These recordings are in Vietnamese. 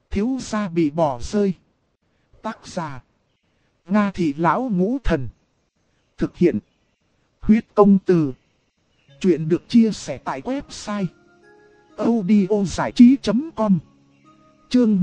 Thiếu gia bị bỏ rơi. Tác giả: Nga Thị Lão Ngũ Thần. Thực hiện: Huyết Công Từ. Chuyện được chia sẻ tại website audiozảichí.com. Chương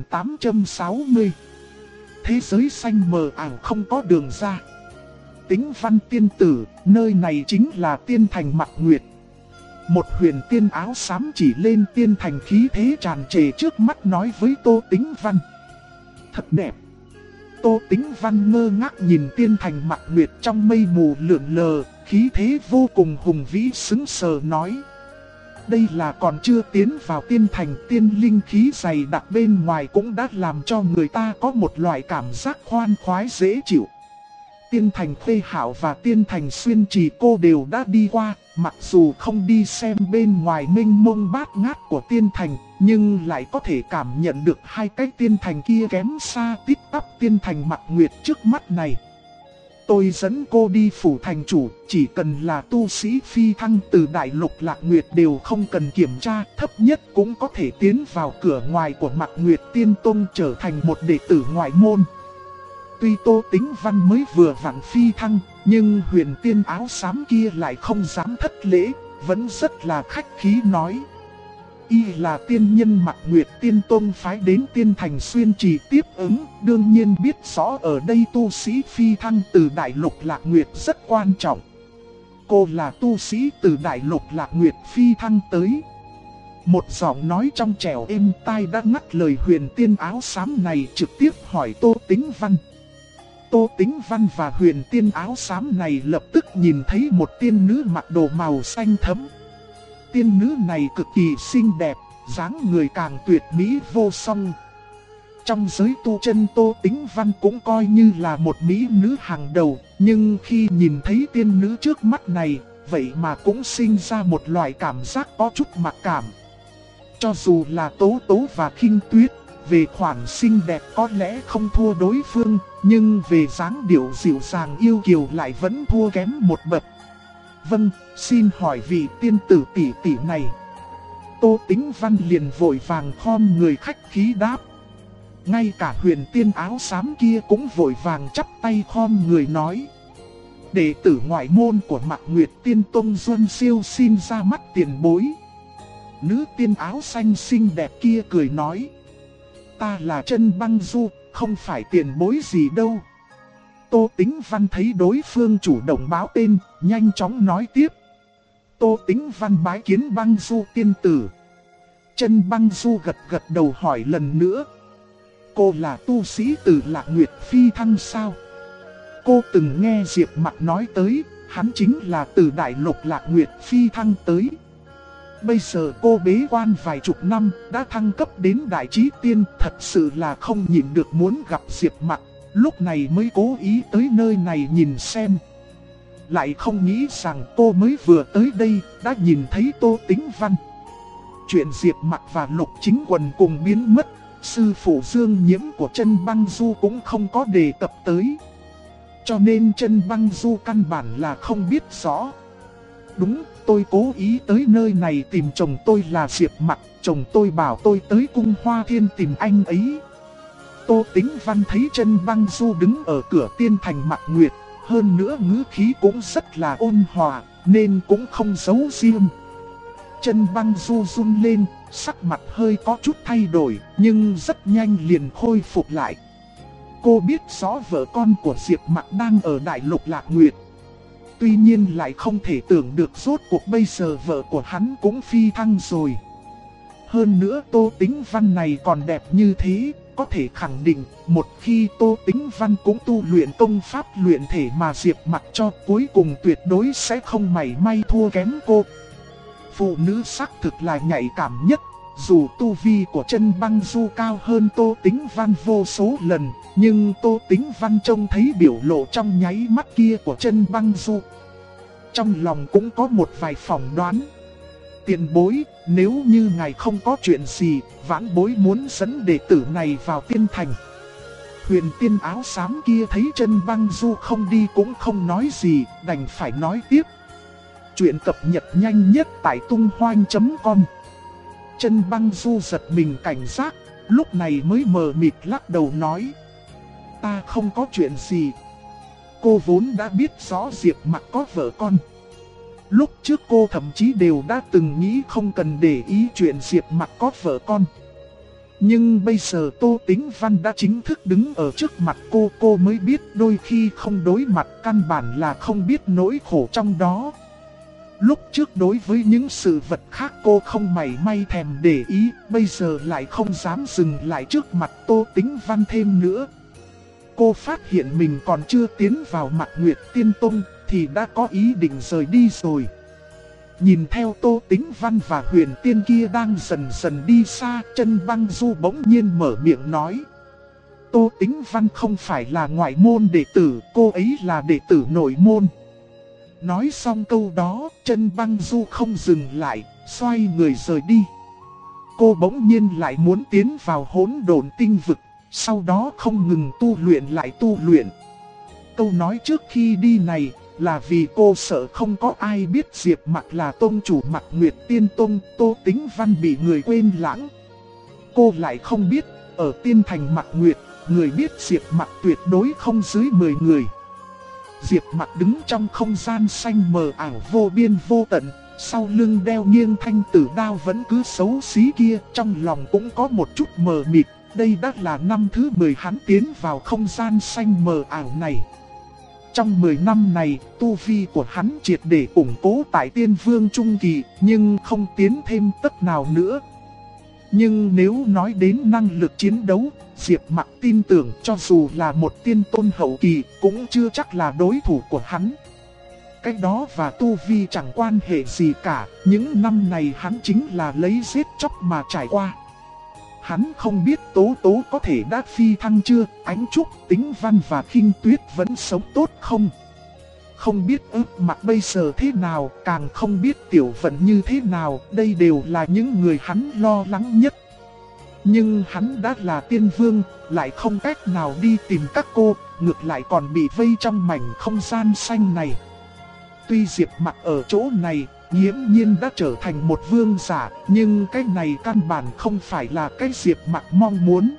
1860. Thế giới xanh mờ ảo không có đường ra. Tính Văn tiên tử, nơi này chính là tiên thành Mạc Nguyệt. Một huyền tiên áo xám chỉ lên tiên thành khí thế tràn trề trước mắt nói với Tô Tính Văn. Thật đẹp. Tô Tính Văn ngơ ngác nhìn tiên thành Mạc Nguyệt trong mây mù lượn lờ, khí thế vô cùng hùng vĩ, sững sờ nói. Đây là còn chưa tiến vào tiên thành, tiên linh khí dày đặc bên ngoài cũng đã làm cho người ta có một loại cảm giác khoan khoái dễ chịu. Tiên thành Khê Hảo và tiên thành Xuyên Trì cô đều đã đi qua, mặc dù không đi xem bên ngoài mênh mông bát ngát của tiên thành, nhưng lại có thể cảm nhận được hai cái tiên thành kia kém xa tít tắp tiên thành Mạc Nguyệt trước mắt này. Tôi dẫn cô đi phủ thành chủ, chỉ cần là tu sĩ phi thăng từ Đại Lục Lạc Nguyệt đều không cần kiểm tra, thấp nhất cũng có thể tiến vào cửa ngoài của Mạc Nguyệt Tiên Tông trở thành một đệ tử ngoại môn. Tuy Tô Tính Văn mới vừa vặn phi thăng, nhưng huyền tiên áo xám kia lại không dám thất lễ, vẫn rất là khách khí nói. Y là tiên nhân Mạc Nguyệt Tiên Tông phái đến tiên thành Xuyên Trì tiếp ứng, đương nhiên biết rõ ở đây tu sĩ phi thăng từ Đại Lục Lạc Nguyệt rất quan trọng. Cô là tu sĩ từ Đại Lục Lạc Nguyệt phi thăng tới. Một giọng nói trong trẻo êm tai đã ngắt lời huyền tiên áo xám này, trực tiếp hỏi Tô Tính Văn. Tô Tính Văn và huyền tiên áo xám này lập tức nhìn thấy một tiên nữ mặc đồ màu xanh thẫm. Tiên nữ này cực kỳ xinh đẹp, dáng người càng tuyệt mỹ vô song. Trong giới tu chân Tô Tính Văn cũng coi như là một mỹ nữ hàng đầu, nhưng khi nhìn thấy tiên nữ trước mắt này, vậy mà cũng sinh ra một loại cảm giác có chút mặc cảm. Cho dù là Tố Tố và Khinh Tuyết, về khoản xinh đẹp có lẽ không thua đối phương, nhưng về dáng điệu dịu dàng yêu kiều lại vẫn thua kém một bậc. Vâng, xin hỏi vị tiên tử tỷ tỷ này. Tô Tính Văn liền vội vàng khom người khách khí đáp. Ngay cả huyền tiên áo xám kia cũng vội vàng chắp tay khom người nói. Đệ tử ngoại môn của Mạc Nguyệt Tiên Tông Duân Siêu xin ra mắt tiền bối. Nữ tiên áo xanh xinh đẹp kia cười nói. Ta là Chân Băng Du, không phải tiền bối gì đâu. Tô Tính Văn thấy đối phương chủ động báo tên, nhanh chóng nói tiếp. Tô Tính Văn bái kiến Băng Du tiên tử. Chân Băng Du gật gật đầu hỏi lần nữa. Cô là tu sĩ từ Lạc Nguyệt phi thăng sao? Cô từng nghe Diệp Mặc nói tới, hắn chính là từ Đại Lục Lạc Nguyệt phi thăng tới. Bây giờ cô bế quan vài chục năm, đã thăng cấp đến Đại Chí Tiên, thật sự là không nhịn được muốn gặp Diệp Mặc. Lúc này mới cố ý tới nơi này nhìn xem. Lại không nghĩ rằng cô mới vừa tới đây đã nhìn thấy Tô Tính Văn. Chuyện Diệp Mặc và Lục Chính Quần cùng biến mất, sư phụ Dương Nhiễm của Chân Băng Du cũng không có đề cập tới. Cho nên Chân Băng Du căn bản là không biết rõ. Đúng, tôi cố ý tới nơi này tìm chồng tôi là Diệp Mặc, chồng tôi bảo tôi tới cung Hoa Thiên tìm anh ấy. Tô Tính Văn thấy Chân Băng Du đứng ở cửa tiên thành Mạc Nguyệt, hơn nữa ngữ khí cũng rất là ôn hòa, nên cũng không giấu riêng. Chân Băng Du run lên, sắc mặt hơi có chút thay đổi, nhưng rất nhanh liền khôi phục lại. Cô biết rõ vợ con của Diệp Mặc đang ở Đại Lục Lạc Nguyệt. Tuy nhiên lại không thể tưởng được rốt cuộc bây giờ vợ của hắn cũng phi thăng rồi. Hơn nữa Tô Tính Văn này còn đẹp như thế, có thể khẳng định một khi Tô Tính Văn cũng tu luyện công pháp luyện thể mà Diệp Mặc cho, cuối cùng tuyệt đối sẽ không mảy may thua kém cô. Phụ nữ xác thực là nhạy cảm nhất, dù tu vi của Chân Băng Du cao hơn Tô Tính Văn vô số lần, nhưng Tô Tính Văn trông thấy biểu lộ trong nháy mắt kia của Chân Băng Du, trong lòng cũng có một vài phỏng đoán. Tiền bối, nếu như ngài không có chuyện gì, vãn bối muốn dẫn đệ tử này vào tiên thành. Huyền tiên áo xám kia thấy Chân Băng Du không đi cũng không nói gì, đành phải nói tiếp. Chuyện cập nhật nhanh nhất tại tung hoang.com. Chân Băng Du giật mình cảnh giác, lúc này mới mờ mịt lắc đầu nói. Ta không có chuyện gì. Cô vốn đã biết rõ Diệp Mặc có vợ con. Lúc trước cô thậm chí đều đã từng nghĩ không cần để ý chuyện Diệp Mặc có vợ con. Nhưng bây giờ Tô Tĩnh Văn đã chính thức đứng ở trước mặt cô mới biết đôi khi không đối mặt căn bản là không biết nỗi khổ trong đó. Lúc trước đối với những sự vật khác cô không mảy may thèm để ý, bây giờ lại không dám dừng lại trước mặt Tô Tĩnh Văn thêm nữa. Cô phát hiện mình còn chưa tiến vào Mạc Nguyệt Tiên Tông thì đã có ý định rời đi rồi. Nhìn theo Tô Tĩnh Văn và Huyền Tiên kia đang dần dần đi xa, Chân Băng Du bỗng nhiên mở miệng nói. Tô Tĩnh Văn không phải là ngoại môn đệ tử, cô ấy là đệ tử nội môn. Nói xong câu đó, Chân Băng Du không dừng lại, xoay người rời đi. Cô bỗng nhiên lại muốn tiến vào Hỗn Độn Tinh Vực, sau đó không ngừng tu luyện lại tu luyện. Câu nói trước khi đi này là vì cô sợ không có ai biết Diệp Mặc là tông chủ Mạc Nguyệt Tiên Tông, Tô Tĩnh Văn bị người quên lãng. Cô lại không biết, ở Tiên Thành Mạc Nguyệt, người biết Diệp Mặc tuyệt đối không dưới 10 người. Diệp Mặc đứng trong không gian xanh mờ ảo vô biên vô tận, sau lưng đeo nghiêng thanh tử đao vẫn cứ xấu xí kia, trong lòng cũng có một chút mờ mịt. Đây đã là năm thứ 10 hắn tiến vào không gian xanh mờ ảo này. Trong 10 năm này, tu vi của hắn triệt để củng cố tại Tiên Vương Trung Kỳ, nhưng không tiến thêm tấc nào nữa. Nhưng nếu nói đến năng lực chiến đấu, Diệp Mặc tin tưởng cho dù là một tiên tôn hậu kỳ cũng chưa chắc là đối thủ của hắn. Cái đó và tu vi chẳng quan hệ gì cả, những năm này hắn chính là lấy giết chóc mà trải qua. Hắn không biết Tố Tố có thể đã phi thăng chưa, Ánh Trúc, Tĩnh Văn và Khinh Tuyết vẫn sống tốt không. Không biết Ước Mặc bây giờ thế nào, càng không biết Tiểu Vận như thế nào, đây đều là những người hắn lo lắng nhất. Nhưng hắn đã là tiên vương, lại không cách nào đi tìm các cô, ngược lại còn bị vây trong mảnh không gian xanh này. Tuy Diệp Mặc ở chỗ này, nghiễm nhiên đã trở thành một vương giả, nhưng cái này căn bản không phải là cái Diệp Mặc mong muốn.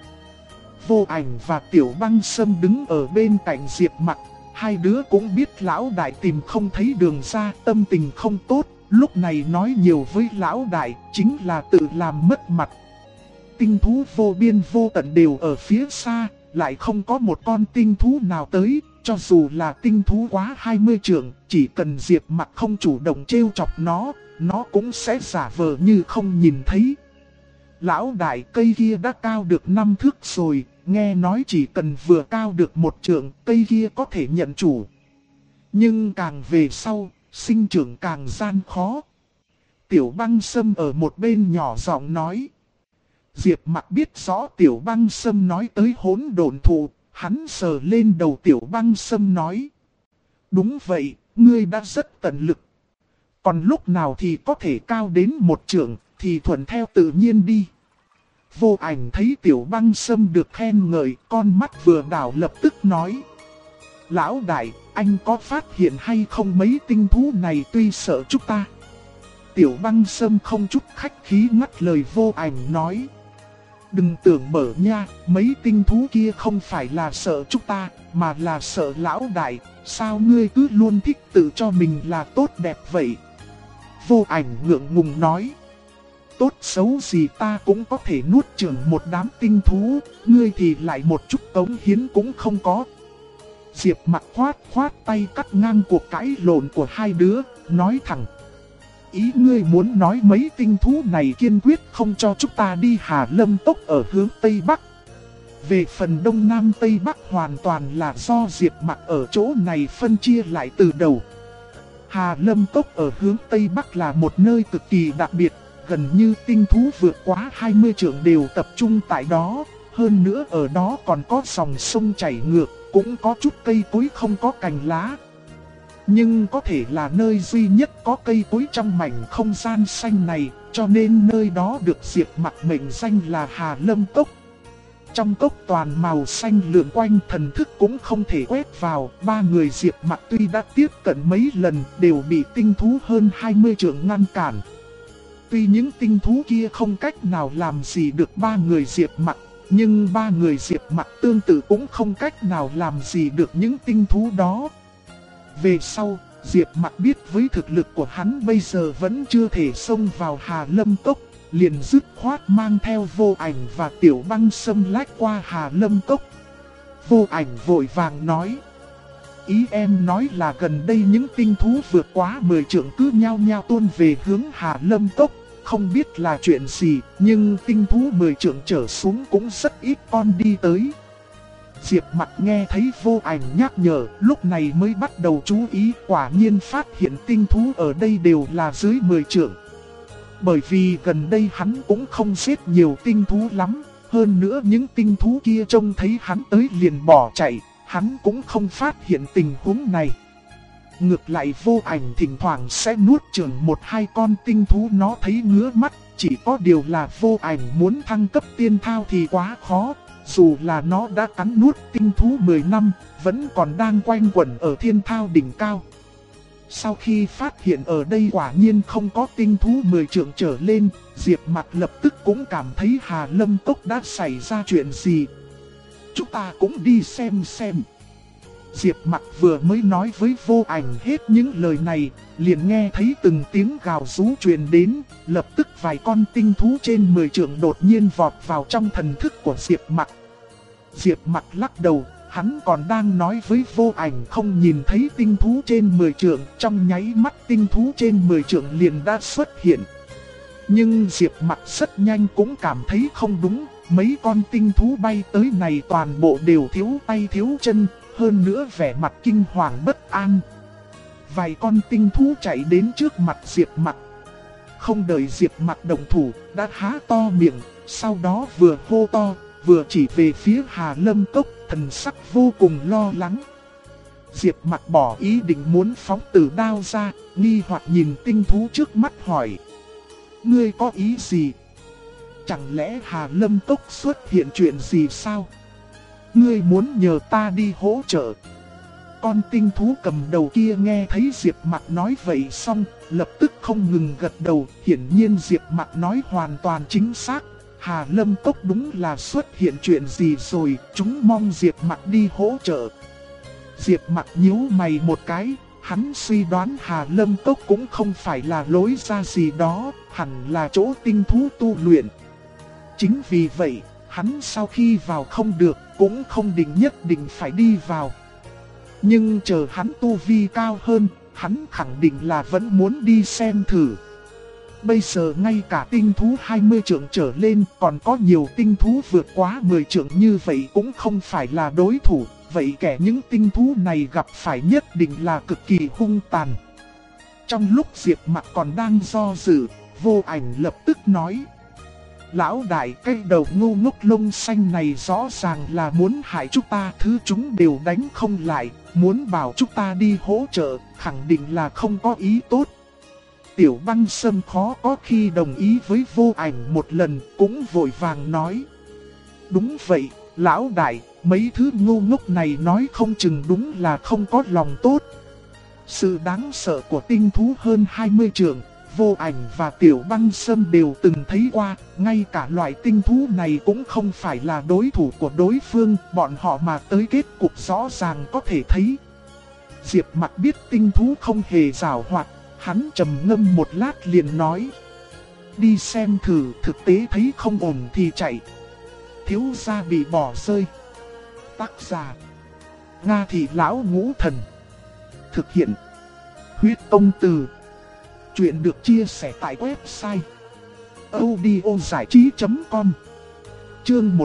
Vô Ảnh và Tiểu Băng Sâm đứng ở bên cạnh Diệp Mặc, hai đứa cũng biết lão đại tìm không thấy đường ra, tâm tình không tốt, lúc này nói nhiều với lão đại chính là tự làm mất mặt. Tinh thú vô biên vô tận đều ở phía xa, lại không có một con tinh thú nào tới. Cho dù là tinh thú quá 20 trượng, chỉ cần Diệp Mặc không chủ động trêu chọc nó cũng sẽ giả vờ như không nhìn thấy. Lão đại, cây kia đã cao được 5 thước rồi, nghe nói chỉ cần vừa cao được 1 trượng, cây kia có thể nhận chủ. Nhưng càng về sau, sinh trưởng càng gian khó. Tiểu Băng Sâm ở một bên nhỏ giọng nói. Diệp Mặc biết rõ Tiểu Băng Sâm nói tới Hỗn Độn Thụ. Hắn sờ lên đầu Tiểu Băng Sâm nói. Đúng vậy, ngươi đã rất tận lực. Còn lúc nào thì có thể cao đến 1 trượng, thì thuận theo tự nhiên đi. Vô Ảnh thấy Tiểu Băng Sâm được khen ngợi, con mắt vừa đảo lập tức nói. Lão đại, anh có phát hiện hay không mấy tinh thú này tuy sợ chúng ta. Tiểu Băng Sâm không chút khách khí ngắt lời Vô Ảnh nói. Đừng tưởng mở nha, mấy tinh thú kia không phải là sợ chúng ta, mà là sợ lão đại, sao ngươi cứ luôn thích tự cho mình là tốt đẹp vậy? Vô Ảnh ngượng ngùng nói. Tốt xấu gì ta cũng có thể nuốt chửng một đám tinh thú, ngươi thì lại một chút cống hiến cũng không có. Diệp Mặc khoát tay cắt ngang cuộc cãi lộn của hai đứa, nói thẳng. Ý ngươi muốn nói mấy tinh thú này kiên quyết không cho chúng ta đi Hà Lâm Tốc ở hướng Tây Bắc. Về phần Đông Nam Tây Bắc hoàn toàn là do Diệp Mặc ở chỗ này phân chia lại từ đầu. Hà Lâm Tốc ở hướng Tây Bắc là một nơi cực kỳ đặc biệt, gần như tinh thú vượt quá 20 trượng đều tập trung tại đó. Hơn nữa ở đó còn có dòng sông chảy ngược, cũng có chút cây cối không có cành lá. Nhưng có thể là nơi duy nhất có cây cối trong mảnh không gian xanh này, cho nên nơi đó được Diệp Mặc mệnh danh là Hà Lâm Cốc. Trong cốc toàn màu xanh lượn quanh, thần thức cũng không thể quét vào. Ba người Diệp Mặc tuy đã tiếp cận mấy lần đều bị tinh thú hơn 20 trượng ngăn cản. Tuy những tinh thú kia không cách nào làm gì được ba người Diệp Mặc, nhưng ba người Diệp Mặc tương tự cũng không cách nào làm gì được những tinh thú đó. Về sau, Diệp Mặc biết với thực lực của hắn bây giờ vẫn chưa thể xông vào Hà Lâm Cốc, liền dứt khoát mang theo Vô Ảnh và Tiểu Băng Sâm lách qua Hà Lâm Cốc. Vô Ảnh vội vàng nói: ý em nói là gần đây những tinh thú vượt quá 10 trượng cứ nhao nhao tuôn về hướng Hà Lâm Cốc, không biết là chuyện gì, nhưng tinh thú 10 trượng trở xuống cũng rất ít con đi tới. Diệp Mặc nghe thấy Vô Ảnh nhắc nhở, lúc này mới bắt đầu chú ý, quả nhiên phát hiện tinh thú ở đây đều là dưới 10 trượng. Bởi vì gần đây hắn cũng không giết nhiều tinh thú lắm, hơn nữa những tinh thú kia trông thấy hắn tới liền bỏ chạy, hắn cũng không phát hiện tình huống này. Ngược lại Vô Ảnh thỉnh thoảng sẽ nuốt chửng một hai con tinh thú nó thấy ngứa mắt, chỉ có điều là Vô Ảnh muốn thăng cấp tiên thao thì quá khó, dù là nó đã cắn nuốt tinh thú 10 năm, vẫn còn đang quanh quẩn ở thiên thao đỉnh cao. Sau khi phát hiện ở đây quả nhiên không có tinh thú 10 trượng trở lên, Diệp Mặc lập tức cũng cảm thấy Hà Lâm Cốc đã xảy ra chuyện gì. Chúng ta cũng đi xem. Diệp Mặc vừa mới nói với Vô Ảnh hết những lời này, liền nghe thấy từng tiếng gào rú truyền đến, lập tức vài con tinh thú trên 10 trượng đột nhiên vọt vào trong thần thức của Diệp Mặc. Diệp Mặc lắc đầu, hắn còn đang nói với Vô Ảnh không nhìn thấy tinh thú trên 10 trượng, trong nháy mắt tinh thú trên 10 trượng liền đã xuất hiện. Nhưng Diệp Mặc rất nhanh cũng cảm thấy không đúng, mấy con tinh thú bay tới này toàn bộ đều thiếu tay thiếu chân, hơn nữa vẻ mặt kinh hoàng bất an. Vài con tinh thú chạy đến trước mặt Diệp Mặc. Không đợi Diệp Mặc động thủ, đã há to miệng, sau đó vừa hô to, vừa chỉ về phía Hà Lâm Cốc, thần sắc vô cùng lo lắng. Diệp Mặc bỏ ý định muốn phóng tử đao ra, nghi hoặc nhìn tinh thú trước mắt hỏi: ngươi có ý gì? Chẳng lẽ Hà Lâm Cốc xuất hiện chuyện gì sao? Ngươi muốn nhờ ta đi hỗ trợ? Con tinh thú cầm đầu kia nghe thấy Diệp Mặc nói vậy xong, lập tức không ngừng gật đầu, hiển nhiên Diệp Mặc nói hoàn toàn chính xác. Hà Lâm Cốc đúng là xuất hiện chuyện gì rồi, chúng mong Diệp Mặc đi hỗ trợ. Diệp Mặc nhíu mày một cái, hắn suy đoán Hà Lâm Cốc cũng không phải là lối ra gì đó, hẳn là chỗ tinh thú tu luyện. Chính vì vậy, hắn sau khi vào không được, cũng không định nhất định phải đi vào. Nhưng chờ hắn tu vi cao hơn, hắn khẳng định là vẫn muốn đi xem thử. Bây giờ ngay cả tinh thú 20 trượng trở lên, còn có nhiều tinh thú vượt quá 10 trượng như vậy cũng không phải là đối thủ. Vậy kẻ những tinh thú này gặp phải nhất định là cực kỳ hung tàn. Trong lúc Diệp Mặc còn đang do dự, Vô Ảnh lập tức nói: lão đại, cái đầu ngu ngốc lông xanh này rõ ràng là muốn hại chúng ta, thứ chúng đều đánh không lại, muốn bảo chúng ta đi hỗ trợ, khẳng định là không có ý tốt. Tiểu Băng Sâm khó có khi đồng ý với Vô Ảnh một lần, cũng vội vàng nói: đúng vậy, lão đại, mấy thứ ngu ngốc này nói không chừng đúng là không có lòng tốt. Sự đáng sợ của tinh thú hơn 20 trượng, Vô Ảnh và Tiểu Băng Sâm đều từng thấy qua, ngay cả loại tinh thú này cũng không phải là đối thủ của đối phương, bọn họ mà tới kết cục rõ ràng có thể thấy. Diệp Mặc biết tinh thú không hề giảo hoạt, hắn trầm ngâm một lát liền nói: đi xem thử, thực tế thấy không ổn thì chạy. Thiếu gia bị bỏ rơi. Tác giả: Nga Thị Lão Ngũ Thần. Thực hiện: Huyết Công Từ. Chuyện được chia sẻ tại website audiozảichí.com. Chương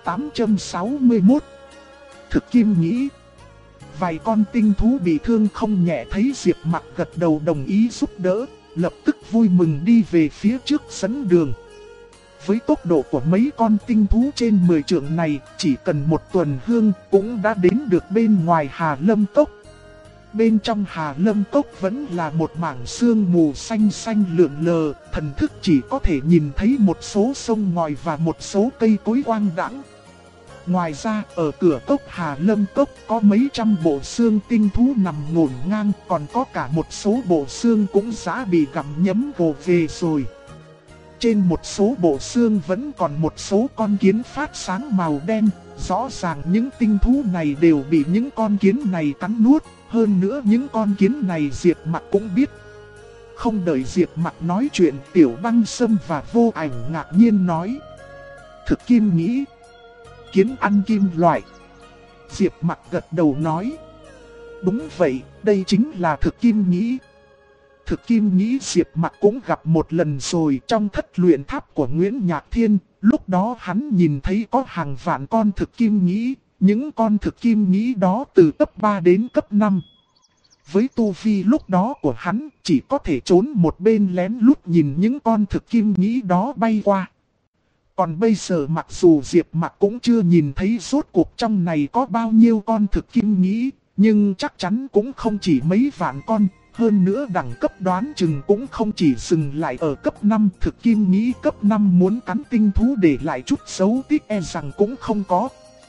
1861. Thực Kim Nghĩ. Vài con tinh thú bị thương không nhẹ thấy Diệp Mặc gật đầu đồng ý giúp đỡ, lập tức vui mừng đi về phía trước dẫn đường. Với tốc độ của mấy con tinh thú trên 10 trượng này, chỉ cần một tuần hương cũng đã đến được bên ngoài Hà Lâm Cốc. Bên trong Hà Lâm Cốc vẫn là một mảng sương mù xanh xanh lượn lờ, thần thức chỉ có thể nhìn thấy một số sông ngòi và một số cây cối quang đãng. Ngoài ra, ở cửa cốc Hà Lâm Cốc có mấy trăm bộ xương tinh thú nằm ngổn ngang, còn có cả một số bộ xương cũng đã bị gặm nhấm gồ về rồi. Trên một số bộ xương vẫn còn một số con kiến phát sáng màu đen, rõ ràng những tinh thú này đều bị những con kiến này cắn nuốt, hơn nữa những con kiến này Diệp Mặc cũng biết. Không đợi Diệp Mặc nói chuyện, Tiểu Băng Sâm và Vô Ảnh ngạc nhiên nói: thực kim nghĩ, kiến ăn kim loại. Diệp Mặc gật đầu nói: đúng vậy, đây chính là thực kim nghĩ. Thực kim nghĩ Diệp Mặc cũng gặp một lần rồi trong thất luyện tháp của Nguyễn Nhạc Thiên. Lúc đó hắn nhìn thấy có hàng vạn con thực kim nghĩ. Những con thực kim nghĩ đó từ cấp 3 đến cấp 5. Với tu vi lúc đó của hắn, chỉ có thể trốn một bên lén lút nhìn những con thực kim nghĩ đó bay qua. Còn bây giờ mặc dù Diệp Mặc cũng chưa nhìn thấy rốt cuộc trong này có bao nhiêu con thực kim nghĩ, nhưng chắc chắn cũng không chỉ mấy vạn con. Hơn nữa đẳng cấp đoán chừng cũng không chỉ dừng lại ở cấp 5. Thực kim nghĩ cấp 5 muốn cắn tinh thú để lại chút dấu tích e rằng cũng không có.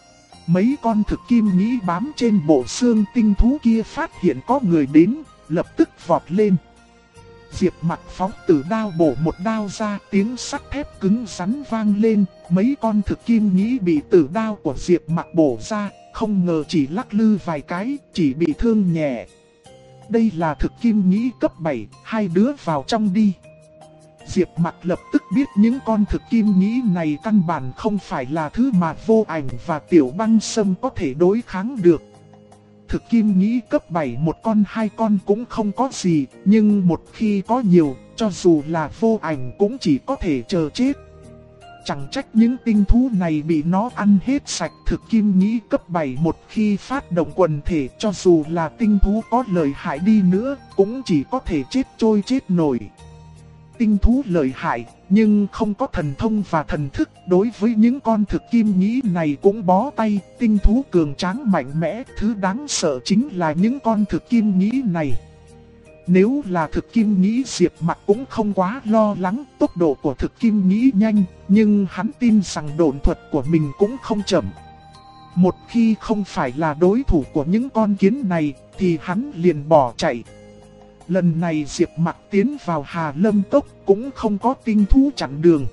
Mấy con thực kim nghĩ bám trên bộ xương tinh thú kia phát hiện có người đến, lập tức vọt lên. Diệp Mặc phóng tử đao bổ một đao ra, tiếng sắt thép cứng rắn vang lên. Mấy con thực kim nghĩ bị tử đao của Diệp Mặc bổ ra, không ngờ chỉ lắc lư vài cái, chỉ bị thương nhẹ. Đây là thực kim nghĩ cấp 7, hai đứa vào trong đi. Diệp Mặc lập tức biết những con thực kim nghĩ này căn bản không phải là thứ mà Vô Ảnh và Tiểu Băng Sâm có thể đối kháng được. Thực kim nghĩ cấp 7 một con hai con cũng không có gì, nhưng một khi có nhiều, cho dù là Vô Ảnh cũng chỉ có thể chờ chết. Chẳng trách những tinh thú này bị nó ăn hết sạch. Thực kim nghĩ cấp 7 một khi phát động quần thể, cho dù là tinh thú có lợi hại đi nữa, cũng chỉ có thể chết trôi chết nổi. Tinh thú lợi hại, nhưng không có thần thông và thần thức, đối với những con thực kim nghĩ này cũng bó tay. Tinh thú cường tráng mạnh mẽ, thứ đáng sợ chính là những con thực kim nghĩ này. Nếu là thực kim nghĩ Diệp Mặc cũng không quá lo lắng, tốc độ của thực kim nghĩ nhanh, nhưng hắn tin rằng độn thuật của mình cũng không chậm. Một khi không phải là đối thủ của những con kiến này, thì hắn liền bỏ chạy. Lần này Diệp Mặc tiến vào Hà Lâm Cốc cũng không có tinh thú chặn đường.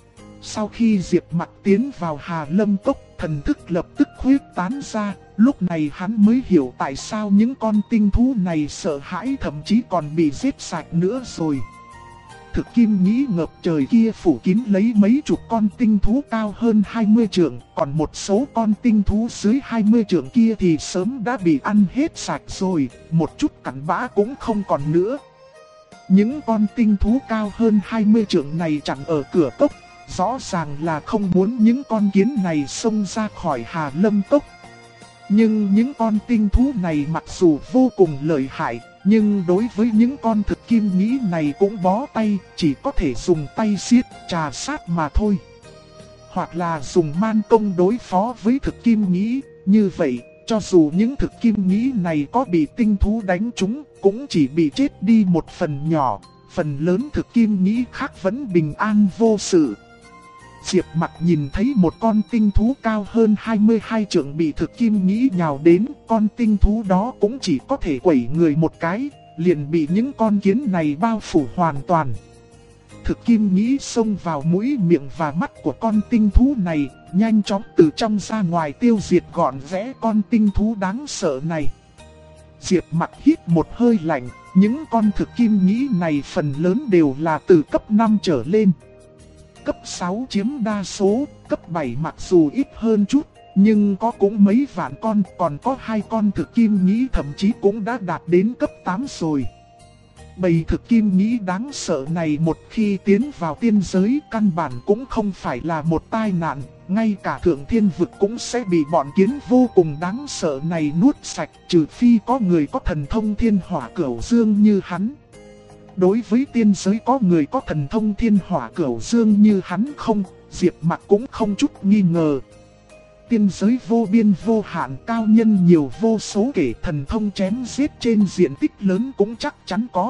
Sau khi Diệp Mặc tiến vào Hà Lâm Cốc, thần thức lập tức khuếch tán ra. Lúc này hắn mới hiểu tại sao những con tinh thú này sợ hãi, thậm chí còn bị giết sạch nữa rồi. Thực kim nghĩ ngập trời kia phủ kín lấy mấy chục con tinh thú cao hơn 20 trượng, còn một số con tinh thú dưới 20 trượng kia thì sớm đã bị ăn hết sạch rồi, một chút cặn bã cũng không còn nữa. Những con tinh thú cao hơn 20 trượng này chặn ở cửa cốc, rõ ràng là không muốn những con kiến này xông ra khỏi Hà Lâm Cốc. Nhưng những con tinh thú này mặc dù vô cùng lợi hại, nhưng đối với những con thực kim nghĩ này cũng bó tay, chỉ có thể dùng tay siết, trà sát mà thôi. Hoặc là dùng man công đối phó với thực kim nghĩ, như vậy, cho dù những thực kim nghĩ này có bị tinh thú đánh trúng, cũng chỉ bị chết đi một phần nhỏ, phần lớn thực kim nghĩ khác vẫn bình an vô sự. Diệp Mặc nhìn thấy một con tinh thú cao hơn 22 trượng bị thực kim nghĩ nhào đến, con tinh thú đó cũng chỉ có thể quẩy người một cái, liền bị những con kiến này bao phủ hoàn toàn. Thực kim nghĩ xông vào mũi miệng và mắt của con tinh thú này, nhanh chóng từ trong ra ngoài tiêu diệt gọn gẽ con tinh thú đáng sợ này. Diệp Mặc hít một hơi lạnh, những con thực kim nghĩ này phần lớn đều là từ cấp 5 trở lên. Cấp 6 chiếm đa số, cấp 7 mặc dù ít hơn chút, nhưng có cũng mấy vạn con, còn có 2 con thực kim nghĩ thậm chí cũng đã đạt đến cấp 8 rồi. Bầy thực kim nghĩ đáng sợ này một khi tiến vào tiên giới căn bản cũng không phải là một tai nạn, ngay cả thượng thiên vực cũng sẽ bị bọn kiến vô cùng đáng sợ này nuốt sạch, trừ phi có người có thần thông thiên hỏa cửu dương như hắn. Đối với tiên giới có người có thần thông thiên hỏa cửu dương như hắn không, Diệp Mặc cũng không chút nghi ngờ. Tiên giới vô biên vô hạn, cao nhân nhiều vô số kể, thần thông chém giết trên diện tích lớn cũng chắc chắn có.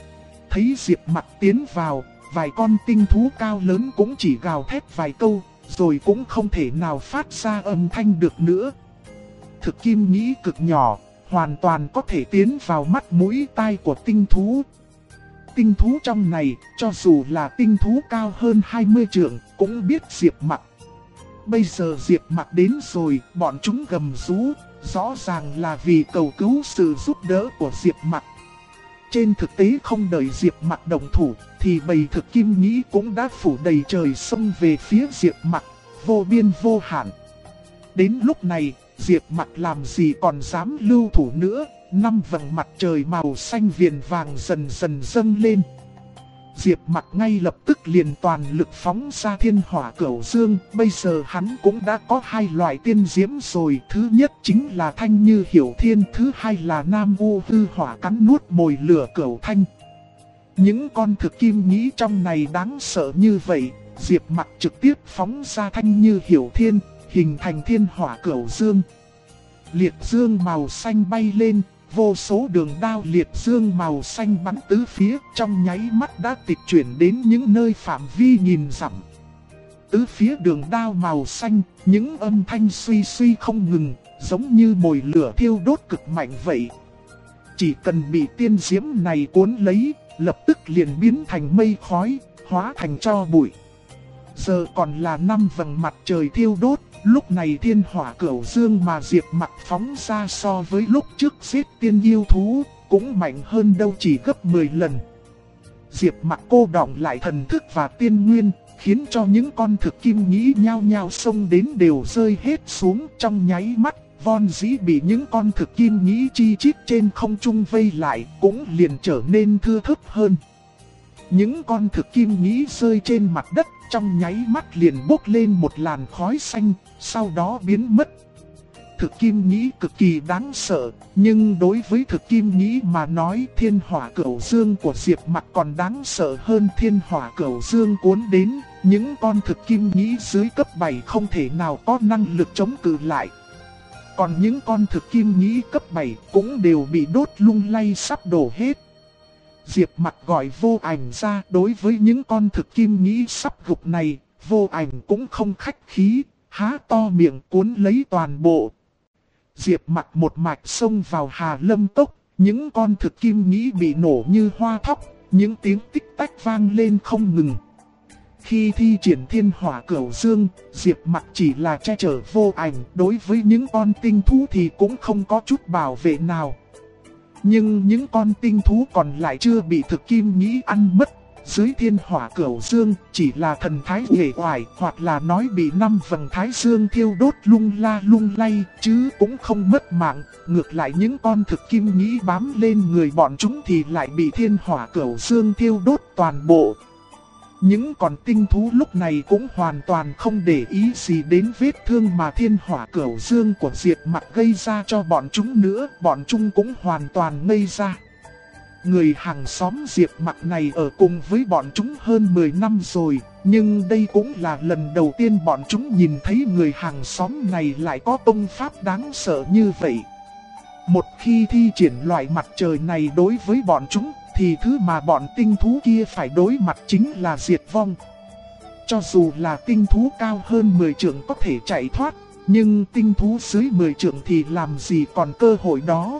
Thấy Diệp Mặc tiến vào, vài con tinh thú cao lớn cũng chỉ gào thét vài câu, rồi cũng không thể nào phát ra âm thanh được nữa. Thực kim nghĩ cực nhỏ, hoàn toàn có thể tiến vào mắt mũi tai của tinh thú. tinh thú trong này, cho dù là tinh thú cao hơn 20 trượng, cũng biết Diệp Mặc. Bây giờ Diệp Mặc đến rồi, bọn chúng gầm rú, rõ ràng là vì cầu cứu sự giúp đỡ của Diệp Mặc. Trên thực tế không đợi Diệp Mặc động thủ, thì bầy thực kim nhĩ cũng đã phủ đầy trời xông về phía Diệp Mặc, vô biên vô hạn. Đến lúc này, Diệp Mặc làm gì còn dám lưu thủ nữa, 5 vầng mặt trời màu xanh viền vàng dần dần dâng lên. Diệp Mặc ngay lập tức liền toàn lực phóng ra thiên hỏa cửu dương, bây giờ hắn cũng đã có 2 loại tiên diễm rồi, thứ nhất chính là thanh như hiểu thiên, thứ hai là nam u hư hỏa cắn nuốt mồi lửa cửu thanh. Những con thực kim nhĩ trong này đáng sợ như vậy, Diệp Mặc trực tiếp phóng ra thanh như hiểu thiên, hình thành thiên hỏa cửu dương. Liệt dương màu xanh bay lên, vô số đường đao liệt dương màu xanh bắn tứ phía, trong nháy mắt đã tịch chuyển đến những nơi phạm vi nghìn dặm. Tứ phía đường đao màu xanh, những âm thanh suy suy không ngừng, giống như mồi lửa thiêu đốt cực mạnh vậy. Chỉ cần bị tiên diễm này cuốn lấy, lập tức liền biến thành mây khói, hóa thành tro bụi. Giờ còn là 5 vầng mặt trời thiêu đốt. Lúc này thiên hỏa cửu dương mà Diệp Mặc phóng ra so với lúc trước giết tiên yêu thú, cũng mạnh hơn đâu chỉ gấp 10 lần. Diệp Mặc cô đọng lại thần thức và tiên nguyên, khiến cho những con thực kim nhĩ nhao nhao xông đến đều rơi hết xuống trong nháy mắt. Von dĩ bị những con thực kim nhĩ chi chít trên không trung vây lại, cũng liền trở nên thưa thớt hơn. Những con thực kim nhĩ rơi trên mặt đất, trong nháy mắt liền bốc lên một làn khói xanh, sau đó biến mất. Thực kim nhĩ cực kỳ đáng sợ, nhưng đối với thực kim nhĩ mà nói, thiên hỏa cửu dương của Diệp Mặc còn đáng sợ hơn thiên hỏa cửu dương cuốn đến. Những con thực kim nhĩ dưới cấp 7 không thể nào có năng lực chống cự lại. Còn những con thực kim nhĩ cấp 7 cũng đều bị đốt lung lay sắp đổ hết. Diệp Mặc gọi Vô Ảnh ra, đối với những con thực kim nhĩ sắp gục này, Vô Ảnh cũng không khách khí, há to miệng cuốn lấy toàn bộ. Diệp Mặc một mạch xông vào Hà Lâm Cốc, những con thực kim nhĩ bị nổ như hoa thóc, những tiếng tích tách vang lên không ngừng. Khi thi triển thiên hỏa cửu dương, Diệp Mặc chỉ là che chở Vô Ảnh, đối với những con tinh thú thì cũng không có chút bảo vệ nào. Nhưng những con tinh thú còn lại chưa bị thực kim nhĩ ăn mất. Dưới thiên hỏa cửu dương chỉ là thần thái uể oải, hoặc là nói bị 5 vầng thái dương thiêu đốt lung la lung lay, chứ cũng không mất mạng. Ngược lại những con thực kim nhĩ bám lên người bọn chúng thì lại bị thiên hỏa cửu dương thiêu đốt toàn bộ. Những con tinh thú lúc này cũng hoàn toàn không để ý gì đến vết thương mà thiên hỏa cửu dương của Diệp Mặc gây ra cho bọn chúng nữa, bọn chúng cũng hoàn toàn ngây ra. Người hàng xóm Diệp Mặc này ở cùng với bọn chúng hơn 10 năm rồi, nhưng đây cũng là lần đầu tiên bọn chúng nhìn thấy người hàng xóm này lại có công pháp đáng sợ như vậy. Một khi thi triển loại mặt trời này đối với bọn chúng, thì thứ mà bọn tinh thú kia phải đối mặt chính là diệt vong. Cho dù là tinh thú cao hơn 10 trượng có thể chạy thoát, nhưng tinh thú dưới 10 trượng thì làm gì còn cơ hội đó.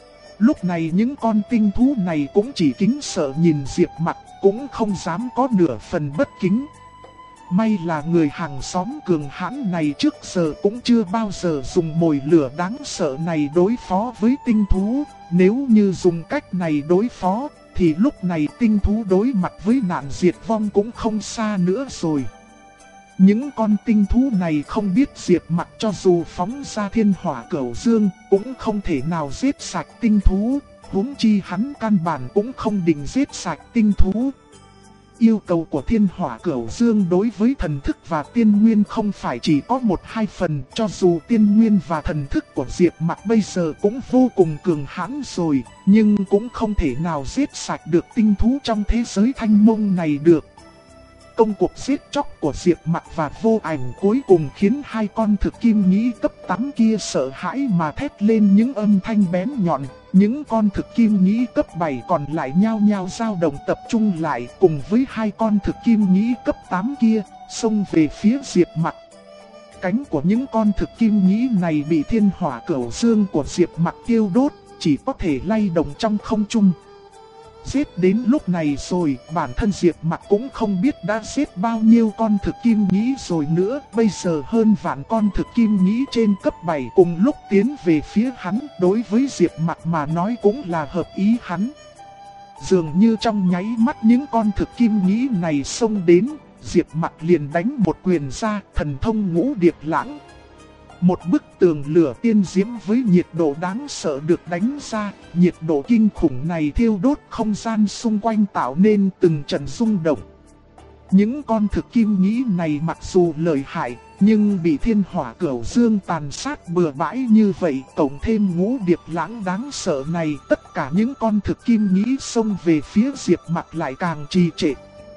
Lúc này những con tinh thú này cũng chỉ kính sợ nhìn Diệp Mặc, cũng không dám có nửa phần bất kính. May là người hàng xóm cường hãn này trước giờ cũng chưa bao giờ dùng mồi lửa đáng sợ này đối phó với tinh thú. Nếu như dùng cách này đối phó, thì lúc này tinh thú đối mặt với nạn diệt vong cũng không xa nữa rồi. Những con tinh thú này không biết Diệp Mặc cho dù phóng ra thiên hỏa cửu dương cũng không thể nào giết sạch tinh thú, huống chi hắn căn bản cũng không định giết sạch tinh thú. Yêu cầu của thiên hỏa cửu dương đối với thần thức và tiên nguyên không phải chỉ có 1-2 phần, cho dù tiên nguyên và thần thức của Diệp Mặc bây giờ cũng vô cùng cường hãn rồi, nhưng cũng không thể nào giết sạch được tinh thú trong thế giới thanh mông này được. Công cuộc giết chóc của Diệp Mặc và Vô Ảnh cuối cùng khiến 2 con thực kim nhĩ cấp 8 kia sợ hãi mà thét lên những âm thanh bén nhọn. Những con thực kim nhĩ cấp 7 còn lại nhao nhao dao động tập trung lại cùng với 2 con thực kim nhĩ cấp 8 kia, xông về phía Diệp Mặc. Cánh của những con thực kim nhĩ này bị thiên hỏa cửu dương của Diệp Mặc tiêu đốt, chỉ có thể lay động trong không trung. Giết đến lúc này rồi, bản thân Diệp Mặc cũng không biết đã giết bao nhiêu con thực kim nhĩ rồi nữa. Bây giờ hơn vạn con thực kim nhĩ trên cấp 7 cùng lúc tiến về phía hắn, đối với Diệp Mặc mà nói cũng là hợp ý hắn. Dường như trong nháy mắt những con thực kim nhĩ này xông đến, Diệp Mặc liền đánh một quyền ra, thần thông ngũ điệp lãng. Một bức tường lửa tiên diễm với nhiệt độ đáng sợ được đánh ra, nhiệt độ kinh khủng này thiêu đốt không gian xung quanh tạo nên từng trận rung động. Những con thực kim nhĩ này mặc dù lợi hại, nhưng bị thiên hỏa cửu dương tàn sát bừa bãi như vậy, cộng thêm ngũ điệp lãng đáng sợ này, tất cả những con thực kim nhĩ xông về phía Diệp Mặc lại càng trì trệ.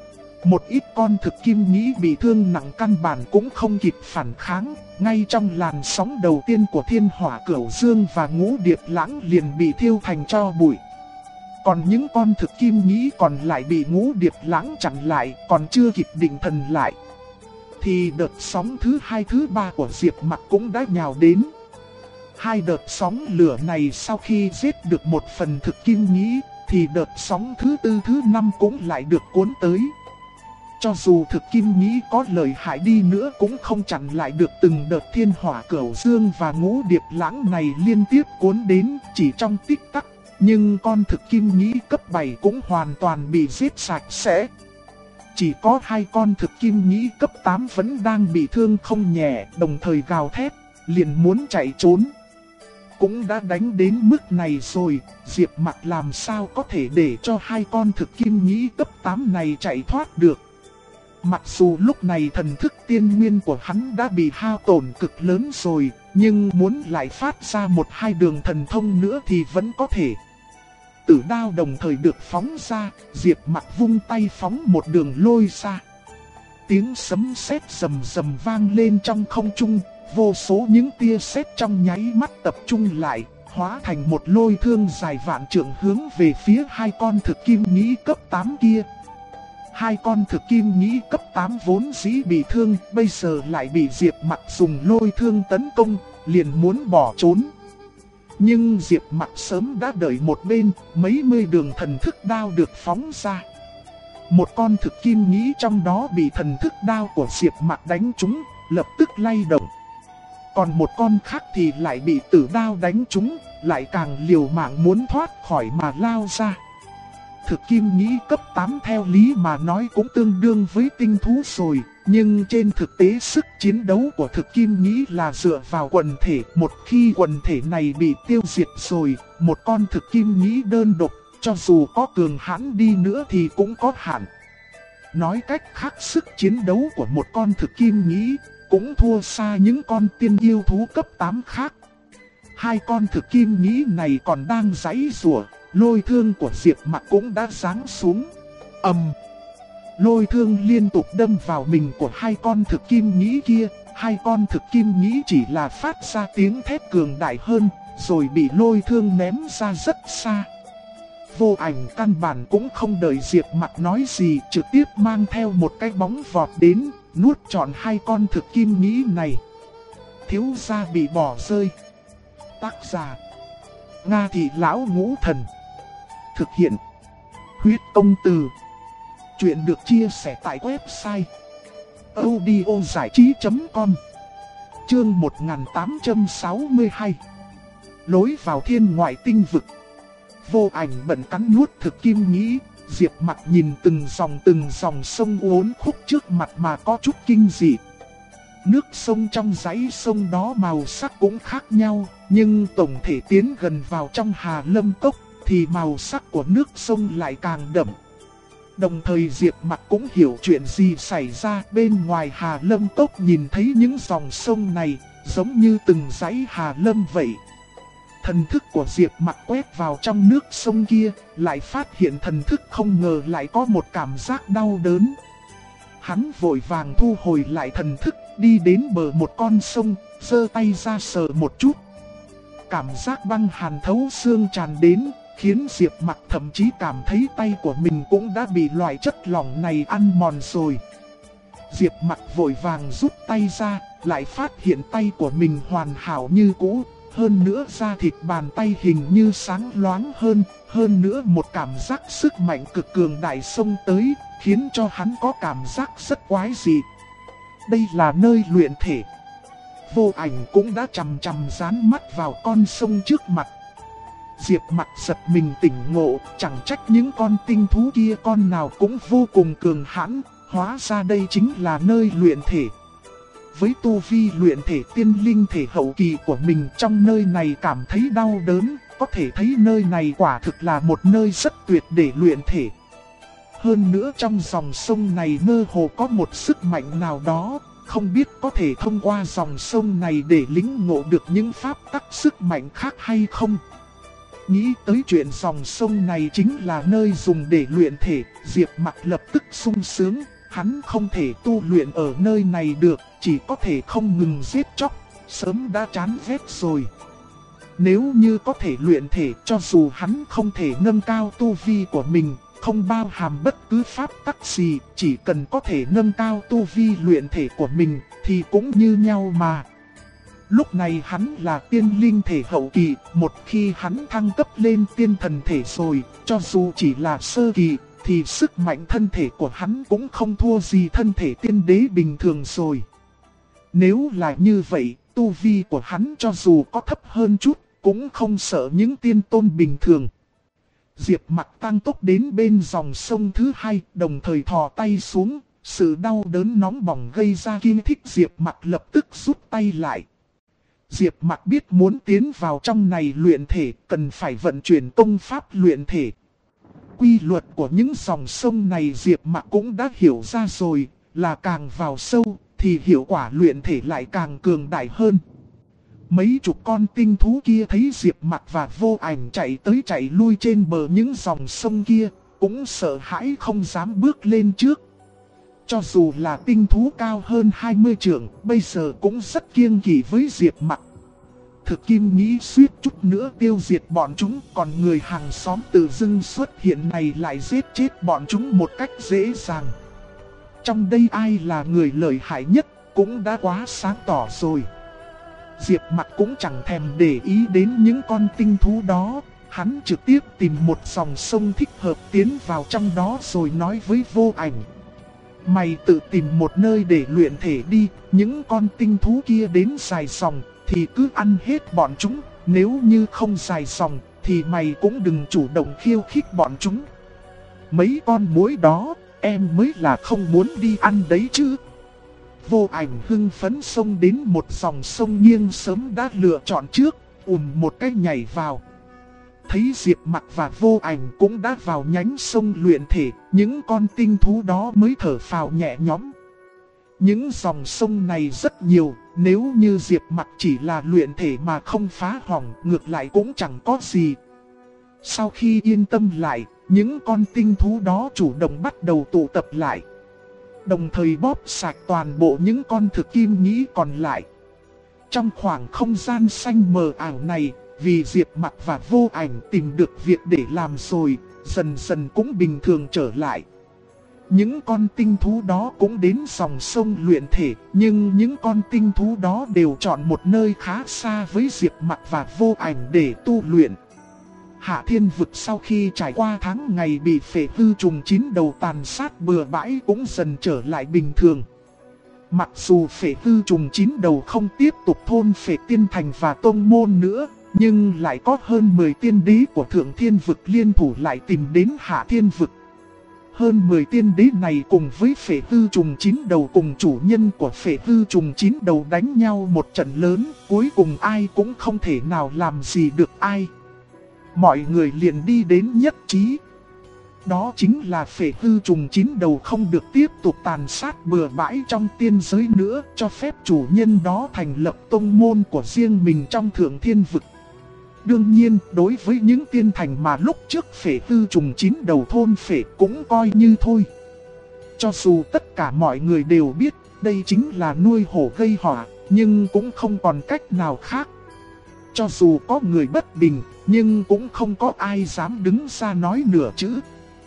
Một ít con thực kim nhĩ bị thương nặng căn bản cũng không kịp phản kháng, ngay trong làn sóng đầu tiên của thiên hỏa cửu dương và ngũ điệp lãng liền bị thiêu thành tro bụi. Còn những con thực kim nhĩ còn lại bị ngũ điệp lãng chặn lại, còn chưa kịp định thần lại, thì đợt sóng thứ hai thứ ba của Diệp Mặc cũng đã nhào đến. Hai đợt sóng lửa này sau khi giết được một phần thực kim nhĩ, thì đợt sóng thứ tư thứ năm cũng lại được cuốn tới. Cho dù thực kim nhĩ có lợi hại đi nữa cũng không chặn lại được từng đợt thiên hỏa cửu dương và ngũ điệp lãng này liên tiếp cuốn đến chỉ trong tích tắc. Nhưng con thực kim nhĩ cấp 7 cũng hoàn toàn bị giết sạch sẽ. Chỉ có hai con thực kim nhĩ cấp 8 vẫn đang bị thương không nhẹ, đồng thời gào thét, liền muốn chạy trốn. Cũng đã đánh đến mức này rồi, Diệp Mặc làm sao có thể để cho hai con thực kim nhĩ cấp 8 này chạy thoát được. Mặc dù lúc này thần thức tiên nguyên của hắn đã bị hao tổn cực lớn rồi, nhưng muốn lại phát ra một hai đường thần thông nữa thì vẫn có thể. Tử đao đồng thời được phóng ra, Diệp Mặc vung tay phóng một đường lôi ra. Tiếng sấm sét rầm rầm vang lên trong không trung, vô số những tia sét trong nháy mắt tập trung lại, hóa thành một lôi thương dài vạn trượng hướng về phía hai con thực kim nhĩ cấp 8 kia. Hai con thực kim nhĩ cấp 8 vốn dĩ bị thương, bây giờ lại bị Diệp Mặc dùng lôi thương tấn công, liền muốn bỏ trốn. Nhưng Diệp Mặc sớm đã đợi một bên, mấy mươi đường thần thức đao được phóng ra. Một con thực kim nhĩ trong đó bị thần thức đao của Diệp Mặc đánh trúng, lập tức lay động. Còn một con khác thì lại bị tử đao đánh trúng, lại càng liều mạng muốn thoát khỏi mà lao ra. Thực kim nhĩ cấp 8 theo lý mà nói cũng tương đương với tinh thú rồi, nhưng trên thực tế sức chiến đấu của thực kim nhĩ là dựa vào quần thể. Một khi quần thể này bị tiêu diệt rồi, một con thực kim nhĩ đơn độc, cho dù có cường hãn đi nữa thì cũng có hạn. Nói cách khác, sức chiến đấu của một con thực kim nhĩ cũng thua xa những con tiên yêu thú cấp 8 khác. Hai con thực kim nhĩ này còn đang giãy giụa, lôi thương của Diệp Mặc cũng đã giáng xuống. Lôi thương liên tục đâm vào mình của hai con thực kim nhĩ kia. Hai con thực kim nhĩ chỉ là phát ra tiếng thét cường đại hơn, rồi bị lôi thương ném ra rất xa. Vô Ảnh căn bản cũng không đợi Diệp Mặc nói gì, trực tiếp mang theo một cái bóng vọt đến, nuốt trọn hai con thực kim nhĩ này. Thiếu gia bị bỏ rơi. Tác giả: Nga Thị Lão Ngũ Thần. Thực hiện: Huyết Công Từ. Chuyện được chia sẻ tại website audiozảichí.com. Chương 1862. Lối vào thiên ngoại tinh vực. Vô Ảnh bận cắn nuốt thực kim nhĩ. Diệp Mặc nhìn từng dòng sông uốn khúc trước mặt mà có chút kinh dị. Nước sông trong dãy sông đó màu sắc cũng khác nhau, nhưng tổng thể tiến gần vào trong Hà Lâm Cốc thì màu sắc của nước sông lại càng đậm. Đồng thời Diệp Mặc cũng hiểu chuyện gì xảy ra bên ngoài Hà Lâm Cốc, nhìn thấy những dòng sông này giống như từng dãy Hà Lâm vậy. Thần thức của Diệp Mặc quét vào trong nước sông kia, lại phát hiện thần thức không ngờ lại có một cảm giác đau đớn. Hắn vội vàng thu hồi lại thần thức, đi đến bờ một con sông, giơ tay ra sờ một chút. Cảm giác băng hàn thấu xương tràn đến, khiến Diệp Mặc thậm chí cảm thấy tay của mình cũng đã bị loại chất lỏng này ăn mòn rồi. Diệp Mặc vội vàng rút tay ra, lại phát hiện tay của mình hoàn hảo như cũ, Hơn nữa da thịt bàn tay hình như sáng loáng hơn nữa một cảm giác sức mạnh cực cường đại xông tới, khiến cho hắn có cảm giác rất quái dị. Đây là nơi luyện thể. Vô Ảnh cũng đã chằm chằm dán mắt vào con sông trước mặt. Diệp Mặc giật mình tỉnh ngộ, chẳng trách những con tinh thú kia con nào cũng vô cùng cường hãn, hóa ra đây chính là nơi luyện thể. Với tu vi luyện thể tiên linh thể hậu kỳ của mình, trong nơi này cảm thấy đau đớn, có thể thấy nơi này quả thực là một nơi rất tuyệt để luyện thể. Hơn nữa trong dòng sông này mơ hồ có một sức mạnh nào đó, không biết có thể thông qua dòng sông này để lĩnh ngộ được những pháp tắc sức mạnh khác hay không. Nghĩ tới chuyện dòng sông này chính là nơi dùng để luyện thể, Diệp Mặc lập tức sung sướng. Hắn không thể tu luyện ở nơi này được, chỉ có thể không ngừng giết chóc, sớm đã chán ghét rồi. Nếu như có thể luyện thể, cho dù hắn không thể nâng cao tu vi của mình, không bao hàm bất cứ pháp tắc gì, chỉ cần có thể nâng cao tu vi luyện thể của mình, thì cũng như nhau mà. Lúc này hắn là tiên linh thể hậu kỳ, một khi hắn thăng cấp lên tiên thần thể rồi, cho dù chỉ là sơ kỳ, thì sức mạnh thân thể của hắn cũng không thua gì thân thể tiên đế bình thường rồi. Nếu là như vậy, tu vi của hắn cho dù có thấp hơn chút, cũng không sợ những tiên tôn bình thường. Diệp Mặc tăng tốc đến bên dòng sông thứ hai, đồng thời thò tay xuống, sự đau đớn nóng bỏng gây ra kinh thích Diệp Mặc lập tức rút tay lại. Diệp Mặc biết muốn tiến vào trong này luyện thể, cần phải vận chuyển công pháp luyện thể. Quy luật của những dòng sông này Diệp Mặc cũng đã hiểu ra rồi, là càng vào sâu thì hiệu quả luyện thể lại càng cường đại hơn. Mấy chục con tinh thú kia thấy Diệp Mặc và Vô Ảnh chạy tới chạy lui trên bờ những dòng sông kia, cũng sợ hãi không dám bước lên trước. Cho dù là tinh thú cao hơn 20 trượng, bây giờ cũng rất kiêng kỵ với Diệp Mặc. Thực Kim nghĩ suýt chút nữa tiêu diệt bọn chúng, còn người hàng xóm tự dưng xuất hiện này lại giết chết bọn chúng một cách dễ dàng. Trong đây ai là người lợi hại nhất cũng đã quá sáng tỏ rồi. Diệp Mặc cũng chẳng thèm để ý đến những con tinh thú đó, hắn trực tiếp tìm một dòng sông thích hợp tiến vào trong đó rồi nói với Vô Ảnh. Mày tự tìm một nơi để luyện thể đi, những con tinh thú kia đến dài dòng thì cứ ăn hết bọn chúng, nếu như không dài dòng thì mày cũng đừng chủ động khiêu khích bọn chúng. Mấy con muỗi đó, em mới là không muốn đi ăn đấy chứ. Vô Ảnh hưng phấn xông đến một dòng sông nghiêng sớm đã lựa chọn trước, một cái nhảy vào. Thấy Diệp Mặc và Vô Ảnh cũng đã vào nhánh sông luyện thể, những con tinh thú đó mới thở phào nhẹ nhõm. Những dòng sông này rất nhiều, nếu như Diệp Mặc chỉ là luyện thể mà không phá hỏng, ngược lại cũng chẳng có gì. Sau khi yên tâm lại, những con tinh thú đó chủ động bắt đầu tụ tập lại. Đồng thời bóp sạch toàn bộ những con thực kim nhĩ còn lại. Trong khoảng không gian xanh mờ ảo này, vì Diệp Mặc và Vô Ảnh tìm được việc để làm rồi, dần dần cũng bình thường trở lại. Những con tinh thú đó cũng đến dòng sông luyện thể, nhưng những con tinh thú đó đều chọn một nơi khá xa với Diệp Mặc và Vô Ảnh để tu luyện. Hạ Thiên Vực sau khi trải qua tháng ngày bị phệ hư trùng 9 đầu tàn sát bừa bãi cũng dần trở lại bình thường. Mặc dù phệ hư trùng 9 đầu không tiếp tục thôn phệ tiên thành và tôn môn nữa, nhưng lại có hơn 10 tiên đế của Thượng Thiên Vực liên thủ lại tìm đến Hạ Thiên Vực. Hơn 10 tiên đế này cùng với phệ hư trùng 9 đầu cùng chủ nhân của phệ hư trùng 9 đầu đánh nhau một trận lớn, cuối cùng ai cũng không thể nào làm gì được ai. Mọi người liền đi đến nhất trí. Đó chính là phệ hư trùng 9 đầu không được tiếp tục tàn sát bừa bãi trong tiên giới nữa, cho phép chủ nhân đó thành lập tông môn của riêng mình trong Thượng Thiên Vực. Đương nhiên, đối với những tiên thành mà lúc trước phệ hư trùng 9 đầu thôn phệ cũng coi như thôi. Cho dù tất cả mọi người đều biết đây chính là nuôi hổ gây họa, nhưng cũng không còn cách nào khác. Cho dù có người bất bình, nhưng cũng không có ai dám đứng ra nói nửa chữ.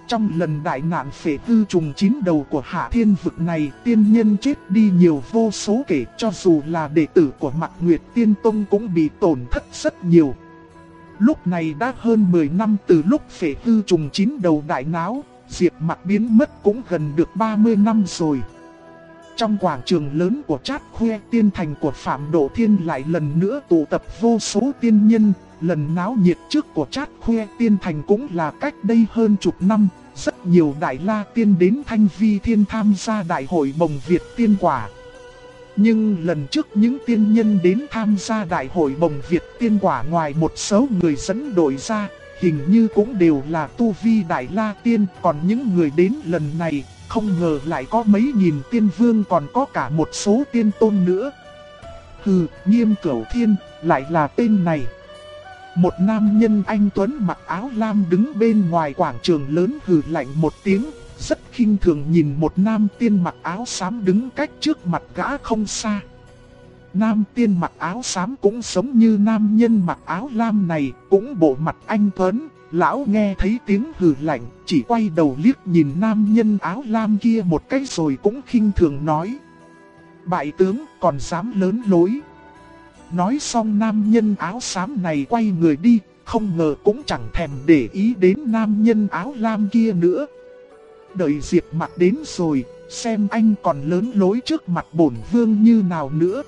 Trong lần đại nạn phệ hư trùng 9 đầu của Hạ Thiên vực này, tiên nhân chết đi nhiều vô số kể, cho dù là đệ tử của Mạc Nguyệt Tiên Tông cũng bị tổn thất rất nhiều. Lúc này đã hơn 10 năm từ lúc phệ hư trùng 9 đầu đại náo, Diệp Mặc biến mất cũng gần được 30 năm rồi. Trong quảng trường lớn của Trát Khuê, tiên thành của Phạm Độ Thiên lại lần nữa tụ tập vô số tiên nhân. Lần náo nhiệt trước của Trát Khuê tiên thành cũng là cách đây hơn chục năm. Rất nhiều đại la tiên đến Thanh Vi Thiên tham gia đại hội Bồng Việt tiên quả. Nhưng lần trước những tiên nhân đến tham gia đại hội Bồng Việt tiên quả, ngoài một số người dẫn đội ra, hình như cũng đều là tu vi đại la tiên. Còn những người đến lần này, không ngờ lại có mấy nghìn tiên vương, còn có cả một số tiên tôn nữa. Hừ, Nghiêm Cửu Thiên, lại là tên này. Một nam nhân anh tuấn mặc áo lam đứng bên ngoài quảng trường lớn hừ lạnh một tiếng, rất khinh thường nhìn một nam tiên mặc áo xám đứng cách trước mặt gã không xa. Nam tiên mặc áo xám cũng giống như nam nhân mặc áo lam này, cũng bộ mặt anh tuấn. Lão nghe thấy tiếng hừ lạnh, chỉ quay đầu liếc nhìn nam nhân áo lam kia một cái rồi cũng khinh thường nói: bại tướng còn dám lớn lối. Nói xong nam nhân áo xám này quay người đi, không ngờ cũng chẳng thèm để ý đến nam nhân áo lam kia nữa. Đợi Diệp Mặc đến rồi, xem anh còn lớn lối trước mặt bổn vương như nào nữa.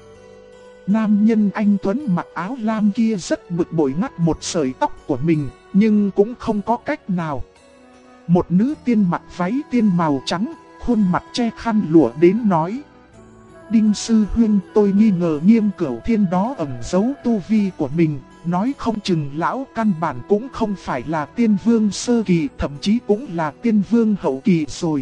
Nam nhân anh tuấn mặc áo lam kia rất bực bội ngắt một sợi tóc của mình, nhưng cũng không có cách nào. Một nữ tiên mặc váy tiên màu trắng, khuôn mặt che khăn lụa đến nói: Đinh sư huynh, tôi nghi ngờ Nghiêm Cửu Thiên đó ẩn giấu tu vi của mình, nói không chừng lão căn bản cũng không phải là tiên vương sơ kỳ, thậm chí cũng là tiên vương hậu kỳ rồi.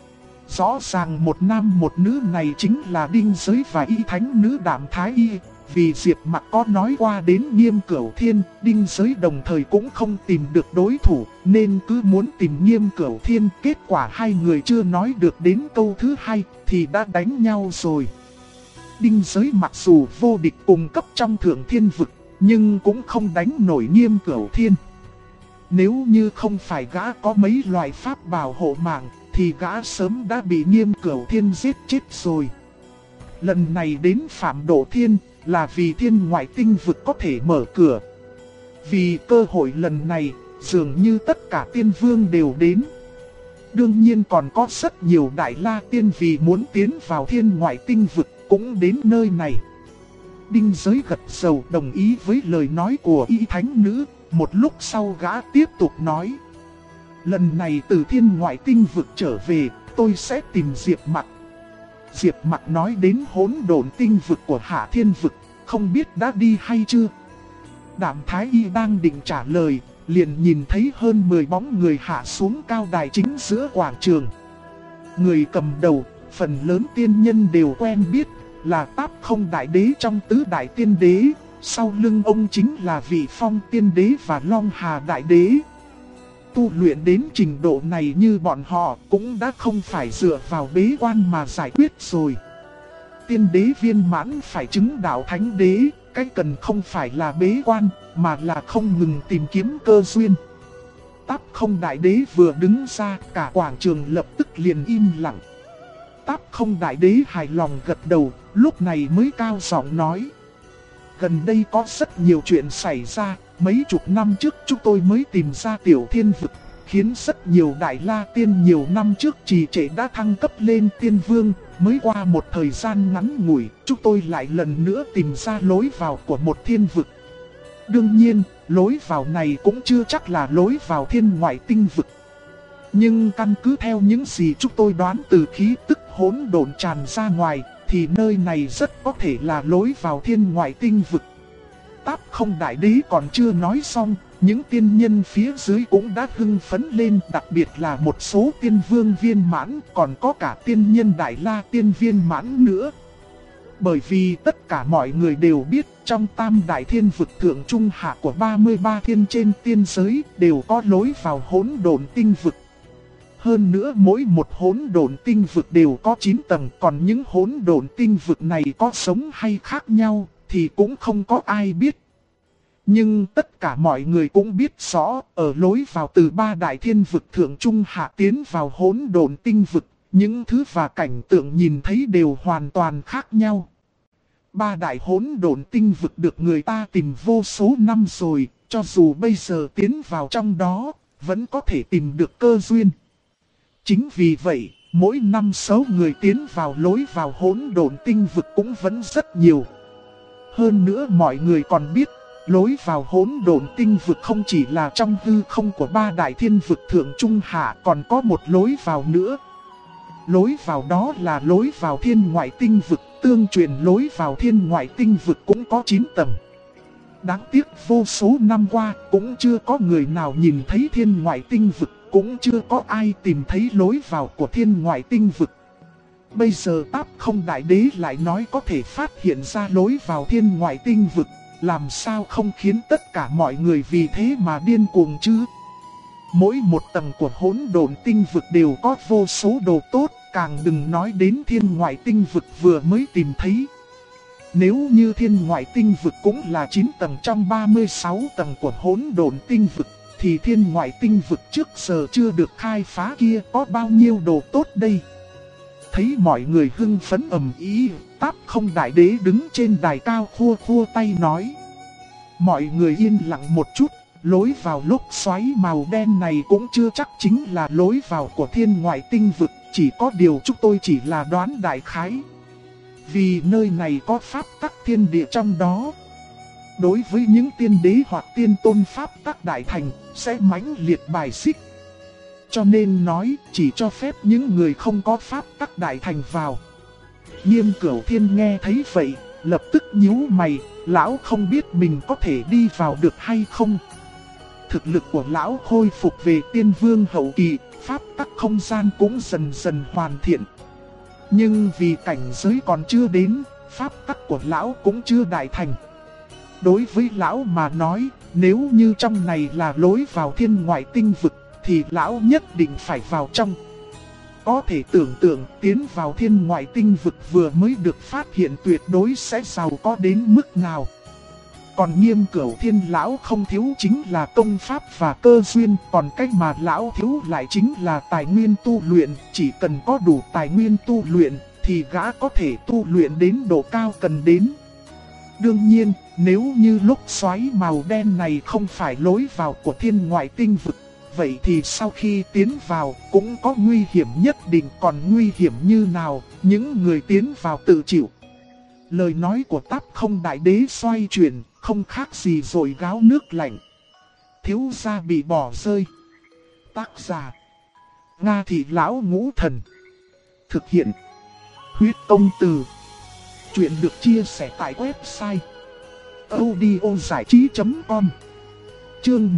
Rõ ràng một nam một nữ này chính là Đinh Giới và Y Thánh nữ Đạm Thái Y. Vì Diệp Mặc có nói qua đến Nghiêm Cửu Thiên, Đinh Giới đồng thời cũng không tìm được đối thủ, nên cứ muốn tìm Nghiêm Cửu Thiên. Kết quả hai người chưa nói được đến câu thứ hai thì đã đánh nhau rồi. Đinh Giới mặc dù vô địch cùng cấp trong Thượng Thiên vực, nhưng cũng không đánh nổi Nghiêm Cửu Thiên. Nếu như không phải gã có mấy loại pháp bảo hộ mạng, thì gã sớm đã bị Nghiêm Cửu Thiên giết chết rồi. Lần này đến Phạm Độ Thiên là vì thiên ngoại tinh vực có thể mở cửa. Vì cơ hội lần này, dường như tất cả tiên vương đều đến. Đương nhiên còn có rất nhiều đại la tiên vì muốn tiến vào thiên ngoại tinh vực cũng đến nơi này. Đinh Giới gật đầu đồng ý với lời nói của Y Thánh nữ. Một lúc sau gã tiếp tục nói: lần này từ thiên ngoại tinh vực trở về, tôi sẽ tìm Diệp Mặc. Diệp Mặc nói đến Hỗn Độn tinh vực của Hạ Thiên vực, không biết đã đi hay chưa. Đạm Thái Y đang định trả lời, liền nhìn thấy hơn 10 bóng người hạ xuống cao đài chính giữa quảng trường. Người cầm đầu, phần lớn tiên nhân đều quen biết, là Táp Không Đại Đế trong tứ đại tiên đế. Sau lưng ông chính là Vị Phong Tiên Đế và Long Hà Đại Đế. Tu luyện đến trình độ này như bọn họ cũng đã không phải dựa vào bế quan mà giải quyết rồi. Tiên đế viên mãn phải chứng đạo thánh đế, cái cần không phải là bế quan, mà là không ngừng tìm kiếm cơ duyên. Táp Không Đại Đế vừa đứng ra, cả quảng trường lập tức liền im lặng. Táp Không Đại Đế hài lòng gật đầu, lúc này mới cao giọng nói: gần đây có rất nhiều chuyện xảy ra, mấy chục năm trước chúng tôi mới tìm ra Tiểu Thiên vực, khiến rất nhiều đại la tiên nhiều năm trước trì trệ đã thăng cấp lên tiên vương. Mới qua một thời gian ngắn ngủi, chúng tôi lại lần nữa tìm ra lối vào của một thiên vực. Đương nhiên, lối vào này cũng chưa chắc là lối vào thiên ngoại tinh vực. Nhưng căn cứ theo những gì chúng tôi đoán từ khí tức hỗn độn tràn ra ngoài, thì nơi này rất có thể là lối vào thiên ngoại tinh vực. Táp Không Đại Đế còn chưa nói xong, những tiên nhân phía dưới cũng đã hưng phấn lên, đặc biệt là một số tiên vương viên mãn, còn có cả tiên nhân đại la tiên viên mãn nữa. Bởi vì tất cả mọi người đều biết, trong tam đại thiên vực thượng trung hạ của 33 thiên trên tiên giới đều có lối vào hỗn độn tinh vực. Hơn nữa mỗi một hỗn độn tinh vực đều có 9 tầng, còn những hỗn độn tinh vực này có sống hay khác nhau thì cũng không có ai biết. Nhưng tất cả mọi người cũng biết rõ, ở lối vào từ ba đại thiên vực thượng trung hạ tiến vào hỗn độn tinh vực, những thứ và cảnh tượng nhìn thấy đều hoàn toàn khác nhau. Ba đại hỗn độn tinh vực được người ta tìm vô số năm rồi, cho dù bây giờ tiến vào trong đó, vẫn có thể tìm được cơ duyên. Chính vì vậy, mỗi năm số người tiến vào lối vào hỗn độn tinh vực cũng vẫn rất nhiều. Hơn nữa mọi người còn biết, lối vào hỗn độn tinh vực không chỉ là trong hư không của ba đại thiên vực thượng trung hạ, còn có một lối vào nữa. Lối vào đó là lối vào thiên ngoại tinh vực, tương truyền lối vào thiên ngoại tinh vực cũng có 9 tầng. Đáng tiếc vô số năm qua cũng chưa có người nào nhìn thấy thiên ngoại tinh vực, cũng chưa có ai tìm thấy lối vào của thiên ngoại tinh vực. Bây giờ Táp Không Đại Đế lại nói có thể phát hiện ra lối vào thiên ngoại tinh vực, làm sao không khiến tất cả mọi người vì thế mà điên cuồng chứ? Mỗi một tầng của hỗn độn tinh vực đều có vô số đồ tốt, càng đừng nói đến thiên ngoại tinh vực vừa mới tìm thấy. Nếu như thiên ngoại tinh vực cũng là 9 tầng trong 36 tầng của hỗn độn tinh vực, thì thiên ngoại tinh vực trước giờ chưa được khai phá kia có bao nhiêu đồ tốt đây? Thấy mọi người hưng phấn ầm ĩ, Táp Không Đại Đế đứng trên đài cao khua khua tay nói. Mọi người yên lặng một chút, lối vào lốc xoáy màu đen này cũng chưa chắc chính là lối vào của thiên ngoại tinh vực, chỉ có điều chúng tôi chỉ là đoán đại khái. Vì nơi này có pháp tắc thiên địa trong đó. Đối với những tiên đế hoặc tiên tôn pháp tắc đại thành, sẽ mãnh liệt bài xích. Cho nên nói chỉ cho phép những người không có pháp tắc đại thành vào. Nghiêm Cửu Thiên nghe thấy vậy, lập tức nhíu mày, lão không biết mình có thể đi vào được hay không. Thực lực của lão khôi phục về tiên vương hậu kỳ, pháp tắc không gian cũng dần dần hoàn thiện. Nhưng vì cảnh giới còn chưa đến, pháp tắc của lão cũng chưa đại thành. Đối với lão mà nói, nếu như trong này là lối vào thiên ngoại tinh vực, thì lão nhất định phải vào trong. Có thể tưởng tượng tiến vào thiên ngoại tinh vực vừa mới được phát hiện tuyệt đối sẽ giàu có đến mức nào. Còn Nghiêm Cửu Thiên lão không thiếu chính là công pháp và cơ duyên, còn cách mà lão thiếu lại chính là tài nguyên tu luyện. Chỉ cần có đủ tài nguyên tu luyện thì gã có thể tu luyện đến độ cao cần đến. Đương nhiên, nếu như lốc xoáy màu đen này không phải lối vào của thiên ngoại tinh vực, vậy thì sau khi tiến vào cũng có nguy hiểm nhất định. Còn nguy hiểm như nào, những người tiến vào tự chịu. Lời nói của Táp Không Đại Đế xoay chuyển, không khác gì rồi gáo nước lạnh. Thiếu gia bị bỏ rơi. Tác giả: Nga Thị Lão Ngũ Thần. Thực hiện: Huyết Công Từ. Chuyện được chia sẻ tại website audiozảichí.com. Chương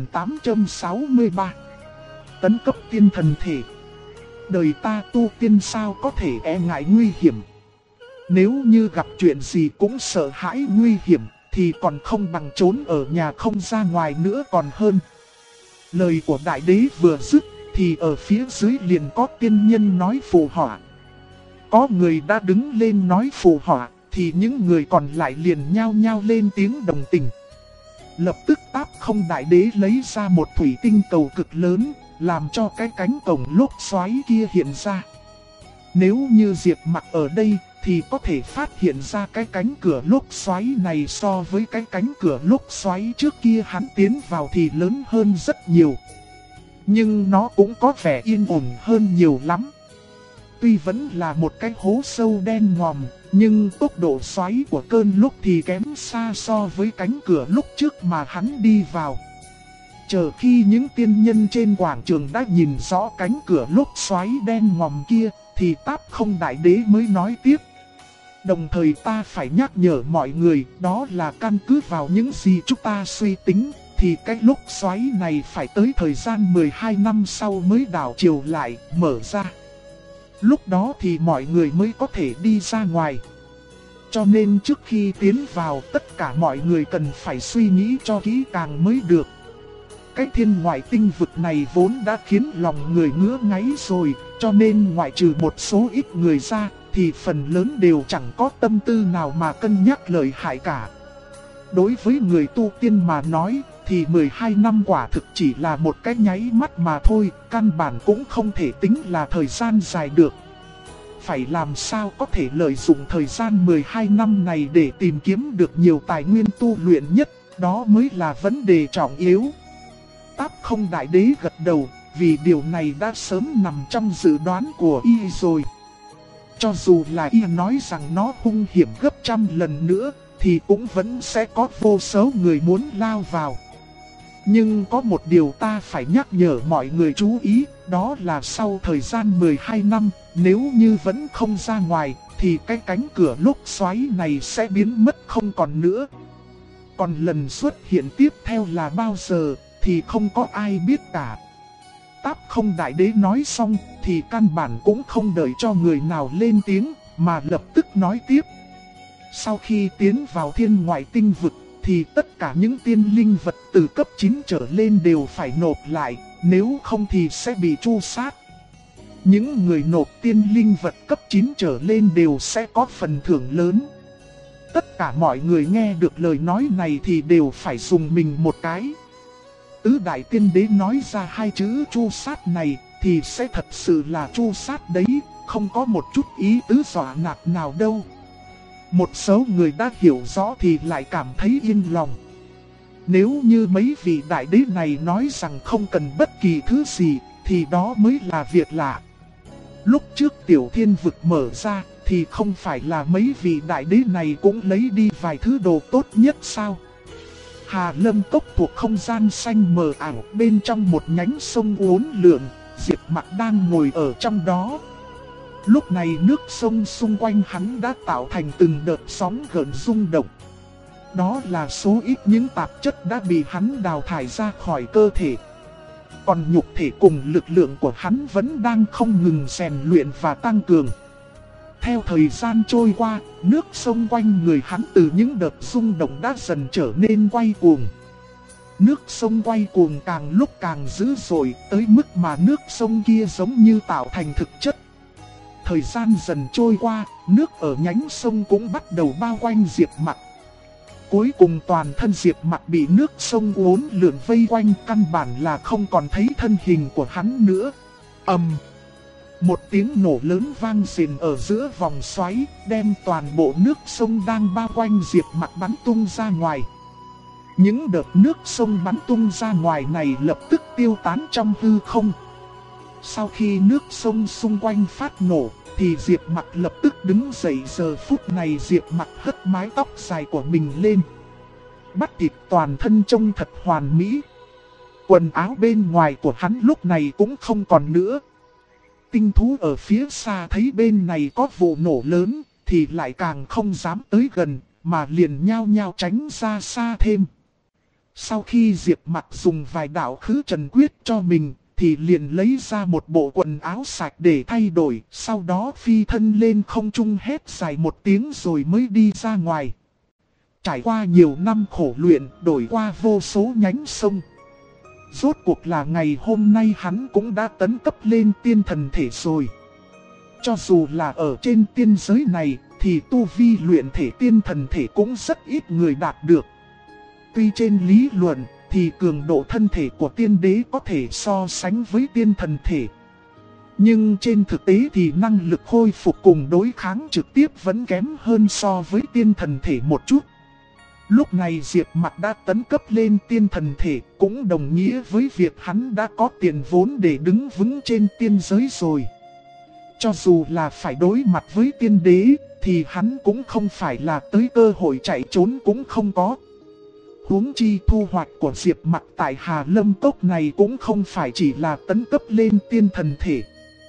1863. Tấn cấp tiên thần thể. Đời ta tu tiên sao có thể e ngại nguy hiểm. Nếu như gặp chuyện gì cũng sợ hãi nguy hiểm, thì còn không bằng trốn ở nhà không ra ngoài nữa còn hơn. Lời của đại đế vừa dứt, thì ở phía dưới liền có tiên nhân nói phù họa. Có người đã đứng lên nói phù họa, thì những người còn lại liền nhao nhao lên tiếng đồng tình. Lập tức Táp Không Đại Đế lấy ra một thủy tinh cầu cực lớn, làm cho cái cánh cổng lốc xoáy kia hiện ra. Nếu như Diệp Mặc ở đây, thì có thể phát hiện ra cái cánh cửa lốc xoáy này so với cái cánh cửa lốc xoáy trước kia hắn tiến vào thì lớn hơn rất nhiều. Nhưng nó cũng có vẻ yên ổn hơn nhiều lắm. Tuy vẫn là một cái hố sâu đen ngòm, nhưng tốc độ xoáy của cơn lốc thì kém xa so với cánh cửa lúc trước mà hắn đi vào. Chờ khi những tiên nhân trên quảng trường đã nhìn rõ cánh cửa lốc xoáy đen ngòm kia, thì Táp Không Đại Đế mới nói tiếp. Đồng thời ta phải nhắc nhở mọi người, đó là căn cứ vào những gì chúng ta suy tính, thì cái lốc xoáy này phải tới thời gian 12 năm sau mới đảo chiều lại, mở ra. Lúc đó thì mọi người mới có thể đi ra ngoài. Cho nên trước khi tiến vào, tất cả mọi người cần phải suy nghĩ cho kỹ càng mới được. Cái thiên ngoại tinh vực này vốn đã khiến lòng người ngứa ngáy rồi, cho nên ngoại trừ một số ít người ra, thì phần lớn đều chẳng có tâm tư nào mà cân nhắc lợi hại cả. Đối với người tu tiên mà nói, thì 12 năm quả thực chỉ là một cái nháy mắt mà thôi, căn bản cũng không thể tính là thời gian dài được. Phải làm sao có thể lợi dụng thời gian 12 năm này để tìm kiếm được nhiều tài nguyên tu luyện nhất, đó mới là vấn đề trọng yếu. Táp Không Đại Đế gật đầu, vì điều này đã sớm nằm trong dự đoán của y rồi. Cho dù là y nói rằng nó hung hiểm gấp trăm lần nữa, thì cũng vẫn sẽ có vô số người muốn lao vào. Nhưng có một điều ta phải nhắc nhở mọi người chú ý, đó là sau thời gian 12 năm, nếu như vẫn không ra ngoài, thì cái cánh cửa lốc xoáy này sẽ biến mất không còn nữa. Còn lần xuất hiện tiếp theo là bao giờ, thì không có ai biết cả. Táp Không Đại Đế nói xong, thì căn bản cũng không đợi cho người nào lên tiếng, mà lập tức nói tiếp. Sau khi tiến vào thiên ngoại tinh vực, thì tất cả những tiên linh vật từ cấp 9 trở lên đều phải nộp lại, nếu không thì sẽ bị tru sát. Những người nộp tiên linh vật cấp 9 trở lên đều sẽ có phần thưởng lớn. Tất cả mọi người nghe được lời nói này thì đều phải dùng mình một cái. Tứ Đại Tiên Đế nói ra hai chữ tru sát này thì sẽ thật sự là tru sát đấy, không có một chút ý tứ dọa nạt nào đâu. Một số người đã hiểu rõ thì lại cảm thấy yên lòng. Nếu như mấy vị đại đế này nói rằng không cần bất kỳ thứ gì, thì đó mới là việc lạ. Lúc trước Tiểu Thiên Vực mở ra, thì không phải là mấy vị đại đế này cũng lấy đi vài thứ đồ tốt nhất sao? Hà Lâm Cốc thuộc không gian xanh mờ ảo, bên trong một nhánh sông uốn lượn, Diệp Mặc đang ngồi ở trong đó. Lúc này nước sông xung quanh hắn đã tạo thành từng đợt sóng gợn rung động. Đó là số ít những tạp chất đã bị hắn đào thải ra khỏi cơ thể. Còn nhục thể cùng lực lượng của hắn vẫn đang không ngừng rèn luyện và tăng cường. Theo thời gian trôi qua, nước sông quanh người hắn từ những đợt rung động đã dần trở nên quay cuồng. Nước sông quay cuồng càng lúc càng dữ dội, tới mức mà nước sông kia giống như tạo thành thực chất. Thời gian dần trôi qua, nước ở nhánh sông cũng bắt đầu bao quanh Diệp Mặc. Cuối cùng toàn thân Diệp Mặc bị nước sông uốn lượn vây quanh, căn bản là không còn thấy thân hình của hắn nữa. Một tiếng nổ lớn vang rền ở giữa vòng xoáy, đem toàn bộ nước sông đang bao quanh Diệp Mặc bắn tung ra ngoài. Những đợt nước sông bắn tung ra ngoài này lập tức tiêu tán trong hư không. Sau khi nước sông xung quanh phát nổ, thì Diệp Mặc lập tức đứng dậy. Giờ phút này Diệp Mặc hất mái tóc dài của mình lên. Bắp thịt toàn thân trông thật hoàn mỹ. Quần áo bên ngoài của hắn lúc này cũng không còn nữa. Tinh thú ở phía xa thấy bên này có vụ nổ lớn, thì lại càng không dám tới gần, mà liền nhao nhao tránh ra xa thêm. Sau khi Diệp Mặc dùng vài đạo khứ trần quyết cho mình, thì liền lấy ra một bộ quần áo sạch để thay đổi, sau đó phi thân lên không trung hét dài một tiếng rồi mới đi ra ngoài. Trải qua nhiều năm khổ luyện, đổi qua vô số nhánh sông. Rốt cuộc là ngày hôm nay hắn cũng đã tấn cấp lên tiên thần thể rồi. Cho dù là ở trên tiên giới này, thì tu vi luyện thể tiên thần thể cũng rất ít người đạt được. Tuy trên lý luận, thì cường độ thân thể của tiên đế có thể so sánh với tiên thần thể. Nhưng trên thực tế thì năng lực khôi phục cùng đối kháng trực tiếp vẫn kém hơn so với tiên thần thể một chút. Lúc này Diệp Mặc đã tấn cấp lên tiên thần thể, cũng đồng nghĩa với việc hắn đã có tiền vốn để đứng vững trên tiên giới rồi. Cho dù là phải đối mặt với tiên đế, thì hắn cũng không phải là tới cơ hội chạy trốn cũng không có. Huống chi thu hoạch của Diệp Mặc tại Hà Lâm Cốc này cũng không phải chỉ là tấn cấp lên tiên thần thể,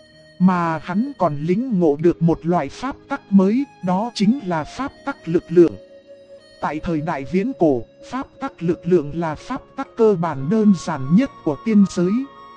mà hắn còn lĩnh ngộ được một loại pháp tắc mới, đó chính là pháp tắc lực lượng. Tại thời đại viễn cổ, pháp tắc lực lượng là pháp tắc cơ bản đơn giản nhất của tiên giới.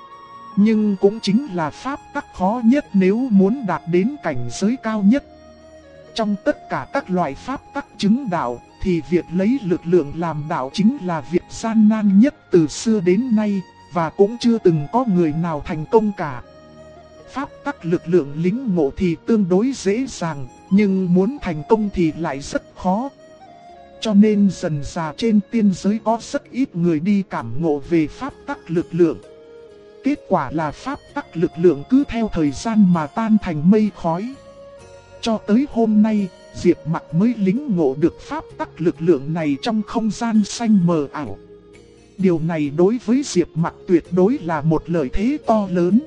Nhưng cũng chính là pháp tắc khó nhất nếu muốn đạt đến cảnh giới cao nhất. Trong tất cả các loại pháp tắc chứng đạo, thì việc lấy lực lượng làm đạo chính là việc gian nan nhất từ xưa đến nay, và cũng chưa từng có người nào thành công cả. Pháp tắc lực lượng lĩnh ngộ thì tương đối dễ dàng, nhưng muốn thành công thì lại rất khó. cho nên dần dà trên tiên giới có rất ít người đi cảm ngộ về pháp tắc lực lượng. Kết quả là pháp tắc lực lượng cứ theo thời gian mà tan thành mây khói. Cho tới hôm nay, Diệp Mặc mới lĩnh ngộ được pháp tắc lực lượng này trong không gian xanh mờ ảo. Điều này đối với Diệp Mặc tuyệt đối là một lợi thế to lớn.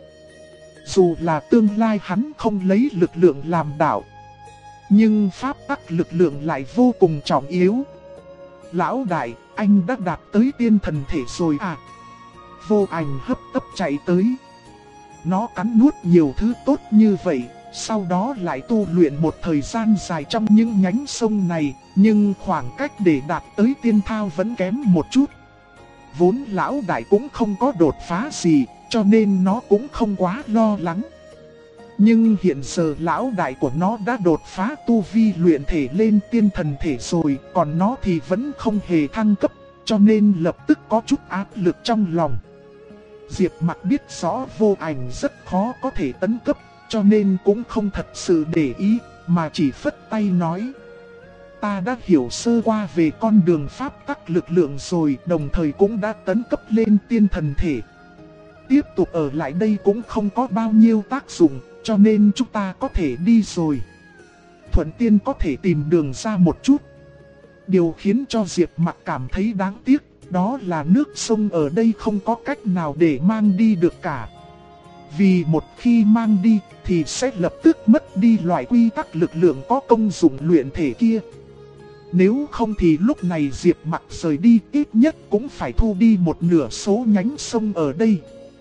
Dù là tương lai hắn không lấy lực lượng làm đạo, nhưng pháp tắc lực lượng lại vô cùng trọng yếu. Lão đại, anh đã đạt tới tiên thần thể rồi à? Vô Ảnh hấp tấp chạy tới. Nó cắn nuốt nhiều thứ tốt như vậy, sau đó lại tu luyện một thời gian dài trong những nhánh sông này, nhưng khoảng cách để đạt tới tiên thao vẫn kém một chút. Vốn lão đại cũng không có đột phá gì, cho nên nó cũng không quá lo lắng. Nhưng hiện giờ lão đại của nó đã đột phá tu vi luyện thể lên tiên thần thể rồi, còn nó thì vẫn không hề thăng cấp, cho nên lập tức có chút áp lực trong lòng. Diệp Mặc biết rõ Vô Ảnh rất khó có thể tấn cấp, cho nên cũng không thật sự để ý, mà chỉ phất tay nói. Ta đã hiểu sơ qua về con đường pháp tắc lực lượng rồi, đồng thời cũng đã tấn cấp lên tiên thần thể. Tiếp tục ở lại đây cũng không có bao nhiêu tác dụng, cho nên chúng ta có thể đi rồi. Thuận tiên có thể tìm đường ra một chút. Điều khiến cho Diệp Mặc cảm thấy đáng tiếc, đó là nước sông ở đây không có cách nào để mang đi được cả. Vì một khi mang đi thì sẽ lập tức mất đi loại quy tắc lực lượng có công dụng luyện thể kia. Nếu không thì lúc này Diệp Mặc rời đi ít nhất cũng phải thu đi một nửa số nhánh sông ở đây.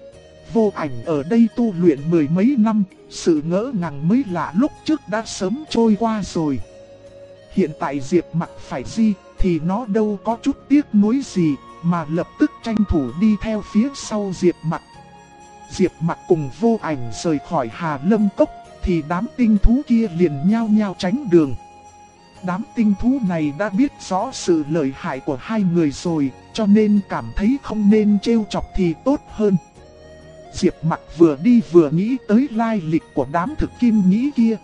Vô Ảnh ở đây tu luyện mười mấy năm, sự ngỡ ngàng mới lạ lúc trước đã sớm trôi qua rồi. Hiện tại Diệp Mặc phải đi thì nó đâu có chút tiếc nuối gì, mà lập tức tranh thủ đi theo phía sau Diệp Mặc. Diệp Mặc cùng Vô Ảnh rời khỏi Hà Lâm Cốc, thì đám tinh thú kia liền nhao nhao tránh đường. Đám tinh thú này đã biết rõ sự lợi hại của hai người rồi, cho nên cảm thấy không nên trêu chọc thì tốt hơn. Diệp Mặc vừa đi vừa nghĩ tới lai lịch của đám thực kim nhĩ kia.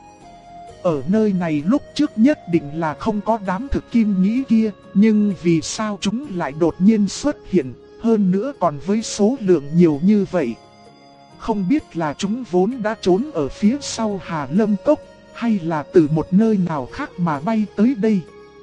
Ở nơi này lúc trước nhất định là không có đám thực kim nhĩ kia, nhưng vì sao chúng lại đột nhiên xuất hiện, hơn nữa còn với số lượng nhiều như vậy. Không biết là chúng vốn đã trốn ở phía sau Hà Lâm Cốc, hay là từ một nơi nào khác mà bay tới đây.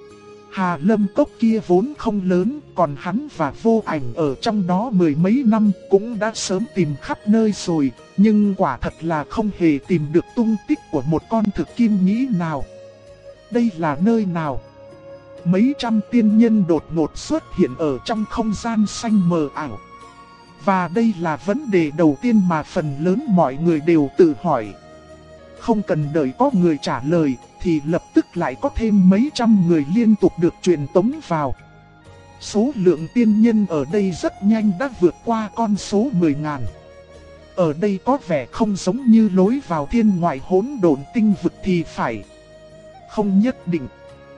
Hà Lâm Cốc kia vốn không lớn, còn hắn và Vô Ảnh ở trong đó mười mấy năm cũng đã sớm tìm khắp nơi rồi, nhưng quả thật là không hề tìm được tung tích của một con thực kim nhĩ nào. Đây là nơi nào? Mấy trăm tiên nhân đột ngột xuất hiện ở trong không gian xanh mờ ảo. Và đây là vấn đề đầu tiên mà phần lớn mọi người đều tự hỏi. Không cần đợi có người trả lời, thì lập tức lại có thêm mấy trăm người liên tục được truyền tống vào. Số lượng tiên nhân ở đây rất nhanh đã vượt qua con số 10.000. Ở đây có vẻ không giống như lối vào thiên ngoại hỗn độn tinh vực thì phải. Không nhất định.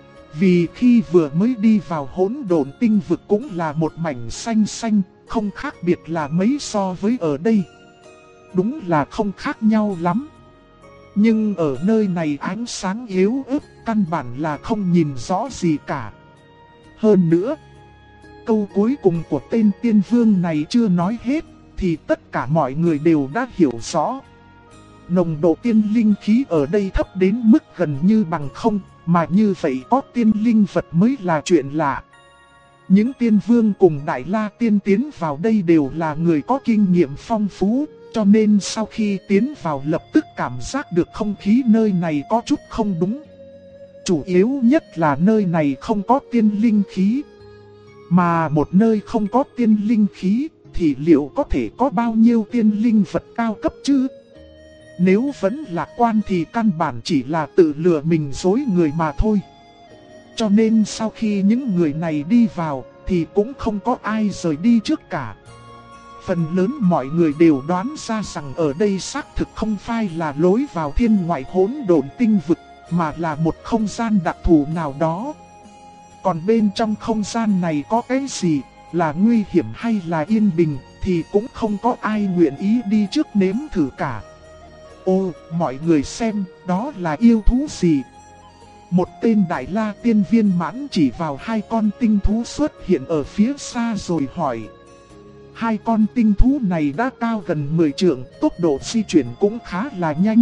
Vì khi vừa mới đi vào hỗn độn tinh vực cũng là một mảnh xanh xanh, không khác biệt là mấy so với ở đây. Đúng là không khác nhau lắm. Nhưng ở nơi này ánh sáng yếu ớt, căn bản là không nhìn rõ gì cả. Hơn nữa, câu cuối cùng của tên tiên vương này chưa nói hết, thì tất cả mọi người đều đã hiểu rõ. Nồng độ tiên linh khí ở đây thấp đến mức gần như bằng không, mà như vậy có tiên linh vật mới là chuyện lạ. Những tiên vương cùng Đại La Tiên tiến vào đây đều là người có kinh nghiệm phong phú, cho nên sau khi tiến vào lập tức cảm giác được không khí nơi này có chút không đúng. Chủ yếu nhất là nơi này không có tiên linh khí. Mà một nơi không có tiên linh khí thì liệu có thể có bao nhiêu tiên linh vật cao cấp chứ? Nếu vẫn lạc quan thì căn bản chỉ là tự lừa mình dối người mà thôi. Cho nên sau khi những người này đi vào thì cũng không có ai rời đi trước cả. Phần lớn mọi người đều đoán ra rằng ở đây xác thực không phải là lối vào thiên ngoại hỗn độn tinh vực, mà là một không gian đặc thù nào đó. Còn bên trong không gian này có cái gì, là nguy hiểm hay là yên bình, thì cũng không có ai nguyện ý đi trước nếm thử cả. Ô, mọi người xem, đó là yêu thú gì? Một tên Đại La Tiên viên mãn chỉ vào hai con tinh thú xuất hiện ở phía xa rồi hỏi. Hai con tinh thú này đã cao gần 10 trượng, tốc độ di chuyển cũng khá là nhanh.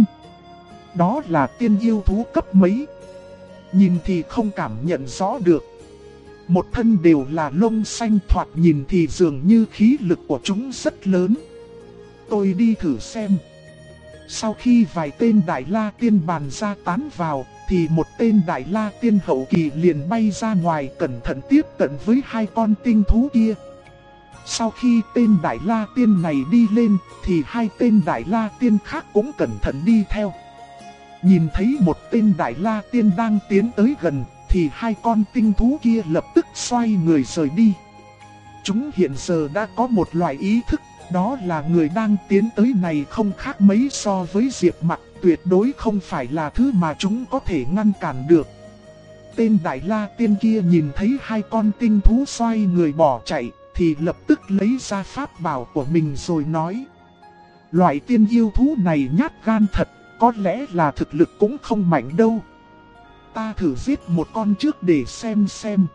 Đó là tiên yêu thú cấp mấy? Nhìn thì không cảm nhận rõ được. Một thân đều là lông xanh, thoạt nhìn thì dường như khí lực của chúng rất lớn. Tôi đi thử xem. Sau khi vài tên Đại La Tiên bàn ra tán vào, thì một tên Đại La Tiên hậu kỳ liền bay ra ngoài cẩn thận tiếp cận với hai con tinh thú kia. Sau khi tên Đại La Tiên này đi lên, thì hai tên Đại La Tiên khác cũng cẩn thận đi theo. Nhìn thấy một tên Đại La Tiên đang tiến tới gần, thì hai con tinh thú kia lập tức xoay người rời đi. Chúng hiện giờ đã có một loại ý thức, đó là người đang tiến tới này không khác mấy so với Diệp Mặc, tuyệt đối không phải là thứ mà chúng có thể ngăn cản được. Tên Đại La Tiên kia nhìn thấy hai con tinh thú xoay người bỏ chạy, thì lập tức lấy ra pháp bảo của mình rồi nói. Loại tiên yêu thú này nhát gan thật, có lẽ là thực lực cũng không mạnh đâu. Ta thử giết một con trước để xem.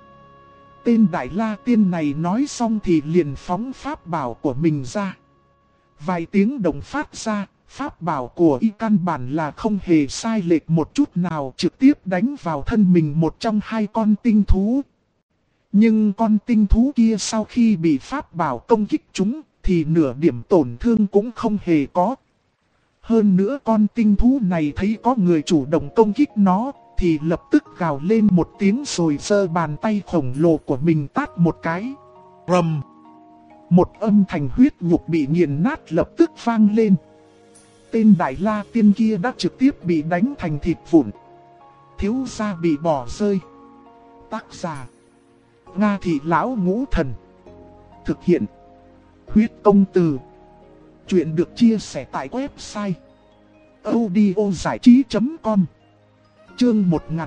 Tên Đại La Tiên này nói xong thì liền phóng pháp bảo của mình ra. Vài tiếng động phát ra, pháp bảo của y căn bản là không hề sai lệch một chút nào, trực tiếp đánh vào thân mình một trong hai con tinh thú. Nhưng con tinh thú kia sau khi bị pháp bảo công kích chúng, thì nửa điểm tổn thương cũng không hề có. Hơn nữa con tinh thú này thấy có người chủ động công kích nó, thì lập tức gào lên một tiếng rồi giơ bàn tay khổng lồ của mình tát một cái. Rầm! Một âm thanh huyết nhục bị nghiền nát lập tức vang lên. Tên Đại La Tiên kia đã trực tiếp bị đánh thành thịt vụn. Thiếu gia bị bỏ rơi. Tác giả: Nga Thị Lão Ngũ Thần. Thực hiện: Huyết Công Từ. Chuyện được chia sẻ tại website audiozảichí.com. Chương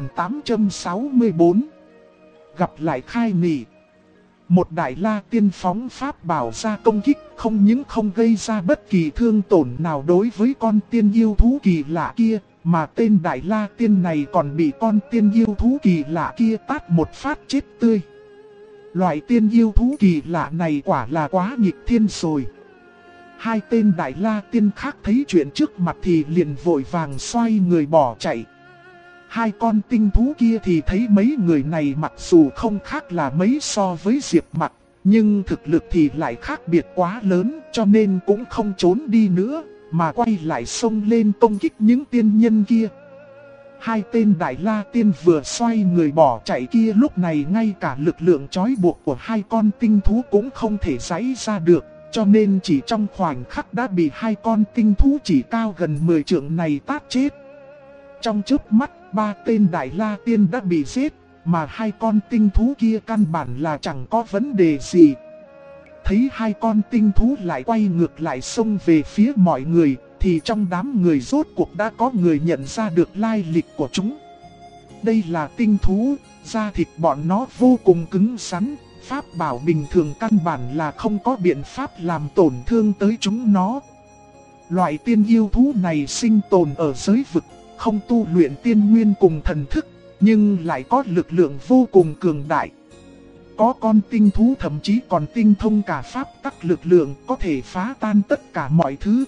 1864. Gặp lại Khai Nị. Một Đại La Tiên phóng pháp bảo ra công kích, không những không gây ra bất kỳ thương tổn nào đối với con tiên yêu thú kỳ lạ kia, mà tên Đại La Tiên này còn bị con tiên yêu thú kỳ lạ kia tát một phát chết tươi. Loại tiên yêu thú kỳ lạ này quả là quá nghịch thiên rồi. Hai tên Đại La Tiên khác thấy chuyện trước mặt thì liền vội vàng xoay người bỏ chạy. Hai con tinh thú kia thì thấy mấy người này mặc dù không khác là mấy so với Diệp Mặc, nhưng thực lực thì lại khác biệt quá lớn, cho nên cũng không trốn đi nữa, mà quay lại xông lên công kích những tiên nhân kia. Hai tên Đại La Tiên vừa xoay người bỏ chạy kia lúc này ngay cả lực lượng trói buộc của hai con tinh thú cũng không thể giãy ra được, cho nên chỉ trong khoảnh khắc đã bị hai con tinh thú chỉ cao gần 10 trượng này tát chết. Trong chớp mắt, ba tên Đại La Tiên đã bị giết, mà hai con tinh thú kia căn bản là chẳng có vấn đề gì. Thấy hai con tinh thú lại quay ngược lại xông về phía mọi người, thì trong đám người rốt cuộc đã có người nhận ra được lai lịch của chúng. Đây là tinh thú, da thịt bọn nó vô cùng cứng rắn, pháp bảo bình thường căn bản là không có biện pháp làm tổn thương tới chúng nó. Loại tiên yêu thú này sinh tồn ở giới vực, không tu luyện tiên nguyên cùng thần thức, nhưng lại có lực lượng vô cùng cường đại. Có con tinh thú thậm chí còn tinh thông cả pháp tắc lực lượng, có thể phá tan tất cả mọi thứ.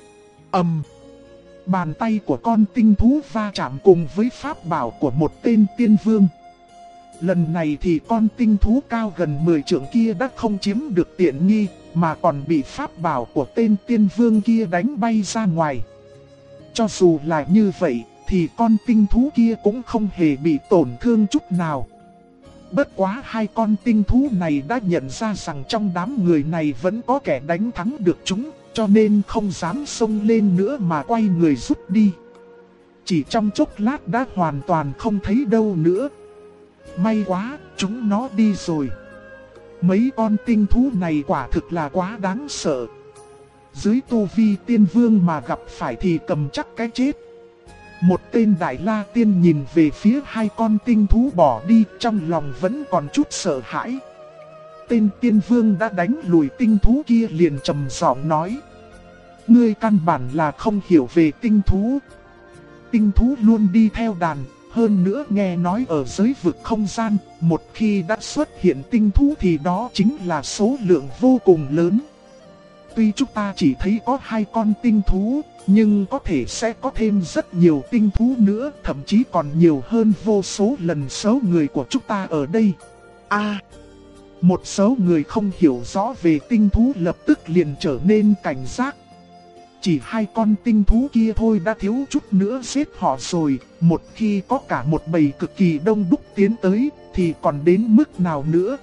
Bàn tay của con tinh thú va chạm cùng với pháp bảo của một tên tiên vương. Lần này thì con tinh thú cao gần 10 trượng kia đã không chiếm được tiện nghi, mà còn bị pháp bảo của tên tiên vương kia đánh bay ra ngoài. Cho dù là như vậy, thì con tinh thú kia cũng không hề bị tổn thương chút nào. Bất quá hai con tinh thú này đã nhận ra rằng trong đám người này vẫn có kẻ đánh thắng được chúng, cho nên không dám xông lên nữa mà quay người rút đi. Chỉ trong chốc lát đã hoàn toàn không thấy đâu nữa. May quá, chúng nó đi rồi. Mấy con tinh thú này quả thực là quá đáng sợ. Dưới tu vi tiên vương mà gặp phải thì cầm chắc cái chết. Một tên Đại La Tiên nhìn về phía hai con tinh thú bỏ đi, trong lòng vẫn còn chút sợ hãi. Tên tiên vương đã đánh lùi tinh thú kia liền trầm giọng nói: ngươi căn bản là không hiểu về tinh thú. Tinh thú luôn đi theo đàn, Hơn nữa nghe nói ở giới vực không gian, một khi đã xuất hiện tinh thú thì đó chính là số lượng vô cùng lớn. Tuy chúng ta chỉ thấy có 2 con tinh thú, nhưng có thể sẽ có thêm rất nhiều tinh thú nữa, thậm chí còn nhiều hơn vô số lần số người của chúng ta ở đây. Một số người không hiểu rõ về tinh thú lập tức liền trở nên cảnh giác. Chỉ 2 con tinh thú kia thôi đã thiếu chút nữa giết họ rồi, một khi có cả một bầy cực kỳ đông đúc tiến tới, thì còn đến mức nào nữa.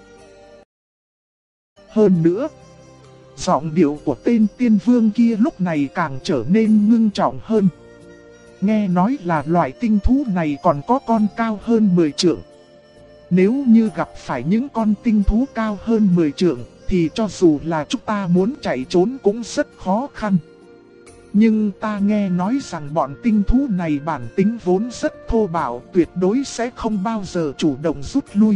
Hơn nữa, giọng điệu của tên tiên vương kia lúc này càng trở nên ngưng trọng hơn. Nghe nói là loại tinh thú này còn có con cao hơn 10 trượng. Nếu như gặp phải những con tinh thú cao hơn 10 trượng, thì cho dù là chúng ta muốn chạy trốn cũng rất khó khăn. Nhưng ta nghe nói rằng bọn tinh thú này bản tính vốn rất thô bạo, tuyệt đối sẽ không bao giờ chủ động rút lui.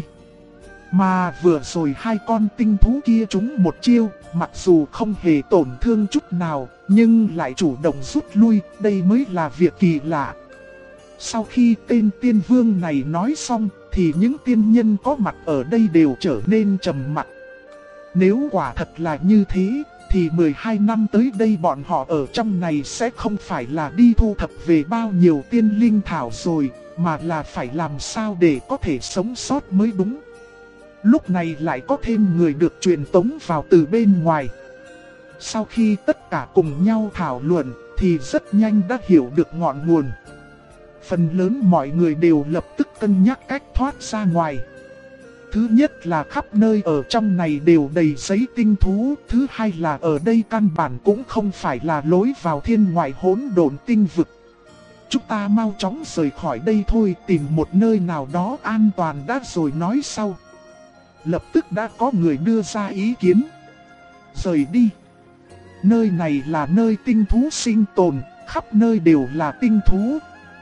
Mà vừa rồi 2 con tinh thú kia trúng một chiêu, mặc dù không hề tổn thương chút nào, nhưng lại chủ động rút lui, đây mới là việc kỳ lạ. Sau khi tên tiên vương này nói xong, thì những tiên nhân có mặt ở đây đều trở nên trầm mặc. Nếu quả thật là như thế, thì 12 năm tới đây bọn họ ở trong này sẽ không phải là đi thu thập về bao nhiêu tiên linh thảo rồi, mà là phải làm sao để có thể sống sót mới đúng. Lúc này lại có thêm người được truyền tống vào từ bên ngoài. Sau khi tất cả cùng nhau thảo luận, thì rất nhanh đã hiểu được ngọn nguồn. Phần lớn mọi người đều lập tức cân nhắc cách thoát ra ngoài. Thứ nhất là khắp nơi ở trong này đều đầy giấy tinh thú. Thứ hai là ở đây căn bản cũng không phải là lối vào thiên ngoại hỗn độn tinh vực. Chúng ta mau chóng rời khỏi đây thôi, tìm một nơi nào đó an toàn đã rồi nói sau. Lập tức đã có người đưa ra ý kiến. Rời đi. Nơi này là nơi tinh thú sinh tồn, khắp nơi đều là tinh thú.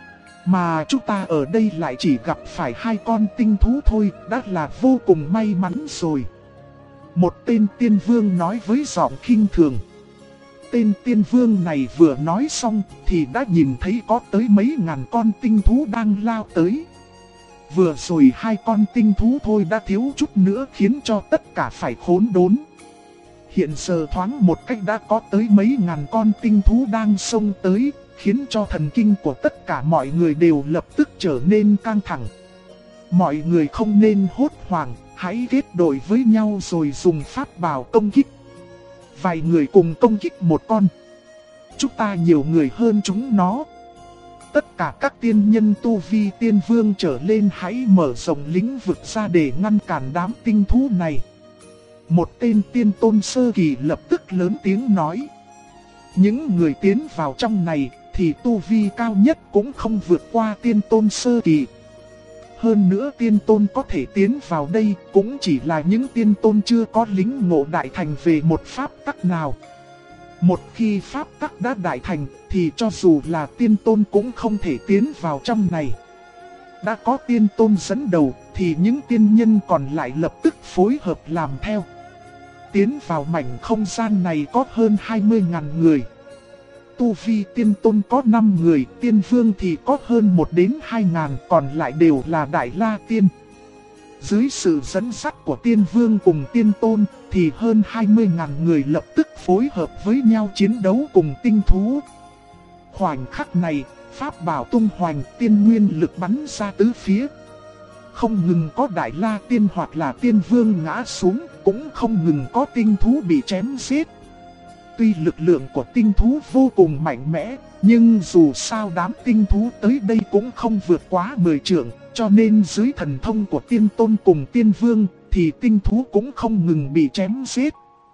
Mà chúng ta ở đây lại chỉ gặp phải 2 con tinh thú thôi, đã là vô cùng may mắn rồi. Một tên tiên vương nói với giọng khinh thường. Tên tiên vương này vừa nói xong thì đã nhìn thấy có tới mấy ngàn con tinh thú đang lao tới. Vừa rồi 2 con tinh thú thôi đã thiếu chút nữa khiến cho tất cả phải khốn đốn. Hiện giờ thoáng một cách đã có tới mấy ngàn con tinh thú đang xông tới, khiến cho thần kinh của tất cả mọi người đều lập tức trở nên căng thẳng. Mọi người không nên hốt hoảng, hãy kết đội với nhau rồi dùng pháp bảo công kích. Vài người cùng công kích một con. Chúng ta nhiều người hơn chúng nó. Tất cả các tiên nhân tu vi tiên vương trở lên hãy mở rộng lĩnh vực ra để ngăn cản đám tinh thú này. Một tên tiên tôn sơ kỳ lập tức lớn tiếng nói. Những người tiến vào trong này thì tu vi cao nhất cũng không vượt qua tiên tôn sơ kỳ. Hơn nữa tiên tôn có thể tiến vào đây cũng chỉ là những tiên tôn chưa có lĩnh ngộ đại thành về một pháp tắc nào. Một khi pháp tắc đã đại thành thì cho dù là tiên tôn cũng không thể tiến vào trong này. Đã có tiên tôn dẫn đầu thì những tiên nhân còn lại lập tức phối hợp làm theo. Tiến vào mảnh không gian này có hơn 20.000 người. Tu vi tiên tôn có 5 người, tiên vương thì có hơn 1 đến 2.000, còn lại đều là đại la tiên. Dưới sự dẫn dắt của tiên vương cùng tiên tôn thì hơn 20.000 người lập tức phối hợp với nhau chiến đấu cùng tinh thú. Khoảnh khắc này, pháp bảo tung hoành, tiên nguyên lực bắn ra tứ phía. Không ngừng có đại la tiên hoặc là tiên vương ngã xuống, cũng không ngừng có tinh thú bị chém giết. Tuy lực lượng của tinh thú vô cùng mạnh mẽ, nhưng dù sao đám tinh thú tới đây cũng không vượt quá 10 trượng, cho nên dưới thần thông của tiên tôn cùng tiên vương thì tinh thú cũng không ngừng bị chém giết.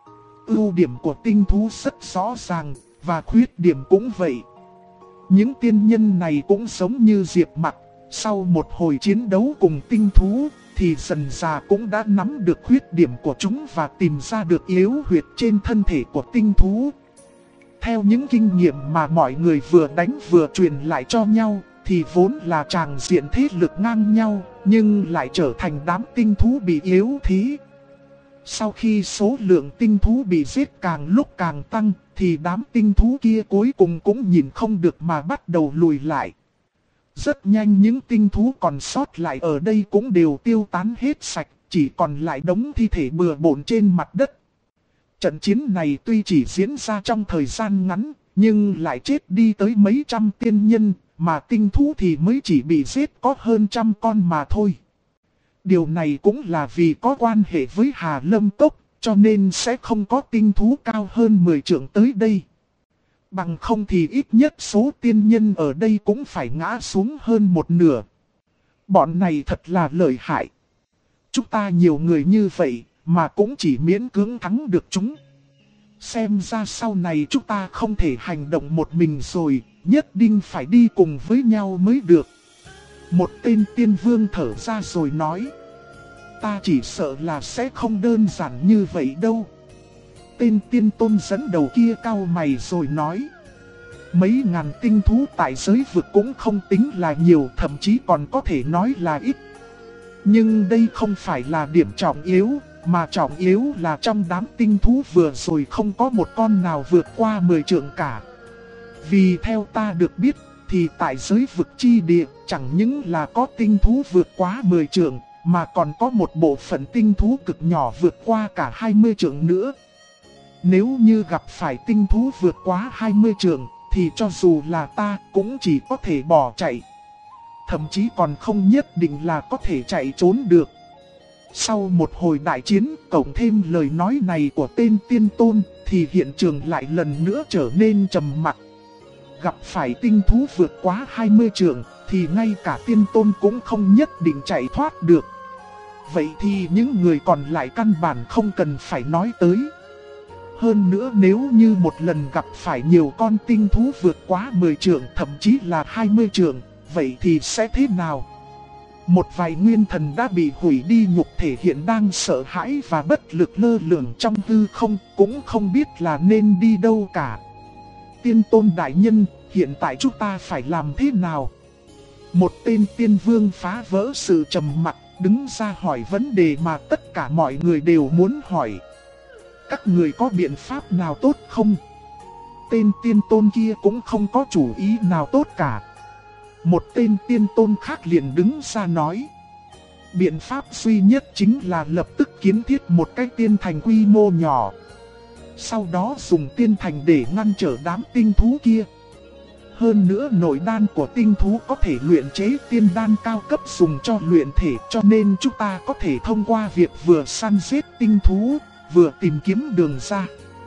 Ưu điểm của tinh thú rất rõ ràng, và khuyết điểm cũng vậy. Những tiên nhân này cũng giống như Diệp Mặc, sau một hồi chiến đấu cùng tinh thú thì dần dà cũng đã nắm được khuyết điểm của chúng và tìm ra được yếu huyệt trên thân thể của tinh thú. Theo những kinh nghiệm mà mọi người vừa đánh vừa truyền lại cho nhau thì vốn là tràng diện thế lực ngang nhau, nhưng lại trở thành đám tinh thú bị yếu thế. Sau khi số lượng tinh thú bị giết càng lúc càng tăng thì đám tinh thú kia cuối cùng cũng nhìn không được mà bắt đầu lùi lại. Rất nhanh những tinh thú còn sót lại ở đây cũng đều tiêu tán hết sạch, chỉ còn lại đống thi thể bừa bộn trên mặt đất. Trận chiến này tuy chỉ diễn ra trong thời gian ngắn, nhưng lại chết đi tới mấy trăm tiên nhân, mà tinh thú thì mới chỉ bị giết có hơn 100 con mà thôi. Điều này cũng là vì có quan hệ với Hà Lâm Tốc, cho nên sẽ không có tinh thú cao hơn 10 trượng tới đây. Bằng không thì ít nhất số tiên nhân ở đây cũng phải ngã xuống hơn một nửa. Bọn này thật là lợi hại. Chúng ta nhiều người như vậy mà cũng chỉ miễn cưỡng thắng được chúng. Xem ra sau này chúng ta không thể hành động một mình rồi, nhất định phải đi cùng với nhau mới được. Một tên tiên vương thở ra rồi nói. Ta chỉ sợ là sẽ không đơn giản như vậy đâu. Tên tiên tôn dẫn đầu kia cau mày rồi nói. Mấy ngàn tinh thú tại giới vực cũng không tính là nhiều, thậm chí còn có thể nói là ít. Nhưng đây không phải là điểm trọng yếu, mà trọng yếu là trong đám tinh thú vừa rồi không có một con nào vượt qua 10 trượng cả. Vì theo ta được biết, thì tại giới vực chi địa chẳng những là có tinh thú vượt quá 10 trượng, mà còn có một bộ phận tinh thú cực nhỏ vượt qua cả 20 trượng nữa. Nếu như gặp phải tinh thú vượt quá 20 trượng, thì cho dù là ta cũng chỉ có thể bỏ chạy. Thậm chí còn không nhất định là có thể chạy trốn được. Sau một hồi đại chiến, cộng thêm lời nói này của tên tiên tôn, thì hiện trường lại lần nữa trở nên trầm mặc. Gặp phải tinh thú vượt quá 20 trượng, thì ngay cả tiên tôn cũng không nhất định chạy thoát được. Vậy thì những người còn lại căn bản không cần phải nói tới. Hơn nữa nếu như một lần gặp phải nhiều con tinh thú vượt quá 10 trượng, thậm chí là 20 trượng, vậy thì sẽ thế nào? Một vài nguyên thần đã bị hủy đi nhục thể hiện đang sợ hãi và bất lực lơ lửng trong hư không, cũng không biết là nên đi đâu cả. Tiên tôn đại nhân, hiện tại chúng ta phải làm thế nào? Một tên tiên vương phá vỡ sự trầm mặc, đứng ra hỏi vấn đề mà tất cả mọi người đều muốn hỏi. Các người có biện pháp nào tốt không? Tên tiên tôn kia cũng không có chủ ý nào tốt cả. Một tên tiên tôn khác liền đứng ra nói. Biện pháp duy nhất chính là lập tức kiến thiết một cái tiên thành quy mô nhỏ. Sau đó dùng tiên thành để ngăn trở đám tinh thú kia. Hơn nữa nội đan của tinh thú có thể luyện chế tiên đan cao cấp dùng cho luyện thể, cho nên chúng ta có thể thông qua việc vừa săn giết tinh thú, vừa tìm kiếm đường ra.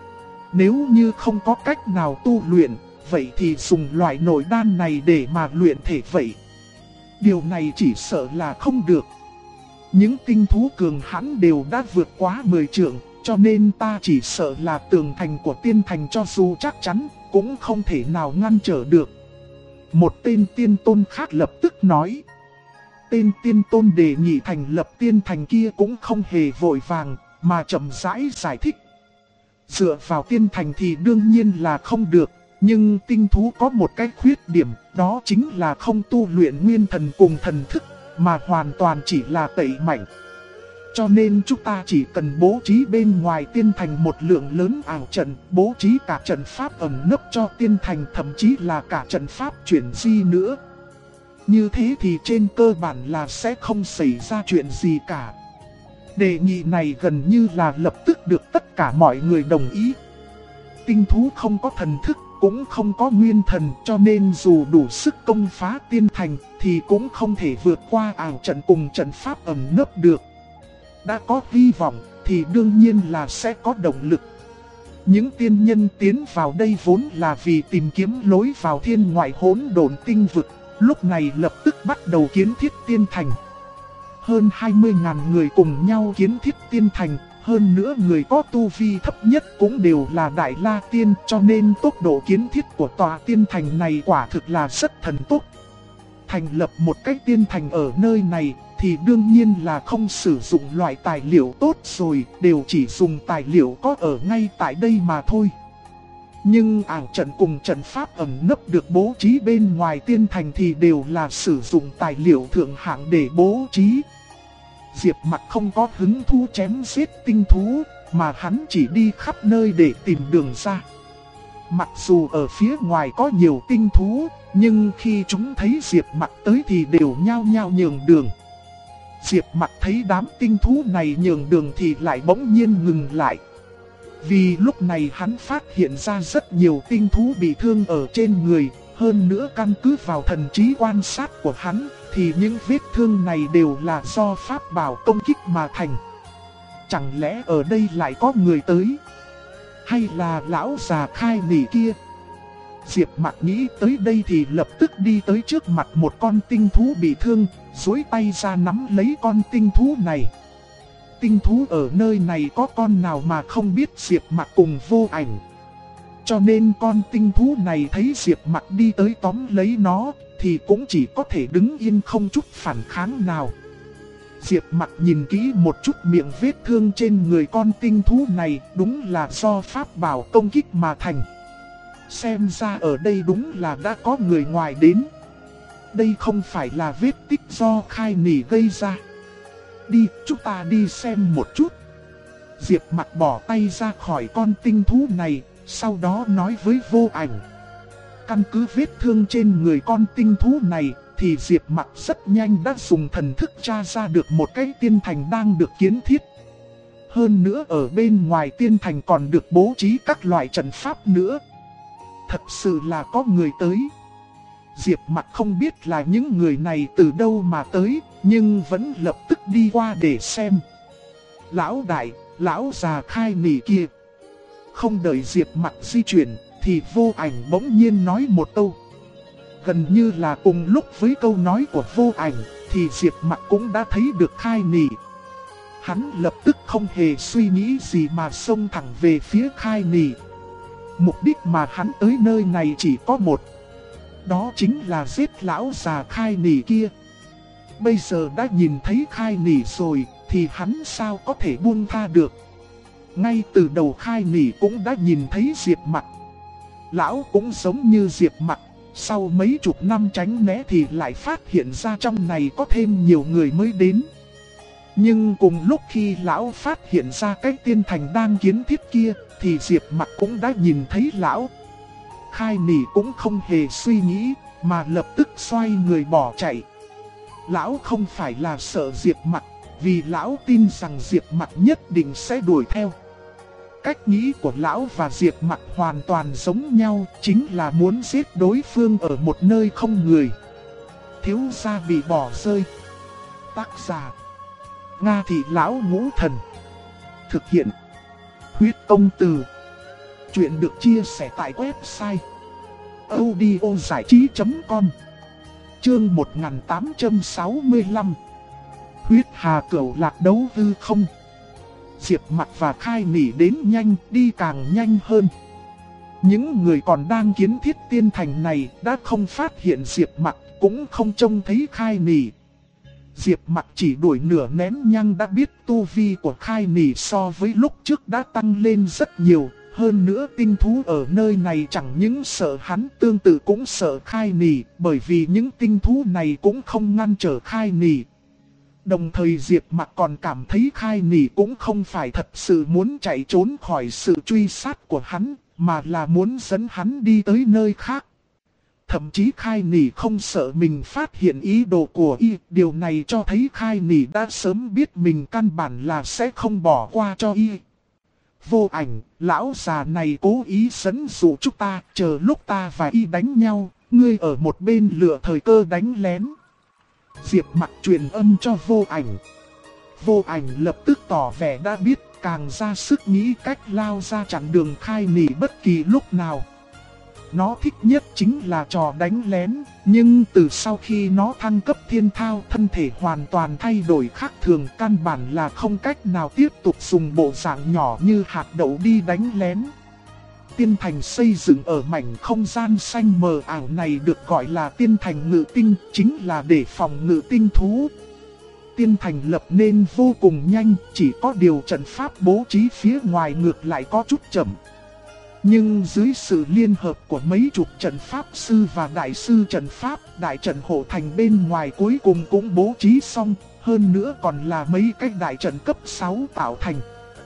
Nếu như không có cách nào tu luyện, vậy thì dùng loại nội đan này để mà luyện thể vậy. Điều này chỉ sợ là không được. Những tinh thú cường hãn đều đã vượt quá 10 trượng, cho nên ta chỉ sợ là tường thành của tiên thành cho dù chắc chắn, cũng không thể nào ngăn trở được. Một tên tiên tôn khác lập tức nói. Tên tiên tôn đề nghị thành lập tiên thành kia cũng không hề vội vàng, mà chậm rãi giải thích. Dựa vào tiên thành thì đương nhiên là không được, nhưng tinh thú có một cái khuyết điểm, đó chính là không tu luyện nguyên thần cùng thần thức, mà hoàn toàn chỉ là tẩy mạnh. Cho nên chúng ta chỉ cần bố trí bên ngoài tiên thành một lượng lớn ảo trận, bố trí cả trận pháp ẩn nấp cho tiên thành, thậm chí là cả trận pháp chuyển di nữa. Như thế thì trên cơ bản là sẽ không xảy ra chuyện gì cả. Đề nghị này gần như là lập tức được tất cả mọi người đồng ý. Tinh thú không có thần thức, cũng không có nguyên thần, cho nên dù đủ sức công phá tiên thành thì cũng không thể vượt qua ảo trận cùng trận pháp ẩn nấp được. Đã có hy vọng thì đương nhiên là sẽ có động lực. Những tiên nhân tiến vào đây vốn là vì tìm kiếm lối vào thiên ngoại hỗn độn tinh vực, lúc này lập tức bắt đầu kiến thiết tiên thành. Hơn 20.000 người cùng nhau kiến thiết tiên thành, hơn nữa người có tu vi thấp nhất cũng đều là Đại La Tiên, cho nên tốc độ kiến thiết của tòa tiên thành này quả thực là rất thần tốc. Thành lập một cái tiên thành ở nơi này thì đương nhiên là không sử dụng loại tài liệu tốt rồi, đều chỉ dùng tài liệu có ở ngay tại đây mà thôi. Nhưng ảo trận cùng trận pháp ẩn nấp được bố trí bên ngoài tiên thành thì đều là sử dụng tài liệu thượng hạng để bố trí. Diệp Mặc không có hứng thú chém giết tinh thú, mà hắn chỉ đi khắp nơi để tìm đường ra. Mặc dù ở phía ngoài có nhiều tinh thú, nhưng khi chúng thấy Diệp Mặc tới thì đều nhao nhao nhường đường. Diệp Mặc thấy đám tinh thú này nhường đường thì lại bỗng nhiên ngừng lại. Vì lúc này hắn phát hiện ra rất nhiều tinh thú bị thương ở trên người, hơn nữa căn cứ vào thần trí quan sát của hắn, thì những vết thương này đều là do pháp bảo công kích mà thành. Chẳng lẽ ở đây lại có người tới? Hay là lão già Khai Nỉ kia? Diệp Mặc nghĩ tới đây thì lập tức đi tới trước mặt một con tinh thú bị thương, duỗi tay ra nắm lấy con tinh thú này. Tinh thú ở nơi này có con nào mà không biết Diệp Mặc cùng Vô Ảnh. Cho nên con tinh thú này thấy Diệp Mặc đi tới tóm lấy nó, thì cũng chỉ có thể đứng yên không chút phản kháng nào. Diệp Mặc nhìn kỹ một chút miệng vết thương trên người con tinh thú này, đúng là do pháp bảo công kích mà thành. Xem ra ở đây đúng là đã có người ngoài đến. Đây không phải là vết tích do Khai Nỉ gây ra. Đi, chúng ta đi xem một chút. Diệp Mặc bỏ tay ra khỏi con tinh thú này, sau đó nói với Vô Ảnh. Căn cứ vết thương trên người con tinh thú này, thì Diệp Mặc rất nhanh đã dùng thần thức tra ra được một cái tiên thành đang được kiến thiết. Hơn nữa ở bên ngoài tiên thành còn được bố trí các loại trận pháp nữa. Thật sự là có người tới. Diệp Mặc không biết là những người này từ đâu mà tới, nhưng vẫn lập tức đi qua để xem. Lão đại, lão già Khai Nỉ kia. Không đợi Diệp Mặc di chuyển, thì Vô Ảnh bỗng nhiên nói một câu. Gần như là cùng lúc với câu nói của Vô Ảnh, thì Diệp Mặc cũng đã thấy được Khai Nỉ. Hắn lập tức không hề suy nghĩ gì mà xông thẳng về phía Khai Nỉ. Mục đích mà hắn tới nơi này chỉ có một. Đó chính là giết lão già Khai Nỉ kia. Bây giờ đã nhìn thấy Khai Nỉ rồi, thì hắn sao có thể buông tha được. Ngay từ đầu Khai Nỉ cũng đã nhìn thấy Diệp Mặc. Lão cũng giống như Diệp Mặc, sau mấy chục năm tránh né thì lại phát hiện ra trong này có thêm nhiều người mới đến. Nhưng cùng lúc khi lão phát hiện ra cái tiên thành đang kiến thiết kia, thì Diệp Mặc cũng đã nhìn thấy lão. Khai Nỉ cũng không hề suy nghĩ, mà lập tức xoay người bỏ chạy. Lão không phải là sợ Diệp Mặc, vì lão tin rằng Diệp Mặc nhất định sẽ đuổi theo. Cách nghĩ của lão và Diệp Mặc hoàn toàn giống nhau, chính là muốn giết đối phương ở một nơi không người. Thiếu gia bị bỏ rơi. Tác giả: Nga Thị Lão Ngũ Thần. Thực hiện: Huyết Công Từ. Chuyện được chia sẻ tại website audiozảichí.com. Chương 1865. Huyết Hà Cửu Lạc Đấu Hư Không. Diệp Mặc và Khai Nỉ đến nhanh, đi càng nhanh hơn. Những người còn đang kiến thiết tiên thành này đã không phát hiện Diệp Mặc, cũng không trông thấy Khai Nỉ. Diệp Mặc chỉ đuổi nửa nén nhang đã biết tu vi của Khai Nỉ so với lúc trước đã tăng lên rất nhiều. Hơn nữa tinh thú ở nơi này chẳng những sợ hắn, tương tự cũng sợ Khai Nỉ, bởi vì những tinh thú này cũng không ngăn trở Khai Nỉ. Đồng thời Diệp Mặc còn cảm thấy Khai Nỉ cũng không phải thật sự muốn chạy trốn khỏi sự truy sát của hắn, mà là muốn dẫn hắn đi tới nơi khác. Thậm chí Khai Nỉ không sợ mình phát hiện ý đồ của y, điều này cho thấy Khai Nỉ đã sớm biết mình căn bản là sẽ không bỏ qua cho y. Vô Ảnh, lão già này cố ý dẫn dụ chúng ta, chờ lúc ta và y đánh nhau, ngươi ở một bên lựa thời cơ đánh lén. Diệp Mặc truyền âm cho Vô Ảnh. Vô Ảnh lập tức tỏ vẻ đã biết, càng ra sức nghĩ cách lao ra chặn đường Khai Nỉ bất kỳ lúc nào. Nó thích nhất chính là trò đánh lén, nhưng từ sau khi nó thăng cấp thiên thao, thân thể hoàn toàn thay đổi khác thường, căn bản là không cách nào tiếp tục dùng bộ dạng nhỏ như hạt đậu đi đánh lén. Tiên thành xây dựng ở mảnh không gian xanh mờ ảo này được gọi là tiên thành ngự tinh, chính là để phòng ngự tinh thú. Tiên thành lập nên vô cùng nhanh, chỉ có điều trận pháp bố trí phía ngoài ngược lại có chút chậm. Nhưng dưới sự liên hợp của mấy chục trận pháp sư và đại sư trận pháp, đại trận hộ thành bên ngoài cuối cùng cũng bố trí xong, hơn nữa còn là mấy cái đại trận cấp 6 tạo thành.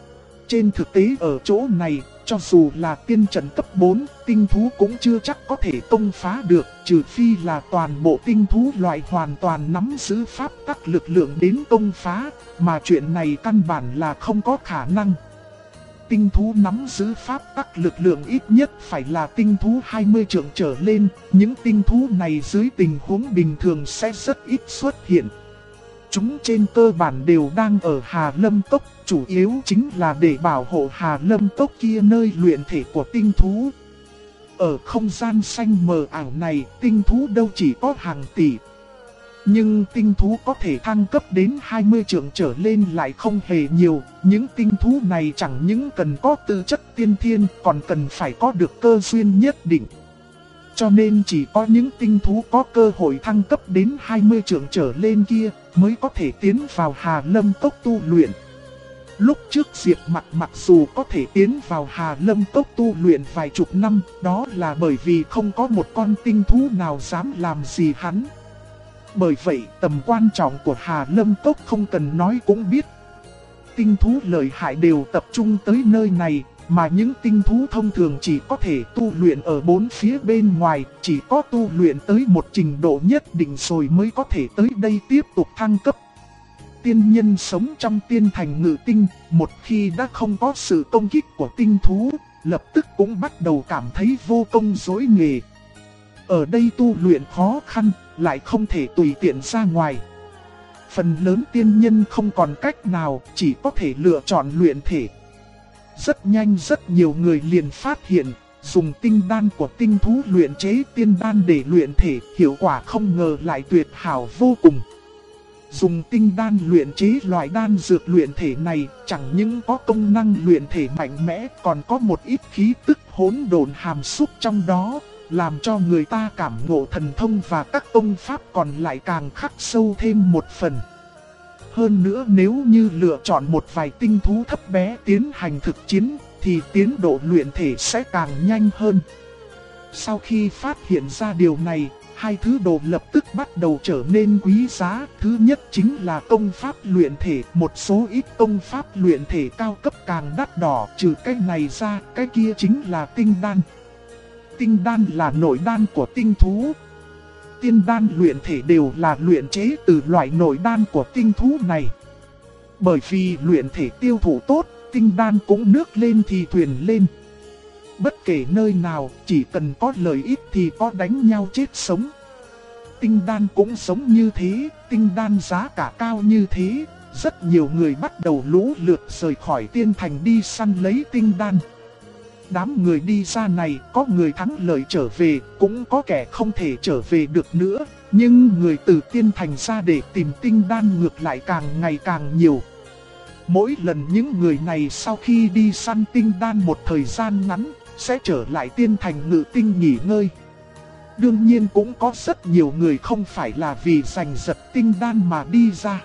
Trên thực tế ở chỗ này, cho dù là tiên trận cấp 4, tinh thú cũng chưa chắc có thể công phá được, trừ phi là toàn bộ tinh thú loại hoàn toàn nắm giữ pháp tắc lực lượng đến công phá, mà chuyện này căn bản là không có khả năng. Tinh thú nắm giữ pháp tắc lực lượng ít nhất phải là tinh thú 20 trượng trở lên, những tinh thú này dưới tình huống bình thường sẽ rất ít xuất hiện. Chúng trên cơ bản đều đang ở Hà Lâm Cốc, chủ yếu chính là để bảo hộ Hà Lâm Cốc kia nơi luyện thể của tinh thú. Ở không gian xanh mờ ảo này, tinh thú đâu chỉ có hàng tỷ. Nhưng tinh thú có thể thăng cấp đến 20 trượng trở lên lại không hề nhiều. Những tinh thú này chẳng những cần có tư chất tiên thiên, còn cần phải có được cơ duyên nhất định. Cho nên chỉ có những tinh thú có cơ hội thăng cấp đến 20 trượng trở lên kia mới có thể tiến vào Hà Lâm Cốc tu luyện. Lúc trước Diệp mặc dù có thể tiến vào Hà Lâm Cốc tu luyện vài chục năm, đó là bởi vì không có một con tinh thú nào dám làm gì hắn. Bởi vậy tầm quan trọng của Hà Lâm Cốc không cần nói cũng biết. Tinh thú lợi hại đều tập trung tới nơi này, mà những tinh thú thông thường chỉ có thể tu luyện ở bốn phía bên ngoài, chỉ có tu luyện tới một trình độ nhất định rồi mới có thể tới đây tiếp tục thăng cấp. Tiên nhân sống trong tiên thành Ngự Tinh, một khi đã không có sự công kích của tinh thú, lập tức cũng bắt đầu cảm thấy vô công dối nghề. Ở đây tu luyện khó khăn, lại không thể tùy tiện ra ngoài. Phần lớn tiên nhân không còn cách nào, chỉ có thể lựa chọn luyện thể. Rất nhanh rất nhiều người liền phát hiện, dùng tinh đan của tinh thú luyện chế tiên đan để luyện thể, hiệu quả không ngờ lại tuyệt hảo vô cùng. Dùng tinh đan luyện chế loại đan dược luyện thể này, chẳng những có công năng luyện thể mạnh mẽ, còn có một ít khí tức hỗn độn hàm xúc trong đó, làm cho người ta cảm ngộ thần thông và các công pháp còn lại càng khắc sâu thêm một phần. Hơn nữa nếu như lựa chọn một vài tinh thú thấp bé tiến hành thực chiến, thì tiến độ luyện thể sẽ càng nhanh hơn. Sau khi phát hiện ra điều này, hai thứ đồ lập tức bắt đầu trở nên quý giá. Thứ nhất chính là công pháp luyện thể, một số ít công pháp luyện thể cao cấp càng đắt đỏ, trừ cái này ra, cái kia chính là tinh đan. Tinh đan là nội đan của tinh thú. Tiên đan luyện thể đều là luyện chế từ loại nội đan của tinh thú này. Bởi vì luyện thể tiêu thụ tốt, tinh đan cũng nước lên thì thuyền lên. Bất kể nơi nào, chỉ cần có lợi ích thì có đánh nhau chết sống. Tinh đan cũng giống như thế, tinh đan giá cả cao như thế, rất nhiều người bắt đầu lũ lượt rời khỏi tiên thành đi săn lấy tinh đan. Đám người đi ra này, có người thắng lợi trở về, cũng có kẻ không thể trở về được nữa. Nhưng người từ tiên thành ra để tìm tinh đan ngược lại càng ngày càng nhiều. Mỗi lần những người này sau khi đi săn tinh đan một thời gian ngắn, sẽ trở lại tiên thành Ngự Tinh nghỉ ngơi. Đương nhiên cũng có rất nhiều người không phải là vì giành giật tinh đan mà đi ra.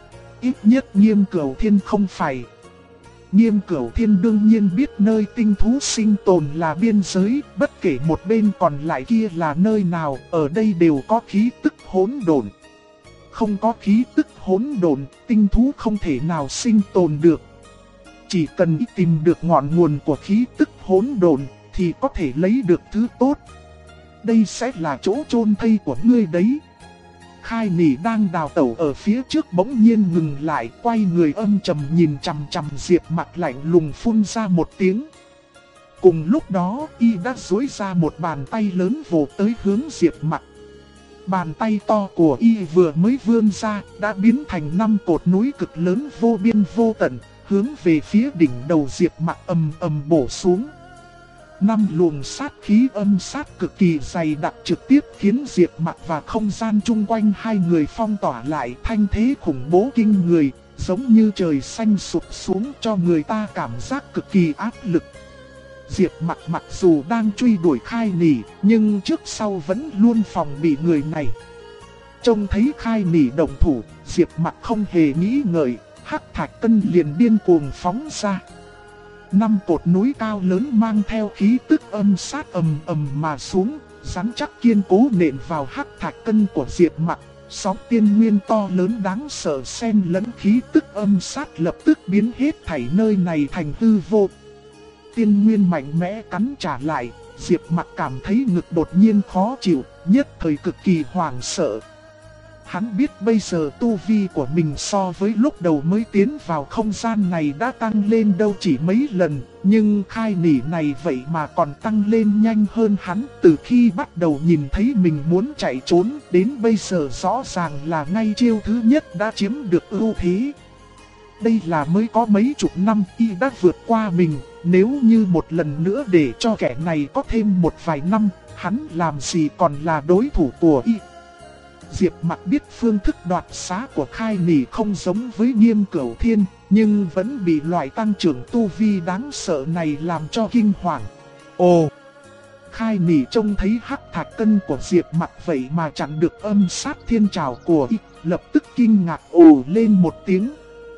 Ít nhất Nghiêm Cửu Thiên không phải. Nghiêm Cửu Thiên đương nhiên biết nơi tinh thú sinh tồn là biên giới, bất kể một bên còn lại kia là nơi nào, ở đây đều có khí tức hỗn độn. Không có khí tức hỗn độn, tinh thú không thể nào sinh tồn được. Chỉ cần tìm được ngọn nguồn của khí tức hỗn độn thì có thể lấy được thứ tốt. Đây sẽ là chỗ chôn thây của ngươi đấy. Khai Nỉ đang đào tẩu ở phía trước bỗng nhiên ngừng lại, quay người âm trầm nhìn chằm chằm Diệp Mặc, lạnh lùng phun ra một tiếng. Cùng lúc đó, y đã duỗi ra một bàn tay lớn vồ tới hướng Diệp Mặc. Bàn tay to của y vừa mới vươn ra, đã biến thành 5 cột núi cực lớn vô biên vô tận, hướng về phía đỉnh đầu Diệp Mặc ầm ầm bổ xuống. 5 luồng sát khí âm sát cực kỳ dày đặc trực tiếp khiến Diệp Mặc và không gian chung quanh hai người phong tỏa lại, thanh thế khủng bố kinh người, giống như trời xanh sụp xuống cho người ta cảm giác cực kỳ áp lực. Diệp Mặc mặc dù đang truy đuổi Khai Nỉ, nhưng trước sau vẫn luôn phòng bị người này. Trông thấy Khai Nỉ động thủ, Diệp Mặc không hề nghĩ ngợi, hắc thạch cân liền điên cuồng phóng ra. 5 cột núi cao lớn mang theo khí tức âm sát ầm ầm mà xuống, rắn chắc kiên cố nện vào hắc thạch cân của Diệp Mặc, Sóng tiên nguyên to lớn đáng sợ xen lẫn khí tức âm sát lập tức biến hết thảy nơi này thành hư vô. Tiên nguyên mạnh mẽ cắn trả lại, Diệp Mặc cảm thấy ngực đột nhiên khó chịu, nhất thời cực kỳ hoảng sợ. Hắn biết bây giờ tu vi của mình so với lúc đầu mới tiến vào không gian này đã tăng lên đâu chỉ mấy lần, nhưng khai nỉ này vậy mà còn tăng lên nhanh hơn hắn. Từ khi bắt đầu nhìn thấy mình muốn chạy trốn đến bây giờ rõ ràng là ngay chiêu thứ nhất đã chiếm được ưu thế. Đây là mới có mấy chục năm y đã vượt qua mình, nếu như một lần nữa để cho kẻ này có thêm một vài năm, hắn làm gì còn là đối thủ của y. Diệp Mặc biết phương thức đoạt xá của khai nỉ không giống với Nghiêm Cửu Thiên, nhưng vẫn bị loại tăng trưởng tu vi đáng sợ này làm cho kinh hoàng. Ồ! Khai nỉ trông thấy hắc thạch cân của Diệp Mặc vậy mà chặn được âm sát thiên trảo của y, lập tức kinh ngạc ồ lên một tiếng.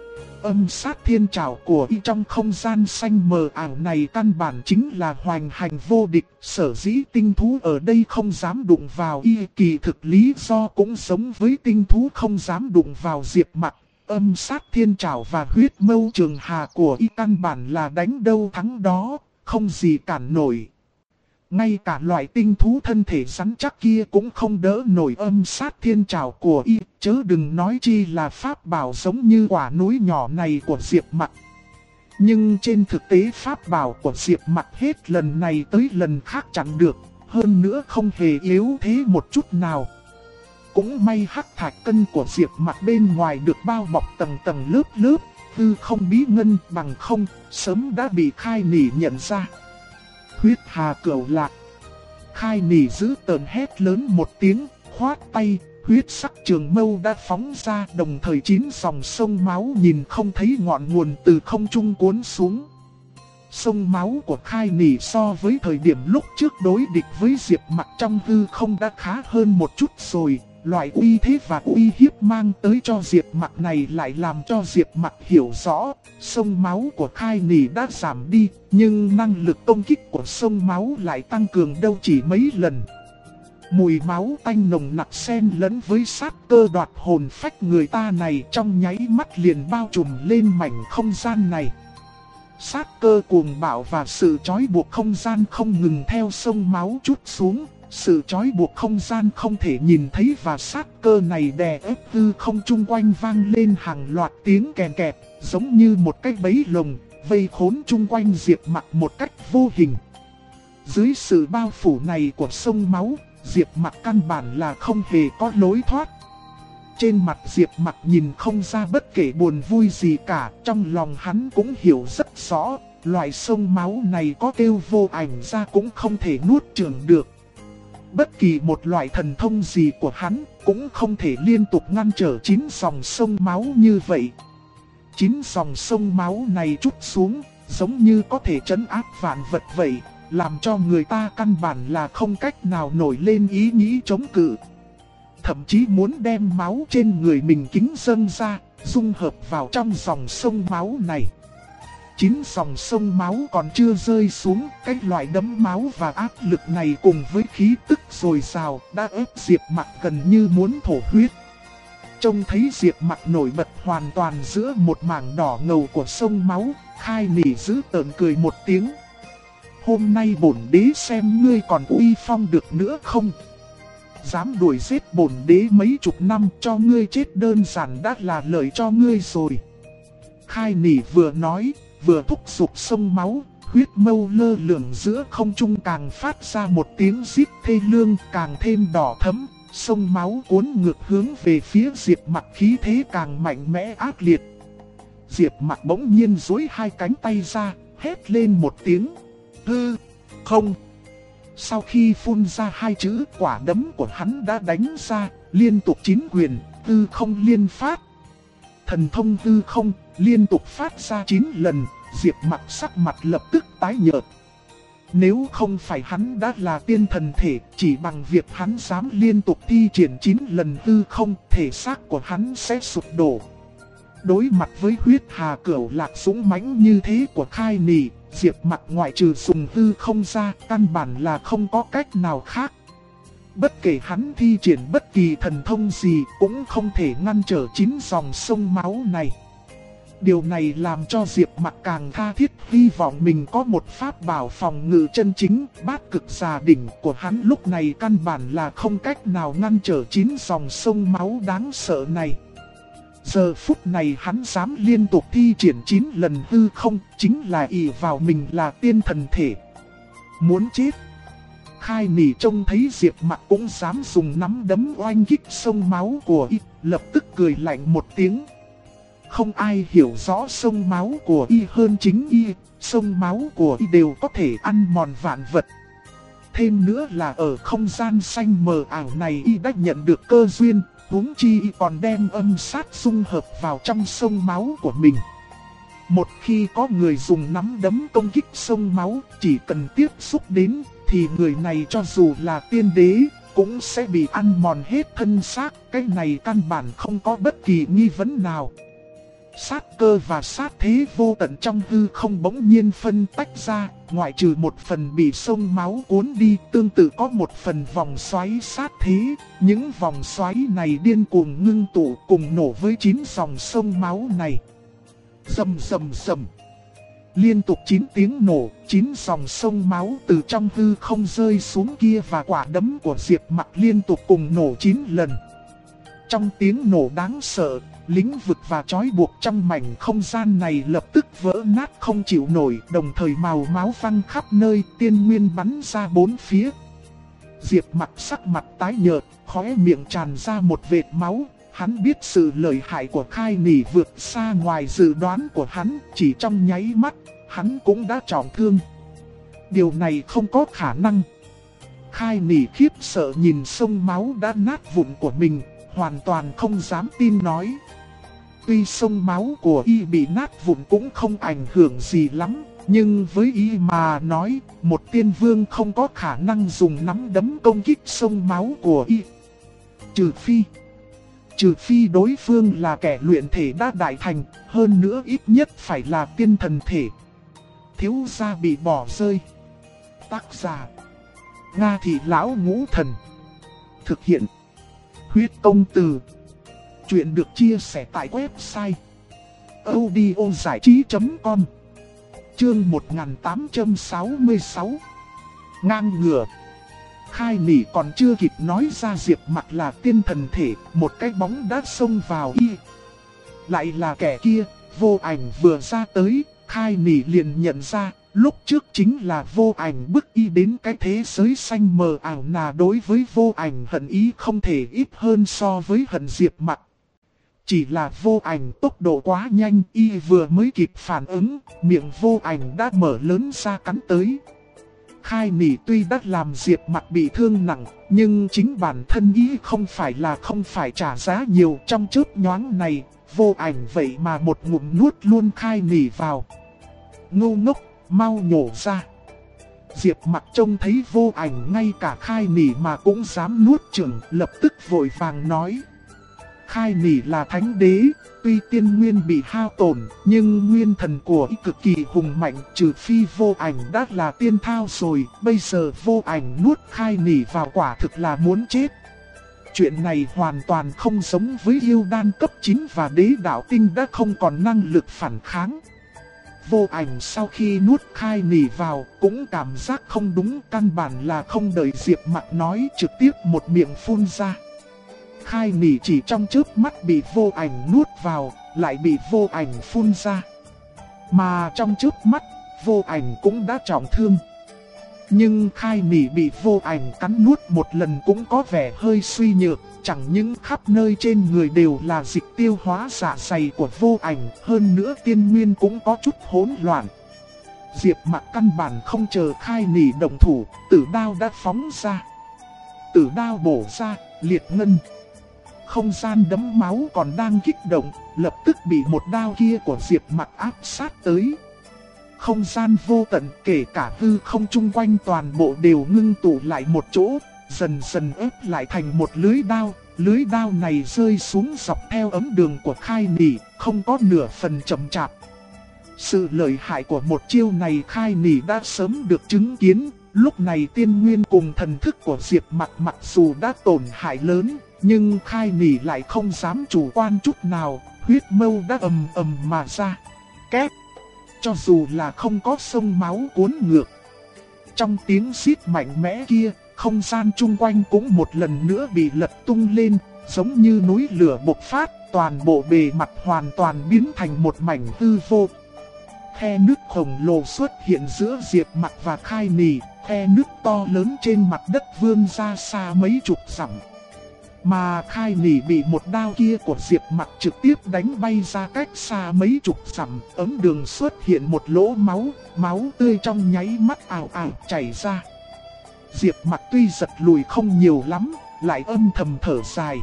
Âm sát thiên trảo của y trong không gian xanh mờ ảo này căn bản chính là hoành hành vô địch, sở dĩ tinh thú ở đây không dám đụng vào y, kỳ thực lý do cũng giống với tinh thú không dám đụng vào Diệp Mặc. Âm sát thiên trảo và huyết mâu trường hà của y căn bản là đánh đâu thắng đó, không gì cản nổi. Ngay cả loại tinh thú thân thể rắn chắc kia cũng không đỡ nổi âm sát thiên trảo của y, chớ đừng nói chi là pháp bảo giống như quả núi nhỏ này của Diệp Mặc. Nhưng trên thực tế pháp bảo của Diệp Mặc hết lần này tới lần khác chặn được, hơn nữa không hề yếu thế một chút nào. Cũng may hắc thạch cân của Diệp Mặc bên ngoài được bao bọc tầng tầng lớp lớp, hư không bí ngân bằng không, sớm đã bị khai nỉ nhận ra. Huyết hà cửu lạc. Khai nỉ giữ tợn hét lớn một tiếng, khoát tay, huyết sắc trường mâu đã phóng ra, đồng thời 9 dòng sông máu nhìn không thấy ngọn nguồn từ không trung cuốn xuống. Sông máu của khai nỉ so với thời điểm lúc trước đối địch với Diệp Mặc trong hư không đã khá hơn một chút rồi. Loại uy thế và uy hiếp mang tới cho Diệp Mặc này lại làm cho Diệp Mặc hiểu rõ, sông máu của khai nỉ đã giảm đi, nhưng năng lực công kích của sông máu lại tăng cường đâu chỉ mấy lần. Mùi máu tanh nồng nặc xen lẫn với sát cơ đoạt hồn phách người ta này trong nháy mắt liền bao trùm lên mảnh không gian này. Sát cơ cuồng bạo và sự trói buộc không gian không ngừng theo sông máu trút xuống. Sự trói buộc không gian không thể nhìn thấy và sát cơ này đè ép hư không chung quanh vang lên hàng loạt tiếng kèn kẹt, giống như một cái bẫy lồng, vây khốn chung quanh Diệp Mặc một cách vô hình. Dưới sự bao phủ này của sông máu, Diệp Mặc căn bản là không hề có lối thoát. Trên mặt Diệp Mặc nhìn không ra bất kể buồn vui gì cả, trong lòng hắn cũng hiểu rất rõ, loại sông máu này có kêu vô ảnh ra cũng không thể nuốt chửng được. Bất kỳ một loại thần thông gì của hắn cũng không thể liên tục ngăn trở 9 dòng sông máu như vậy. 9 dòng sông máu này trút xuống, giống như có thể trấn áp vạn vật vậy, làm cho người ta căn bản là không cách nào nổi lên ý nghĩ chống cự. Thậm chí muốn đem máu trên người mình kính dâng ra, dung hợp vào trong dòng sông máu này. 9 dòng sông máu còn chưa rơi xuống, cái loại đấm máu và áp lực này cùng với khí tức dồi dào đã ép Diệp Mặc gần như muốn thổ huyết. Trông thấy Diệp Mặc nổi bật hoàn toàn giữa một mảng đỏ ngầu của sông máu, khai nỉ giữ tợn cười một tiếng. Hôm nay bổn đế xem ngươi còn uy phong được nữa không? Dám đuổi giết bổn đế mấy chục năm, cho ngươi chết đơn giản đã là lợi cho ngươi rồi. Khai nỉ vừa nói, vừa thúc giục sông máu, huyết mâu lơ lửng giữa không trung càng phát ra một tiếng rít thê lương càng thêm đỏ thẫm, sông máu cuốn ngược hướng về phía Diệp Mặc khí thế càng mạnh mẽ ác liệt. Diệp Mặc bỗng nhiên duỗi hai cánh tay ra, hét lên một tiếng, hư không. Sau khi phun ra hai chữ, quả đấm của hắn đã đánh ra, liên tục 9 quyền, hư không liên phát. Thần thông hư không liên tục phát ra 9 lần, Diệp Mặc sắc mặt lập tức tái nhợt. Nếu không phải hắn đã là tiên thần thể, chỉ bằng việc hắn dám liên tục thi triển 9 lần hư không, thể xác của hắn sẽ sụp đổ. Đối mặt với huyết hà cửu lạc dũng mãnh như thế của khai nỉ, Diệp Mặc ngoại trừ dùng hư không ra, căn bản là không có cách nào khác. Bất kể hắn thi triển bất kỳ thần thông gì cũng không thể ngăn trở 9 dòng sông máu này. Điều này làm cho Diệp Mặc càng tha thiết hy vọng mình có một pháp bảo phòng ngự chân chính. Bát cực già đỉnh của hắn lúc này căn bản là không cách nào ngăn trở 9 dòng sông máu đáng sợ này. Giờ phút này hắn dám liên tục thi triển 9 lần hư không, chính là ỷ vào mình là tiên thần thể. Muốn chết. Khai Nỉ trông thấy Diệp Mặc cũng dám dùng nắm đấm oanh kích sông máu của y, lập tức cười lạnh một tiếng. Không ai hiểu rõ sông máu của y hơn chính y, sông máu của y đều có thể ăn mòn vạn vật. Thêm nữa là ở không gian xanh mờ ảo này y đã nhận được cơ duyên, huống chi y còn đem âm sát dung hợp vào trong sông máu của mình. Một khi có người dùng nắm đấm công kích sông máu, chỉ cần tiếp xúc đến, thì người này cho dù là tiên đế, cũng sẽ bị ăn mòn hết thân xác. Cái này căn bản không có bất kỳ nghi vấn nào. Sát cơ và sát thế vô tận trong hư không bỗng nhiên phân tách ra, ngoại trừ một phần bị sông máu cuốn đi, tương tự có một phần vòng xoáy sát thế. Những vòng xoáy này điên cuồng ngưng tụ cùng nổ với 9 dòng sông máu này. Rầm rầm rầm. Liên tục 9 tiếng nổ, 9 dòng sông máu từ trong hư không rơi xuống kia và quả đấm của Diệp Mặc liên tục cùng nổ 9 lần. Trong tiếng nổ đáng sợ, lĩnh vực và trói buộc trong mảnh không gian này lập tức vỡ nát không chịu nổi, đồng thời màu máu văng khắp nơi, tiên nguyên bắn ra bốn phía. Diệp Mặc sắc mặt tái nhợt, khóe miệng tràn ra một vệt máu. Hắn biết sự lợi hại của Khai Nỉ vượt xa ngoài dự đoán của hắn, chỉ trong nháy mắt, hắn cũng đã trọng thương. Điều này không có khả năng. Khai Nỉ khiếp sợ nhìn sông máu đã nát vụn của mình, hoàn toàn không dám tin nói. Tuy sông máu của y bị nát vụn cũng không ảnh hưởng gì lắm, nhưng với y mà nói, một tiên vương không có khả năng dùng nắm đấm công kích sông máu của y. Trừ phi đối phương là kẻ luyện thể đã đại thành, hơn nữa ít nhất phải là tiên thần thể. Thiếu gia bị bỏ rơi. Tác giả: Nga Thị Lão Ngũ Thần. Thực hiện: Huyết Công Từ. Chuyện được chia sẻ tại website audiozảichí.com. Chương 1866. Ngang ngửa. Khai Nỉ còn chưa kịp nói ra Diệp Mặc là tiên thần thể, một cái bóng đã xông vào y. Lại là kẻ kia. Vô Ảnh vừa ra tới, Khai Nỉ liền nhận ra, lúc trước chính là Vô Ảnh bức y đến cái thế giới xanh mờ ảo. Đối với Vô Ảnh hận ý không thể ít hơn so với hận Diệp Mặc. Chỉ là Vô Ảnh tốc độ quá nhanh, y vừa mới kịp phản ứng, miệng Vô Ảnh đã mở lớn ra cắn tới. Khai Nỉ tuy đã làm Diệp Mặc bị thương nặng, nhưng chính bản thân y không phải trả giá nhiều. Trong chớp nhoáng này, Vô Ảnh vậy mà một ngụm nuốt luôn Khai Nỉ vào. Ngu ngốc, mau nhổ ra. Diệp Mặc trông thấy Vô Ảnh ngay cả Khai Nỉ mà cũng dám nuốt chửng, lập tức vội vàng nói. Khai Nỉ là thánh đế, tuy tiên nguyên bị hao tổn, nhưng nguyên thần của y cực kỳ hùng mạnh, trừ phi Vô Ảnh đã là tiên thao rồi, bây giờ Vô Ảnh nuốt Khai Nỉ vào quả thực là muốn chết. Chuyện này hoàn toàn không giống với yêu đan cấp 9 và đế đạo tinh đã không còn năng lực phản kháng. Vô Ảnh sau khi nuốt Khai Nỉ vào cũng cảm giác không đúng, căn bản là không đợi Diệp Mặc nói, trực tiếp một miệng phun ra. Khai Nỉ chỉ trong chớp mắt bị Vô Ảnh nuốt vào, lại bị Vô Ảnh phun ra. Mà trong chớp mắt, Vô Ảnh cũng đã trọng thương. Nhưng Khai Nỉ bị Vô Ảnh cắn nuốt một lần cũng có vẻ hơi suy nhược, chẳng những khắp nơi trên người đều là dịch tiêu hóa dạ dày của Vô Ảnh, hơn nữa tiên nguyên cũng có chút hỗn loạn. Diệp Mặc căn bản không chờ Khai Nỉ động thủ, tử đao đã phóng ra. Tử đao bổ ra, liệt ngân. Không gian đấm máu còn đang kích động, lập tức bị một đao kia của Diệp Mặc áp sát tới. Không gian vô tận, kể cả hư không chung quanh toàn bộ đều ngưng tụ lại một chỗ, dần dần ép lại thành một lưới đao. Lưới đao này rơi xuống dọc theo ấm đường của Khai Nỉ, không có nửa phần chậm chạp. Sự lợi hại của một chiêu này Khai Nỉ đã sớm được chứng kiến, Lúc này tiên nguyên cùng thần thức của Diệp Mặc mặc dù đã tổn hại lớn, nhưng Khai Nỉ lại không dám chủ quan chút nào, huyết mâu đã ầm ầm mà ra. Két! Cho dù là không có sông máu cuốn ngược. Trong tiếng xít mạnh mẽ kia, không gian chung quanh cũng một lần nữa bị lật tung lên, giống như núi lửa bộc phát, toàn bộ bề mặt hoàn toàn biến thành một mảnh hư vô. Khe nước khổng lồ xuất hiện giữa Diệp Mặc và Khai Nỉ, khe nước to lớn trên mặt đất vươn ra xa mấy chục dặm. Mà Khai Nỉ bị một đao kia của Diệp Mặc trực tiếp đánh bay ra cách xa mấy chục dặm, ấm đường xuất hiện một lỗ máu, máu tươi trong nháy mắt ào ào chảy ra. Diệp Mặc tuy giật lùi không nhiều lắm, lại âm thầm thở dài.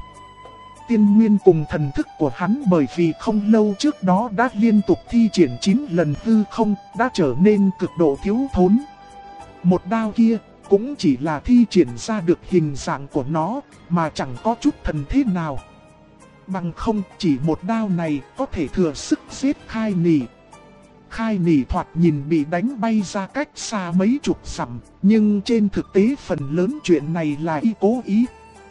Tiên nguyên cùng thần thức của hắn bởi vì không lâu trước đó đã liên tục thi triển 9 lần hư không, đã trở nên cực độ thiếu thốn. Một đao kia cũng chỉ là thi triển ra được hình dạng của nó, mà chẳng có chút thần thế nào. Bằng không chỉ một đao này có thể thừa sức giết Khai Nỉ. Khai Nỉ thoạt nhìn bị đánh bay ra cách xa mấy chục dặm, nhưng trên thực tế phần lớn chuyện này là y cố ý.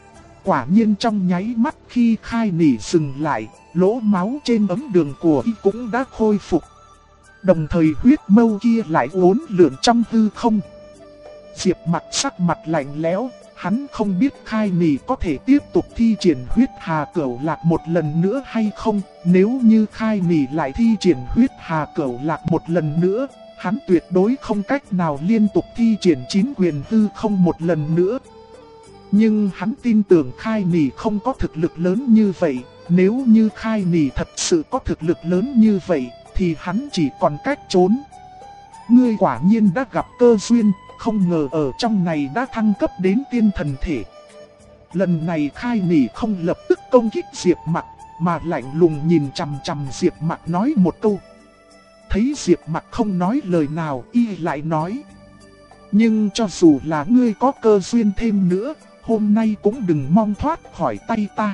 Quả nhiên trong nháy mắt khi Khai Nỉ dừng lại, lỗ máu trên ấm đường của y cũng đã khôi phục. Đồng thời huyết mâu kia lại uốn lượn trong hư không. Diệp Mặc sắc mặt lạnh lẽo, hắn không biết Khai Nỉ có thể tiếp tục thi triển huyết hà cửu lạc một lần nữa hay không. Nếu như Khai Nỉ lại thi triển huyết hà cửu lạc một lần nữa, hắn tuyệt đối không cách nào liên tục thi triển 9 quyền hư không một lần nữa. Nhưng hắn tin tưởng Khai Nỉ không có thực lực lớn như vậy. Nếu như Khai Nỉ thật sự có thực lực lớn như vậy, thì hắn chỉ còn cách trốn. Ngươi quả nhiên đã gặp cơ duyên, không ngờ ở trong này đã thăng cấp đến tiên thần thể. Lần này Khai Nỉ không lập tức công kích Diệp Mặc, mà lạnh lùng nhìn chằm chằm Diệp Mặc nói một câu. Thấy Diệp Mặc không nói lời nào, y lại nói. Nhưng cho dù là ngươi có cơ duyên thêm nữa, hôm nay cũng đừng mong thoát khỏi tay ta.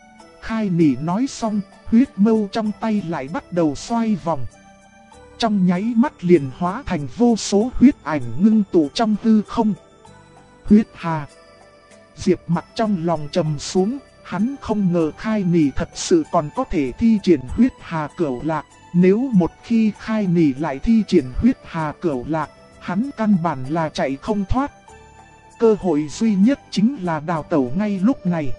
Khai Nỉ nói xong, huyết mâu trong tay lại bắt đầu xoay vòng. Trong nháy mắt liền hóa thành vô số huyết ảnh ngưng tụ trong hư không. Huyết hà. Diệp Mặc trong lòng trầm xuống, hắn không ngờ Khai Nỉ thật sự còn có thể thi triển huyết hà cửu lạc. Nếu một khi Khai Nỉ lại thi triển huyết hà cửu lạc, hắn căn bản là chạy không thoát. Cơ hội duy nhất chính là đào tẩu ngay lúc này.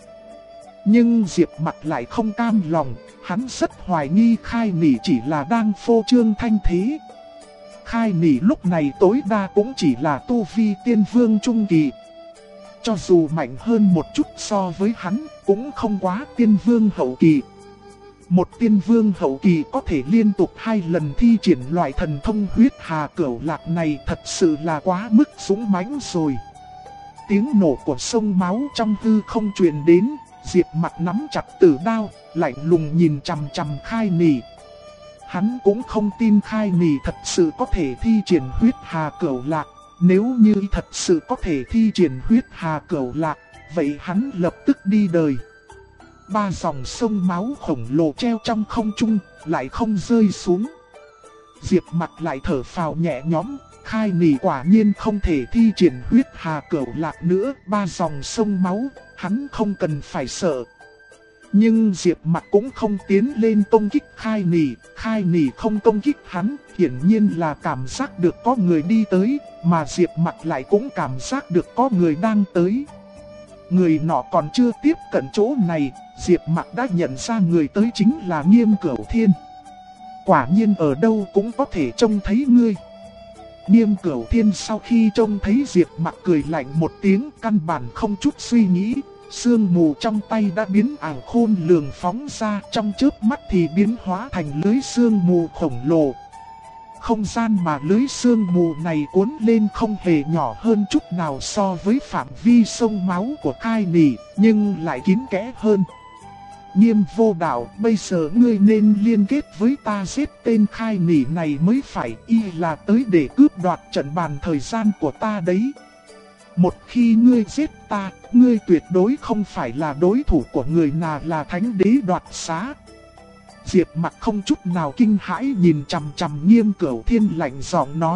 Nhưng Diệp Mặc lại không cam lòng, hắn rất hoài nghi Khai Nỉ chỉ là đang phô trương thanh thế. Khai Nỉ lúc này tối đa cũng chỉ là tu vi tiên vương trung kỳ. Cho dù mạnh hơn một chút so với hắn, cũng không quá tiên vương hậu kỳ. Một tiên vương hậu kỳ có thể liên tục 2 lần thi triển loại thần thông huyết hà cửu lạc này thật sự là quá mức dũng mãnh rồi. Tiếng nổ của sông máu trong hư không truyền đến, Diệp Mặc nắm chặt tử đao, lạnh lùng nhìn chằm chằm Khai Nỉ. Hắn cũng không tin Khai Nỉ thật sự có thể thi triển huyết hà cửu lạc. Nếu như thật sự có thể thi triển huyết hà cửu lạc, vậy hắn lập tức đi đời. 3 dòng sông máu khổng lồ treo trong không trung, lại không rơi xuống. Diệp Mặc lại thở phào nhẹ nhõm. Khai Nỉ quả nhiên không thể thi triển huyết hà cửu lạc nữa, 3 dòng sông máu, hắn không cần phải sợ. Nhưng Diệp Mặc cũng không tiến lên công kích Khai Nỉ không công kích hắn, hiển nhiên là cảm giác được có người đi tới, mà Diệp Mặc lại cũng cảm giác được có người đang tới. Người nọ còn chưa tiếp cận chỗ này, Diệp Mặc đã nhận ra người tới chính là Nghiêm Cửu Thiên. Quả nhiên ở đâu cũng có thể trông thấy ngươi. Nghiêm Cửu Thiên sau khi trông thấy Diệp Mặc cười lạnh một tiếng, căn bản không chút suy nghĩ, sương mù trong tay đã biến ảo khôn lường phóng ra, trong chớp mắt thì biến hóa thành lưới sương mù khổng lồ. Không gian mà lưới sương mù này cuốn lên không hề nhỏ hơn chút nào so với phạm vi sông máu của Khai Nỉ, nhưng lại kín kẽ hơn. Nghiêm vô đạo, bây giờ ngươi nên liên kết với ta giết tên Khai Nỉ này mới phải, y là tới để cướp đoạt trận bàn thời gian của ta đấy. Một khi ngươi giết ta, ngươi tuyệt đối không phải là đối thủ của người nào là thánh đế đoạt xá. Diệp Mặc không chút nào kinh hãi nhìn chằm chằm Nghiêm Cửu Thiên lạnh giọng nói,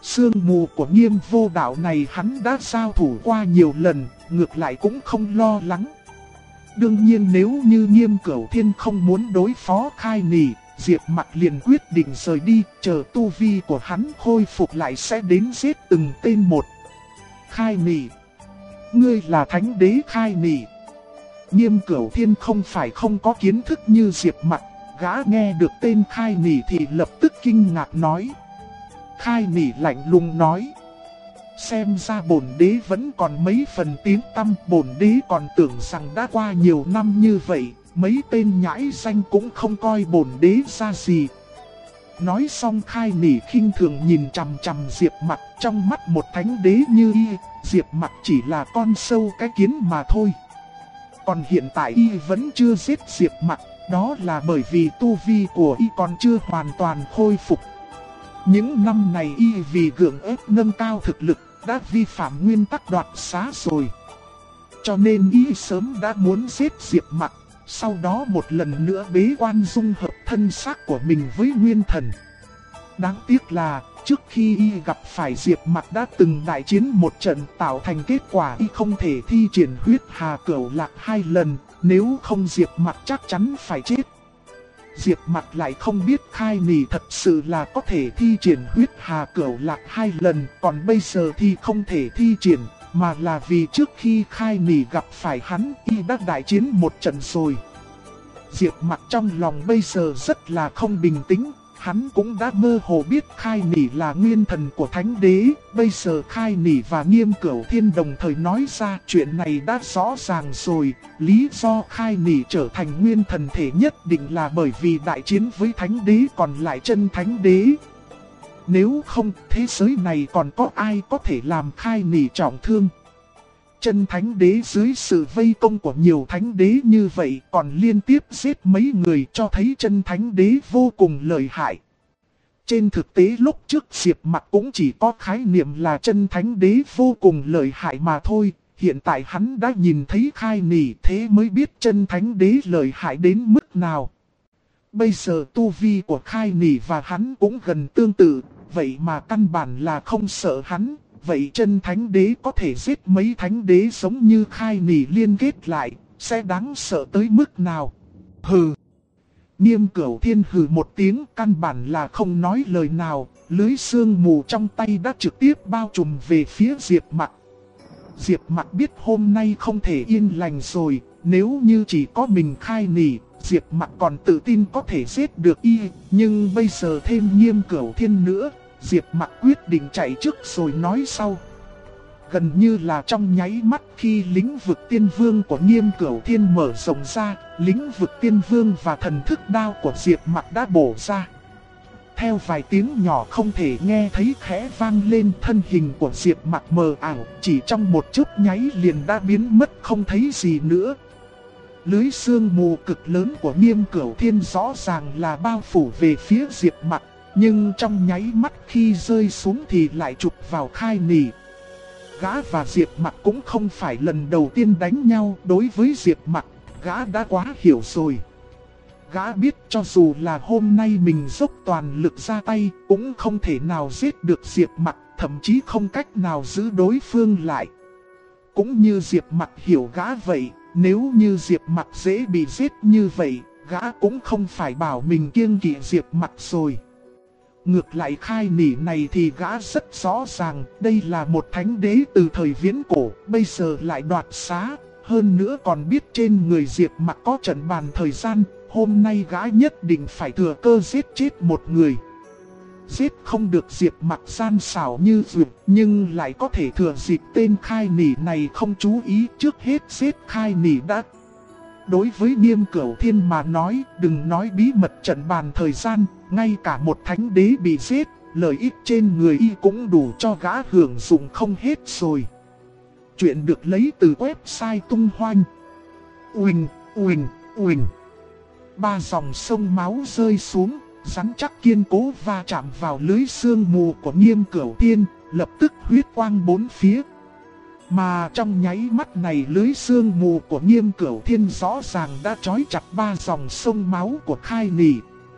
Sương mù của Nghiêm Vô Đạo này hắn đã giao thủ qua nhiều lần, ngược lại cũng không lo lắng. Đương nhiên nếu như Nghiêm Cửu Thiên không muốn đối phó Khai Nỉ, Diệp Mặc liền quyết định rời đi, chờ tu vi của hắn khôi phục lại sẽ đến giết từng tên một. Khai Nỉ, ngươi là thánh đế Khai Nỉ. Nghiêm Cửu Thiên không phải không có kiến thức như Diệp Mặc, gã nghe được tên Khai Nỉ thì lập tức kinh ngạc nói. Khai Nỉ lạnh lùng nói. Xem ra bổn đế vẫn còn mấy phần tiếng tăm, bổn đế còn tưởng rằng đã qua nhiều năm như vậy, mấy tên nhãi danh cũng không coi bổn đế ra gì. Nói xong Khai Nỉ khinh thường nhìn chằm chằm Diệp Mặc, trong mắt một thánh đế như y, Diệp Mặc chỉ là con sâu cái kiến mà thôi. Còn hiện tại y vẫn chưa giết Diệp Mặc, đó là bởi vì tu vi của y còn chưa hoàn toàn khôi phục. Những năm này y vì gượng ép nâng cao thực lực, đã vi phạm nguyên tắc đoạt xá rồi. Cho nên y sớm đã muốn giết Diệp Mặc, sau đó một lần nữa bế quan dung hợp thân xác của mình với nguyên thần. Đáng tiếc là, trước khi y gặp phải Diệp Mặc đã từng đại chiến một trận tạo thành kết quả y không thể thi triển huyết hà cửu lạc 2 lần, nếu không Diệp Mặc chắc chắn phải chết. Diệp Mặc lại không biết Khai Nỉ thật sự là có thể thi triển huyết hà cửu lạc 2 lần, còn bây giờ thì không thể thi triển, mà là vì trước khi Khai Nỉ gặp phải hắn y đã đại chiến một trận rồi. Diệp Mặc trong lòng bây giờ rất là không bình tĩnh, hắn cũng đã mơ hồ biết Khai Nỉ là nguyên thần của thánh đế, bây giờ Khai Nỉ và Nghiêm Cửu Thiên đồng thời nói ra chuyện này đã rõ ràng rồi, lý do Khai Nỉ trở thành nguyên thần thể nhất định là bởi vì đại chiến với thánh đế còn lại chân thánh đế. Nếu không, thế giới này còn có ai có thể làm Khai Nỉ trọng thương? Chân thánh đế dưới sự vây công của nhiều thánh đế như vậy còn liên tiếp giết mấy người cho thấy chân thánh đế vô cùng lợi hại. Trên thực tế lúc trước Diệp Mặc cũng chỉ có khái niệm là chân thánh đế vô cùng lợi hại mà thôi. Hiện tại hắn đã nhìn thấy Khai Nỉ thế mới biết chân thánh đế lợi hại đến mức nào. Bây giờ tu vi của Khai Nỉ và hắn cũng gần tương tự, vậy mà căn bản là không sợ hắn. Vậy chân thánh đế có thể giết mấy thánh đế giống như Khai Nỉ liên kết lại, sẽ đáng sợ tới mức nào? Hừ! Nghiêm Cửu Thiên hừ một tiếng, căn bản là không nói lời nào, lưới sương mù trong tay đã trực tiếp bao trùm về phía Diệp Mặc. Diệp Mặc biết hôm nay không thể yên lành rồi, nếu như chỉ có mình Khai Nỉ, Diệp Mặc còn tự tin có thể giết được y, nhưng bây giờ thêm Nghiêm Cửu Thiên nữa. Diệp Mặc quyết định chạy trước rồi nói sau. Gần như là trong nháy mắt khi lĩnh vực tiên vương của Nghiêm Cửu Thiên mở rộng ra, lĩnh vực tiên vương và thần thức đao của Diệp Mặc đã bổ ra. Theo vài tiếng nhỏ không thể nghe thấy khẽ vang lên, thân hình của Diệp Mặc mờ ảo, chỉ trong một chớp nháy liền đã biến mất không thấy gì nữa. Lưới sương mù cực lớn của Nghiêm Cửu Thiên rõ ràng là bao phủ về phía Diệp Mặc. Nhưng trong nháy mắt khi rơi xuống thì lại chụp vào Khai Nỉ. Gã và Diệp Mặc cũng không phải lần đầu tiên đánh nhau, đối với Diệp Mặc, gã đã quá hiểu rồi. Gã biết cho dù là hôm nay mình dốc toàn lực ra tay, cũng không thể nào giết được Diệp Mặc, thậm chí không cách nào giữ đối phương lại. Cũng như Diệp Mặc hiểu gã vậy, nếu như Diệp Mặc dễ bị giết như vậy, gã cũng không phải bảo mình kiêng kỵ Diệp Mặc rồi. Ngược lại Khai Nỉ này thì gã rất rõ ràng, đây là một thánh đế từ thời viễn cổ, bây giờ lại đoạt xá, hơn nữa còn biết trên người Diệp Mặc có trận bàn thời gian, hôm nay gã nhất định phải thừa cơ giết chết một người. Giết không được Diệp Mặc gian xảo như dược, nhưng lại có thể thừa dịp tên Khai Nỉ này không chú ý, trước hết giết Khai Nỉ đã. Đối với Nghiêm Cửu Thiên mà nói, đừng nói bí mật trận bàn thời gian, ngay cả một thánh đế bị giết, lợi ích trên người y cũng đủ cho gã hưởng dụng không hết rồi. Chuyện được lấy từ website tung hoành. Uỳnh. 3 dòng sông máu rơi xuống, rắn chắc kiên cố va chạm vào lưới sương mù của Nghiêm Cửu Thiên, lập tức huyết quang bốn phía. Mà trong nháy mắt này lưới sương mù của Nghiêm Cửu Thiên rõ ràng đã trói chặt 3 dòng sông máu của Khai Nỉ.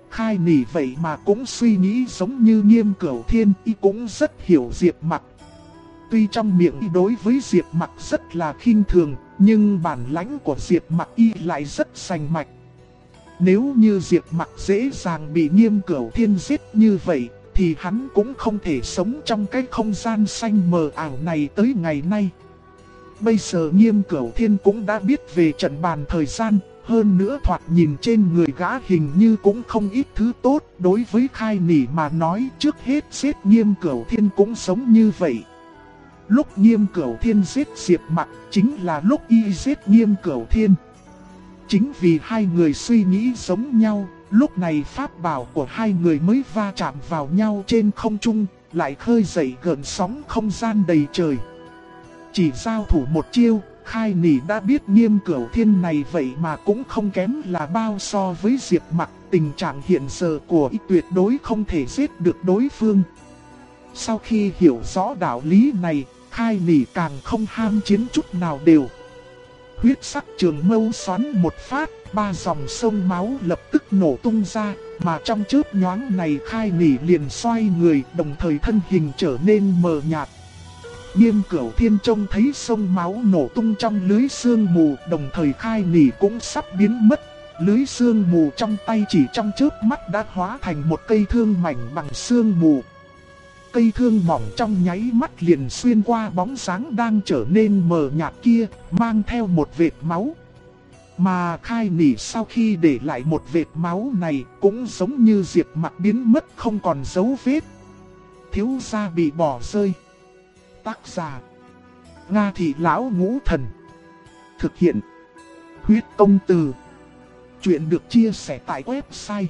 Khai Nỉ vậy mà cũng suy nghĩ giống như Nghiêm Cửu Thiên, y cũng rất hiểu Diệp Mặc. Tuy trong miệng y đối với Diệp Mặc rất là khinh thường, nhưng bản lãnh của Diệp Mặc y lại rất sành mạch. Nếu như Diệp Mặc dễ dàng bị Nghiêm Cửu Thiên giết như vậy, thì hắn cũng không thể sống trong cái không gian xanh mờ ảo này tới ngày nay. Bây giờ Nghiêm Cửu Thiên cũng đã biết về trận bàn thời gian, hơn nữa thoạt nhìn trên người gã hình như cũng không ít thứ tốt. Đối với Khai Nỉ mà nói, trước hết giết Nghiêm Cửu Thiên cũng giống như vậy. Lúc Nghiêm Cửu Thiên giết Diệp Mặc chính là lúc y giết Nghiêm Cửu Thiên. Chính vì hai người suy nghĩ giống nhau, lúc này pháp bảo của hai người mới va chạm vào nhau trên không trung, lại khơi dậy gợn sóng không gian đầy trời. Chỉ giao thủ một chiêu, Khai Nỉ đã biết Nghiêm Cửu Thiên này vậy mà cũng không kém là bao so với Diệp Mặc. Tình trạng hiện giờ của y tuyệt đối không thể giết được đối phương. Sau khi hiểu rõ đạo lý này, Khai Nỉ càng không ham chiến chút nào đều. Huyết sắc trường mâu xoắn một phát, 3 dòng sông máu lập tức nổ tung ra, mà trong chớp nhoáng này Khai Nỉ liền xoay người, đồng thời thân hình trở nên mờ nhạt. Nghiêm Cửu Thiên trông thấy sông máu nổ tung trong lưới sương mù, đồng thời Khai Nỉ cũng sắp biến mất. Lưới sương mù trong tay chỉ trong chớp mắt đã hóa thành một cây thương mảnh bằng sương mù. Cây thương mỏng trong nháy mắt liền xuyên qua bóng dáng đang trở nên mờ nhạt kia, mang theo một vệt máu. Mà Khai Nỉ sau khi để lại một vệt máu này cũng giống như Diệp Mặc biến mất không còn dấu vết. Thiếu gia bị bỏ rơi. Tác giả: Nga Thị Lão Ngũ Thần. Thực hiện: Huyết Công Từ. Chuyện được chia sẻ tại website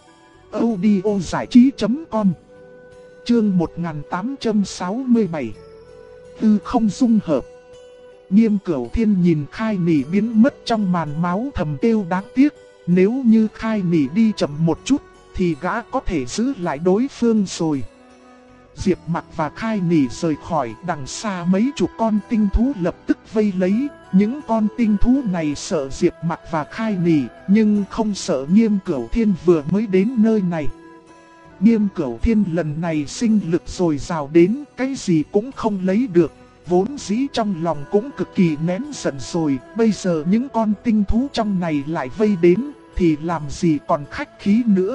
audiozảichí.com. Chương 1867. Tư không dung hợp. Nghiêm Cửu Thiên nhìn Khai Nỉ biến mất trong màn máu thầm kêu đáng tiếc. Nếu như Khai Nỉ đi chậm một chút thì gã có thể giữ lại đối phương rồi. Diệp Mặc và Khai Nỉ rời khỏi, đằng xa mấy chục con tinh thú lập tức vây lấy. Những con tinh thú này sợ Diệp Mặc và Khai Nỉ, nhưng không sợ Nghiêm Cửu Thiên vừa mới đến nơi này. Nghiêm Cửu Thiên lần này sinh lực dồi dào đến, cái gì cũng không lấy được. Vốn dĩ trong lòng cũng cực kỳ nén giận rồi, bây giờ những con tinh thú trong này lại vây đến, thì làm gì còn khách khí nữa.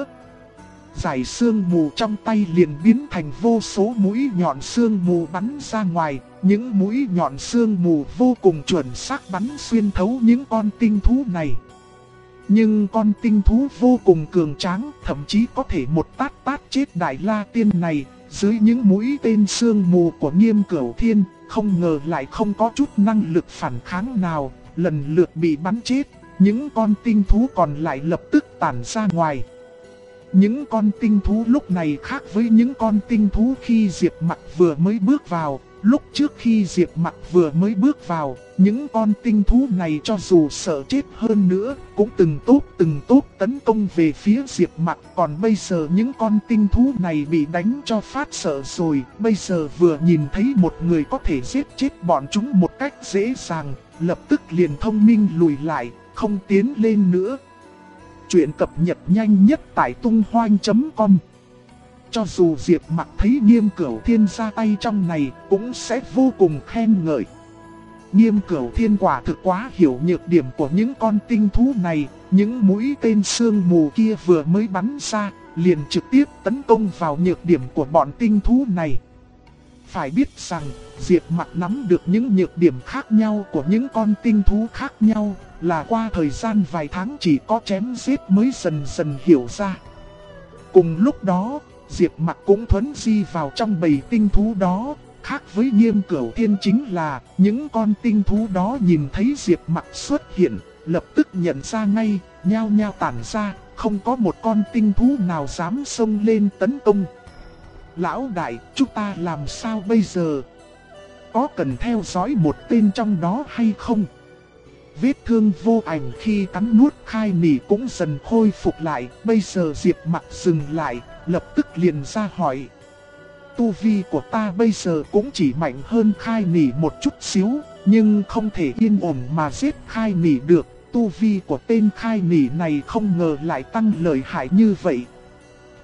Dải sương mù trong tay liền biến thành vô số mũi nhọn sương mù bắn ra ngoài. Những mũi nhọn sương mù vô cùng chuẩn xác bắn xuyên thấu những con tinh thú này. Nhưng con tinh thú vô cùng cường tráng, thậm chí có thể một tát chết Đại La Tiên này. Dưới những mũi tên sương mù của Nghiêm Cửu Thiên, không ngờ lại không có chút năng lực phản kháng nào, lần lượt bị bắn chết. Những con tinh thú còn lại lập tức tản ra ngoài. Những con tinh thú lúc này khác với những con tinh thú khi Diệp Mặc vừa mới bước vào. Lúc trước khi Diệp Mặc vừa mới bước vào, những con tinh thú này cho dù sợ chết hơn nữa, cũng từng tốt tấn công về phía Diệp Mặc. Còn bây giờ những con tinh thú này bị đánh cho phát sợ rồi, bây giờ vừa nhìn thấy một người có thể giết chết bọn chúng một cách dễ dàng, lập tức liền thông minh lùi lại, không tiến lên nữa. Chuyện cập nhật nhanh nhất tại tung-hoan.com. Cho dù Diệp Mặc thấy Nghiêm Cửu Thiên ra tay trong này cũng sẽ vô cùng khen ngợi. Nghiêm Cửu Thiên quả thực quá hiểu nhược điểm của những con tinh thú này. Những mũi tên sương mù kia vừa mới bắn ra, liền trực tiếp tấn công vào nhược điểm của bọn tinh thú này. Phải biết rằng, Diệp Mặc nắm được những nhược điểm khác nhau của những con tinh thú khác nhau, là qua thời gian vài tháng chỉ có chém giết mới dần dần hiểu ra. Cùng lúc đó, Diệp Mặc cũng thuấn di vào trong bầy tinh thú đó. Khác với Nghiêm Cửu Thiên chính là, những con tinh thú đó nhìn thấy Diệp Mặc xuất hiện, lập tức nhận ra ngay, nhao nhao tản ra, không có một con tinh thú nào dám xông lên tấn công. Lão đại, chúng ta làm sao bây giờ? Có cần theo dõi một tên trong đó hay không? Vết thương vô ảnh khi cắn nuốt Khai Nỉ cũng dần khôi phục lại. Bây giờ Diệp Mặc dừng lại, lập tức liền ra hỏi. Tu vi của ta bây giờ cũng chỉ mạnh hơn Khai Nỉ một chút xíu, nhưng không thể yên ổn mà giết Khai Nỉ được. Tu vi của tên Khai Nỉ này không ngờ lại tăng lợi hại như vậy,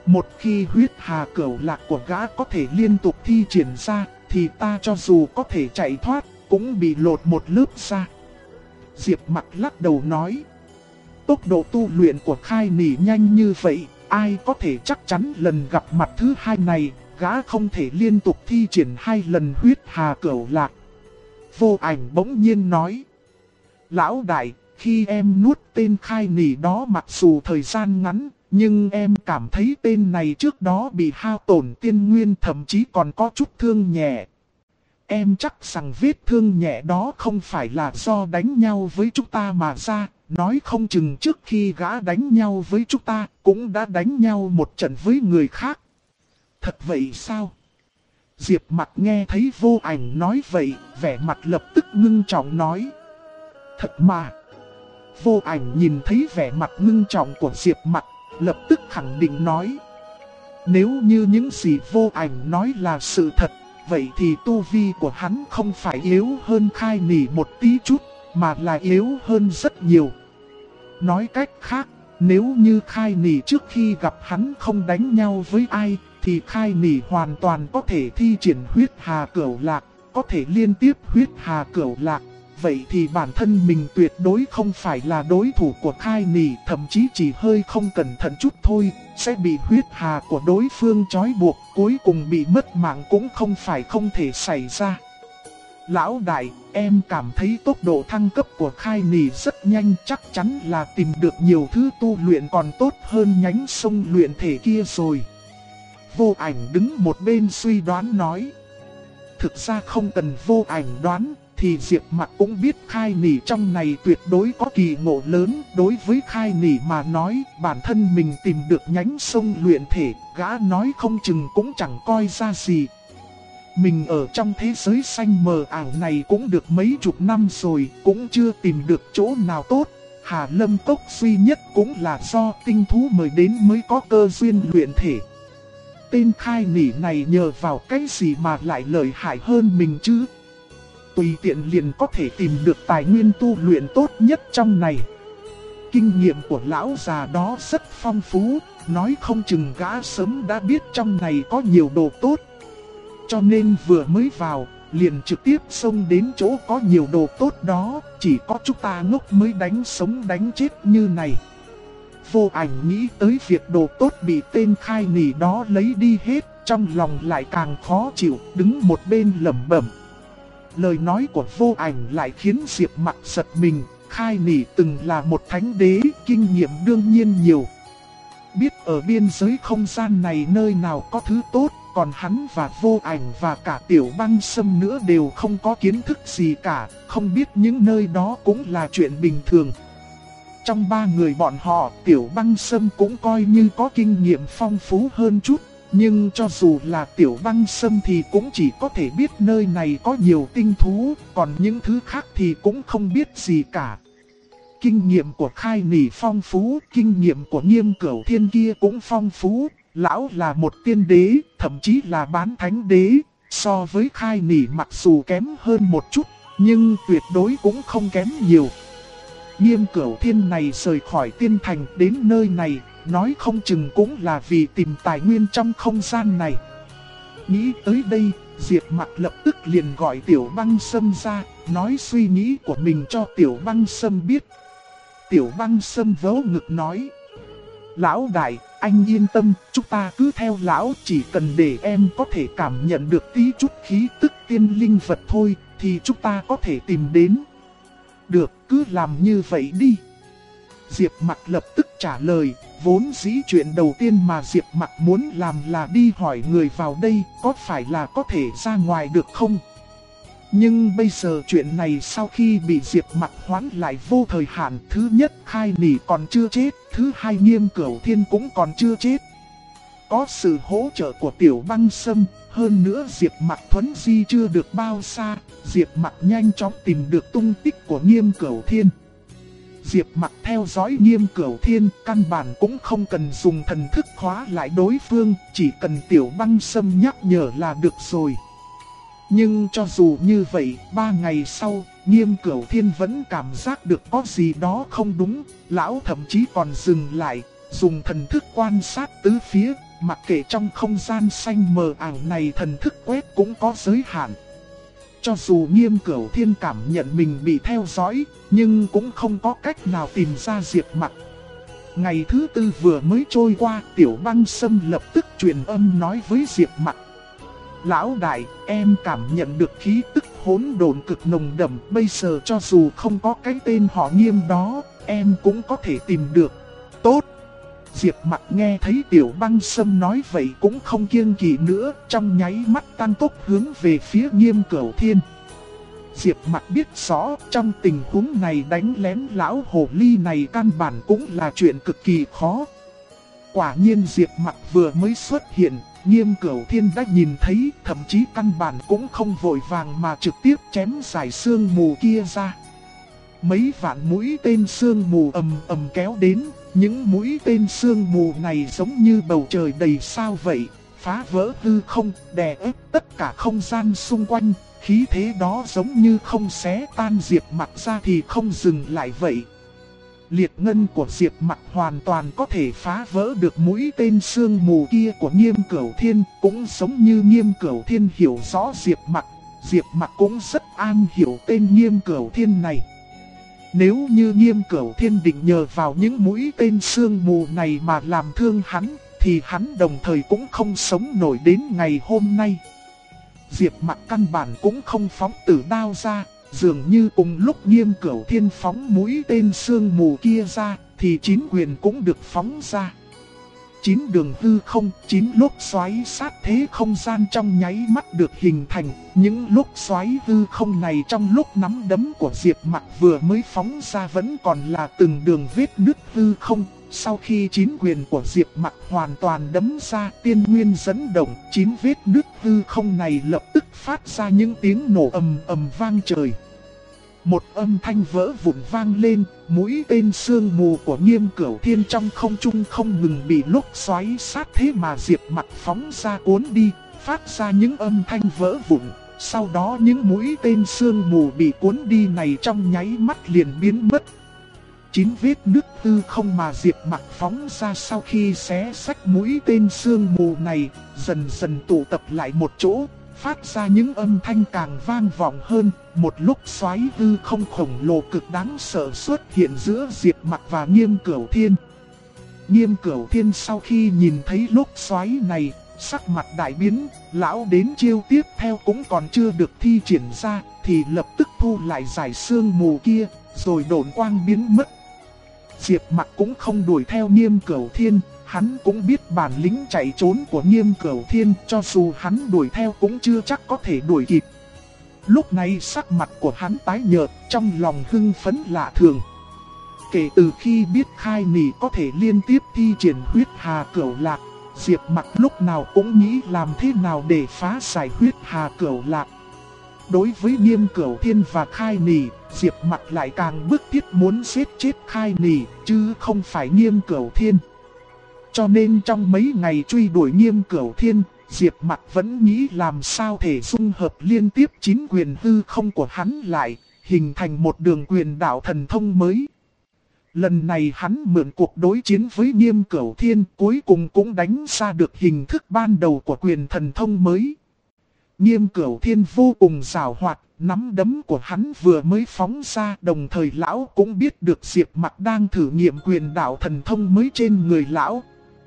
Một khi huyết hà cửu lạc của gã có thể liên tục thi triển ra, thì ta cho dù có thể chạy thoát, cũng bị lột một lớp da. Diệp Mặc lắc đầu nói, tốc độ tu luyện của Khai Nỉ nhanh như vậy, ai có thể chắc chắn lần gặp mặt thứ hai này, gã không thể liên tục thi triển 2 lần huyết hà cửu lạc. Vô Ảnh bỗng nhiên nói, lão đại, khi em nuốt tên Khai Nỉ đó mặc dù thời gian ngắn, nhưng em cảm thấy tên này trước đó bị hao tổn tiên nguyên, thậm chí còn có chút thương nhẹ. Em chắc rằng vết thương nhẹ đó không phải là do đánh nhau với chúng ta mà ra, nói không chừng trước khi gã đánh nhau với chúng ta cũng đã đánh nhau một trận với người khác. Thật vậy sao? Diệp Mặc nghe thấy Vô Ảnh nói vậy, vẻ mặt lập tức ngưng trọng nói, thật mà. Vô Ảnh nhìn thấy vẻ mặt ngưng trọng của Diệp Mặc, lập tức khẳng định nói, nếu như những gì Vô Ảnh nói là sự thật, vậy thì tu vi của hắn không phải yếu hơn Khai Nỉ một tí chút, mà là yếu hơn rất nhiều. Nói cách khác, nếu như Khai Nỉ trước khi gặp hắn không đánh nhau với ai, thì Khai Nỉ hoàn toàn có thể thi triển huyết hà cửu lạc, có thể liên tiếp huyết hà cửu lạc. Vậy thì bản thân mình tuyệt đối không phải là đối thủ của Khai Nỉ, thậm chí chỉ hơi không cẩn thận chút thôi, sẽ bị huyết hà của đối phương trói buộc, cuối cùng bị mất mạng cũng không phải không thể xảy ra. Lão đại, em cảm thấy tốc độ thăng cấp của Khai Nỉ rất nhanh, chắc chắn là tìm được nhiều thứ tu luyện còn tốt hơn nhánh sông luyện thể kia rồi. Vô Ảnh đứng một bên suy đoán nói. Thực ra không cần Vô Ảnh đoán, thì Diệp Mặc cũng biết Khai Nỉ trong này tuyệt đối có kỳ ngộ lớn. Đối với Khai Nỉ mà nói, bản thân mình tìm được nhánh sông luyện thể, gã nói không chừng cũng chẳng coi ra gì. Mình ở trong thế giới xanh mờ ảo này cũng được mấy chục năm rồi, cũng chưa tìm được chỗ nào tốt. Hà Lâm Cốc duy nhất cũng là do tinh thú mời đến mới có cơ duyên luyện thể. Tên Khai Nỉ này nhờ vào cái gì mà lại lợi hại hơn mình chứ? Tùy tiện liền có thể tìm được tài nguyên tu luyện tốt nhất trong này. Kinh nghiệm của lão già đó rất phong phú, nói không chừng gã sớm đã biết trong này có nhiều đồ tốt. Cho nên vừa mới vào, liền trực tiếp xông đến chỗ có nhiều đồ tốt đó, chỉ có chúng ta ngốc mới đánh sống đánh chết như này. Vô Ảnh nghĩ tới việc đồ tốt bị tên Khai Nỉ đó lấy đi hết, trong lòng lại càng khó chịu, đứng một bên lẩm bẩm. Lời nói của Vô Ảnh lại khiến Diệp Mặc giật mình, Khai Nỉ từng là một thánh đế, kinh nghiệm đương nhiên nhiều. Biết ở biên giới không gian này nơi nào có thứ tốt, còn hắn và Vô Ảnh và cả Tiểu Băng Sâm nữa đều không có kiến thức gì cả, không biết những nơi đó cũng là chuyện bình thường. Trong 3 người bọn họ, Tiểu Băng Sâm cũng coi như có kinh nghiệm phong phú hơn chút. Nhưng cho dù là Tiểu Băng Sâm thì cũng chỉ có thể biết nơi này có nhiều tinh thú, còn những thứ khác thì cũng không biết gì cả. Kinh nghiệm của Khai Nỉ phong phú, kinh nghiệm của Nghiêm Cửu Thiên kia cũng phong phú. Lão là một tiên đế, thậm chí là bán thánh đế, so với Khai Nỉ mặc dù kém hơn một chút, nhưng tuyệt đối cũng không kém nhiều. Nghiêm Cửu Thiên này rời khỏi tiên thành đến nơi này, nói không chừng cũng là vì tìm tài nguyên trong không gian này. Nghĩ tới đây, Diệp Mặc lập tức liền gọi Tiểu Băng Sâm ra, nói suy nghĩ của mình cho Tiểu Băng Sâm biết. Tiểu Băng Sâm vỗ ngực nói, lão đại, anh yên tâm, chúng ta cứ theo lão, chỉ cần để em có thể cảm nhận được tí chút khí tức tiên linh vật thôi, thì chúng ta có thể tìm đến. Được, cứ làm như vậy đi. Diệp Mặc lập tức trả lời, vốn dĩ chuyện đầu tiên mà Diệp Mặc muốn làm là đi hỏi người vào đây có phải là có thể ra ngoài được không. Nhưng bây giờ chuyện này sau khi bị Diệp Mặc hoãn lại vô thời hạn, thứ nhất Khai Nỉ còn chưa chết, thứ hai Nghiêm Cửu Thiên cũng còn chưa chết. Có sự hỗ trợ của Tiểu Băng Sâm, hơn nữa Diệp Mặc thuấn di chưa được bao xa, Diệp Mặc nhanh chóng tìm được tung tích của Nghiêm Cửu Thiên. Diệp Mặc theo dõi Nghiêm Cửu Thiên, căn bản cũng không cần dùng thần thức khóa lại đối phương, chỉ cần Tiểu Băng Sâm nhắc nhở là được rồi. Nhưng cho dù như vậy, 3 ngày sau, Nghiêm Cửu Thiên vẫn cảm giác được có gì đó không đúng, lão thậm chí còn dừng lại, dùng thần thức quan sát tứ phía, mặc kệ trong không gian xanh mờ ảo này thần thức quét cũng có giới hạn. Cho dù Nghiêm Cửu Thiên cảm nhận mình bị theo dõi, nhưng cũng không có cách nào tìm ra Diệp Mặc. Ngày thứ tư vừa mới trôi qua, Tiểu Băng Sâm lập tức truyền âm nói với Diệp Mặc. Lão đại, em cảm nhận được khí tức hỗn độn cực nồng đậm, bây giờ cho dù không có cái tên họ Nghiêm đó, em cũng có thể tìm được. Tốt! Diệp Mặc nghe thấy Tiểu Băng Sâm nói vậy cũng không kiêng kỵ nữa, trong nháy mắt tăng tốc hướng về phía Nghiêm Cửu Thiên. Diệp Mặc biết rõ, trong tình huống này đánh lén lão hồ ly này căn bản cũng là chuyện cực kỳ khó. Quả nhiên Diệp Mặc vừa mới xuất hiện, Nghiêm Cửu Thiên đã nhìn thấy, thậm chí căn bản cũng không vội vàng mà trực tiếp chém giải sương mù kia ra. Mấy vạn mũi tên sương mù ầm ầm kéo đến, những mũi tên sương mù này giống như bầu trời đầy sao vậy, phá vỡ hư không, đè ép tất cả không gian xung quanh, khí thế đó giống như không xé tan Diệp Mặc ra thì không dừng lại vậy. Liệt ngân của Diệp Mặc hoàn toàn có thể phá vỡ được mũi tên sương mù kia của Nghiêm Cửu Thiên, cũng giống như Nghiêm Cửu Thiên hiểu rõ Diệp Mặc cũng rất an hiểu tên Nghiêm Cửu Thiên này. Nếu như Nghiêm Cửu Thiên định nhờ vào những mũi tên sương mù này mà làm thương hắn, thì hắn đồng thời cũng không sống nổi đến ngày hôm nay. Diệp Mặc căn bản cũng không phóng tử đao ra, dường như cùng lúc Nghiêm Cửu Thiên phóng mũi tên sương mù kia ra, thì 9 quyền cũng được phóng ra. 9 đường hư không, 9 lúc xoáy sát thế không gian trong nháy mắt được hình thành. Những lúc xoáy hư không này trong lúc nắm đấm của Diệp Mặc vừa mới phóng ra vẫn còn là từng đường vết nứt hư không. Sau khi 9 quyền của Diệp Mặc hoàn toàn đấm ra, tiên nguyên dẫn động, 9 vết nứt hư không này lập tức phát ra những tiếng nổ ầm ầm vang trời. Một âm thanh vỡ vụn vang lên, mũi tên sương mù của Nghiêm Cửu Thiên trong không trung không ngừng bị lúc xoáy sát thế mà Diệp Mặc phóng ra cuốn đi, phát ra những âm thanh vỡ vụn. Sau đó những mũi tên sương mù bị cuốn đi này trong nháy mắt liền biến mất. 9 vết nứt hư không mà Diệp Mặc phóng ra sau khi xé xách mũi tên sương mù này, dần dần tụ tập lại một chỗ, phát ra những âm thanh càng vang vọng hơn. Một lúc xoáy hư không khổng lồ cực đáng sợ xuất hiện giữa Diệp Mặc và Nghiêm Cửu Thiên. Nghiêm Cửu Thiên sau khi nhìn thấy lúc xoáy này, sắc mặt đại biến, lão đến chiêu tiếp theo cũng còn chưa được thi triển ra, thì lập tức thu lại giải sương mù kia, rồi độn quang biến mất. Diệp Mặc cũng không đuổi theo Nghiêm Cửu Thiên, hắn cũng biết bản lĩnh chạy trốn của Nghiêm Cửu Thiên, cho dù hắn đuổi theo cũng chưa chắc có thể đuổi kịp. Lúc này sắc mặt của hắn tái nhợt, trong lòng hưng phấn lạ thường. Kể từ khi biết Khai Nỉ có thể liên tiếp thi triển huyết hà cửu lạc, Diệp Mặc lúc nào cũng nghĩ làm thế nào để phá giải huyết hà cửu lạc. Đối với Nghiêm Cửu Thiên và Khai Nỉ, Diệp Mặc lại càng bức thiết muốn giết chết Khai Nỉ, chứ không phải Nghiêm Cửu Thiên. Cho nên trong mấy ngày truy đuổi Nghiêm Cửu Thiên, Diệp Mặc vẫn nghĩ làm sao thể dung hợp liên tiếp 9 quyền hư không của hắn lại, hình thành một đường quyền đạo thần thông mới. Lần này hắn mượn cuộc đối chiến với Nghiêm Cửu Thiên, cuối cùng cũng đánh ra được hình thức ban đầu của quyền thần thông mới. Nghiêm Cửu Thiên vô cùng giàu hoạt, nắm đấm của hắn vừa mới phóng ra, đồng thời lão cũng biết được Diệp Mặc đang thử nghiệm quyền đạo thần thông mới trên người lão.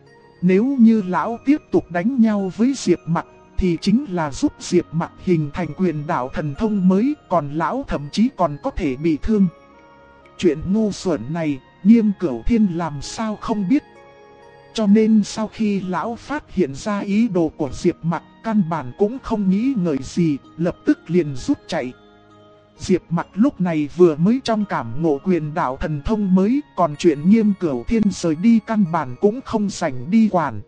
Nếu như lão tiếp tục đánh nhau với Diệp Mặc, thì chính là giúp Diệp Mặc hình thành quyền đạo thần thông mới, còn lão thậm chí còn có thể bị thương. Chuyện ngu xuẩn này, Nghiêm Cửu Thiên làm sao không biết. Cho nên sau khi lão phát hiện ra ý đồ của Diệp Mặc, căn bản cũng không nghĩ ngợi gì, lập tức liền rút chạy. Diệp Mặc lúc này vừa mới trong cảm ngộ quyền đạo thần thông mới, còn chuyện Nghiêm Cửu Thiên rời đi căn bản cũng không rảnh đi quản.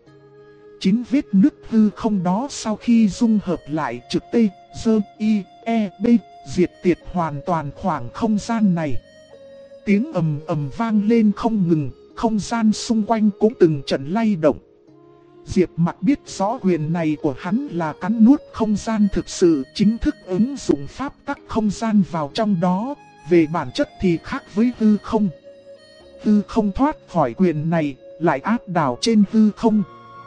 9 vết nứt hư không đó sau khi dung hợp lại trực T, Dơ, I, E, B, diệt tiệt hoàn toàn khoảng không gian này. Tiếng ầm ầm vang lên không ngừng, không gian xung quanh cũng từng trận lay động. Diệp Mặc biết rõ quyền này của hắn là cắn nuốt không gian thực sự, chính thức ứng dụng pháp tắc không gian vào trong đó, về bản chất thì khác với hư không. Hư không thoát khỏi quyền này, lại áp đảo trên hư không.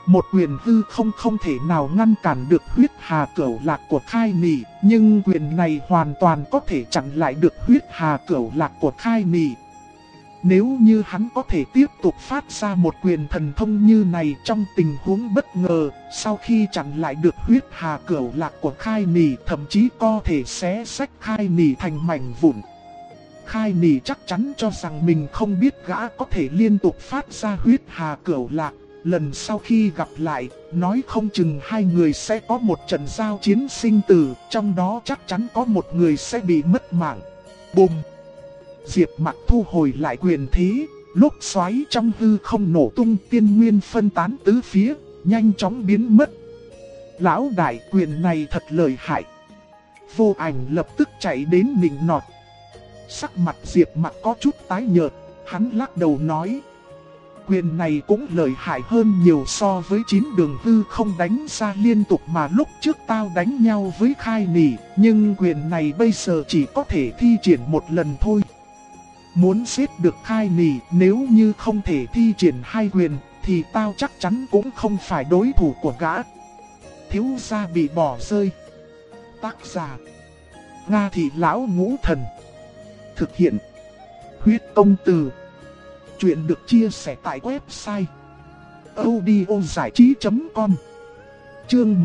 Một quyền hư không không thể nào ngăn cản được huyết hà cửu lạc của Khai Nị, nhưng quyền này hoàn toàn có thể chặn lại được huyết hà cửu lạc của Khai Nị. Nếu như hắn có thể tiếp tục phát ra một quyền thần thông như này trong tình huống bất ngờ, sau khi chặn lại được huyết hà cửu lạc của Khai Nị, thậm chí có thể xé xách Khai Nị thành mảnh vụn. Khai Nị chắc chắn cho rằng mình không biết gã có thể liên tục phát ra huyết hà cửu lạc. Lần sau khi gặp lại, nói không chừng hai người sẽ có một trận giao chiến sinh tử, trong đó chắc chắn có một người sẽ bị mất mạng. Bùm! Diệp Mặc thu hồi lại quyền thế, lốc xoáy trong hư không nổ tung, tiên nguyên phân tán tứ phía, nhanh chóng biến mất. Lão đại, quyền này thật lợi hại. Vô Ảnh lập tức chạy đến nịnh nọt. Sắc mặt Diệp Mặc có chút tái nhợt, hắn lắc đầu nói: quyền này cũng lợi hại hơn nhiều so với 9 đường hư không đánh ra liên tục mà lúc trước tao đánh nhau với Khai Nị, nhưng quyền này bây giờ chỉ có thể thi triển một lần thôi. Muốn giết được Khai Nị, nếu như không thể thi triển hai quyền, thì tao chắc chắn cũng không phải đối thủ của gã. Thiếu gia bị bỏ rơi. Tác giả: Nga Thị Lão Ngũ Thần. Thực hiện: Huyết Công Từ. Chuyện được chia sẻ tại website audiozảichí.com. Chương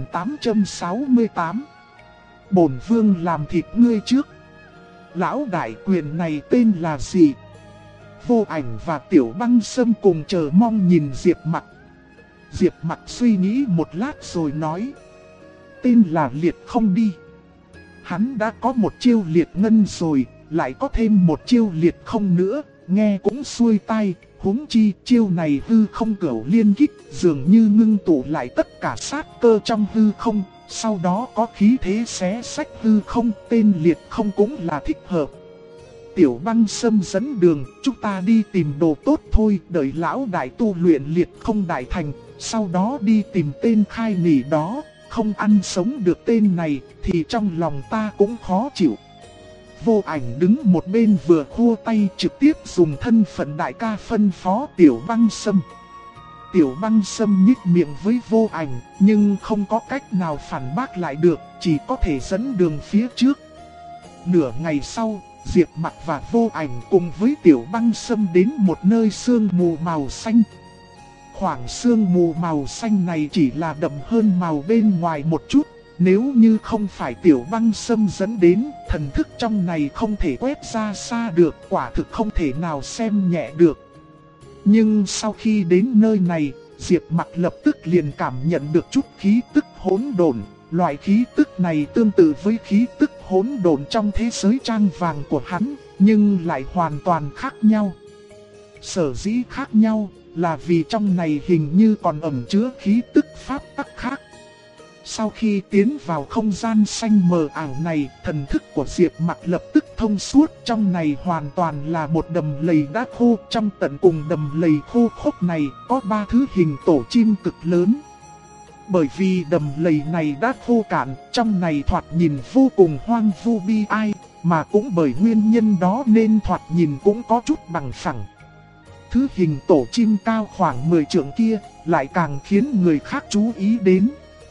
1868. Bổn vương làm thịt ngươi trước. Lão đại, quyền này tên là gì? Vô Ảnh và Tiểu Băng Sâm cùng chờ mong nhìn Diệp Mặc. Diệp Mặc suy nghĩ một lát rồi nói: tên là Liệt Không đi. Hắn đã có một chiêu liệt ngân rồi, lại có thêm một chiêu liệt không nữa, nghe cũng xuôi tai. Huống chi chiêu này hư không cửu liên kích, dường như ngưng tụ lại tất cả sát cơ trong hư không, sau đó có khí thế xé sách hư không, tên Liệt Không cũng là thích hợp. Tiểu Băng Sâm dẫn đường, chúng ta đi tìm đồ tốt thôi, đợi lão đại tu luyện Liệt Không đại thành, sau đó đi tìm tên Khai Nị đó. Không ăn sống được tên này thì trong lòng ta cũng khó chịu. Vô Ảnh đứng một bên vừa khua tay trực tiếp dùng thân phận đại ca phân phó Tiểu Băng Sâm. Tiểu Băng Sâm nhích miệng với Vô Ảnh, nhưng không có cách nào phản bác lại được, chỉ có thể dẫn đường phía trước. Nửa ngày sau, Diệp Mặc và Vô Ảnh cùng với Tiểu Băng Sâm đến một nơi sương mù màu xanh. Khoảng sương mù màu xanh này chỉ là đậm hơn màu bên ngoài một chút. Nếu như không phải Tiểu Băng Sâm dẫn đến, thần thức trong này không thể quét ra xa được, quả thực không thể nào xem nhẹ được. Nhưng sau khi đến nơi này, Diệp Mặc lập tức liền cảm nhận được chút khí tức hỗn độn. Loại khí tức này tương tự với khí tức hỗn độn trong thế giới trang vàng của hắn, nhưng lại hoàn toàn khác nhau. Sở dĩ khác nhau là vì trong này hình như còn ẩn chứa khí tức pháp tắc khác. Sau khi tiến vào không gian xanh mờ ảo này, thần thức của Diệp Mặc lập tức thông suốt. Trong này hoàn toàn là một đầm lầy đá khô. Trong tận cùng đầm lầy khô khốc này có 3 thứ hình tổ chim cực lớn. Bởi vì đầm lầy này đã khô cạn, trong này thoạt nhìn vô cùng hoang vu bi ai, mà cũng bởi nguyên nhân đó nên thoạt nhìn cũng có chút bằng phẳng. Thứ hình tổ chim cao khoảng 10 trượng kia lại càng khiến người khác chú ý đến.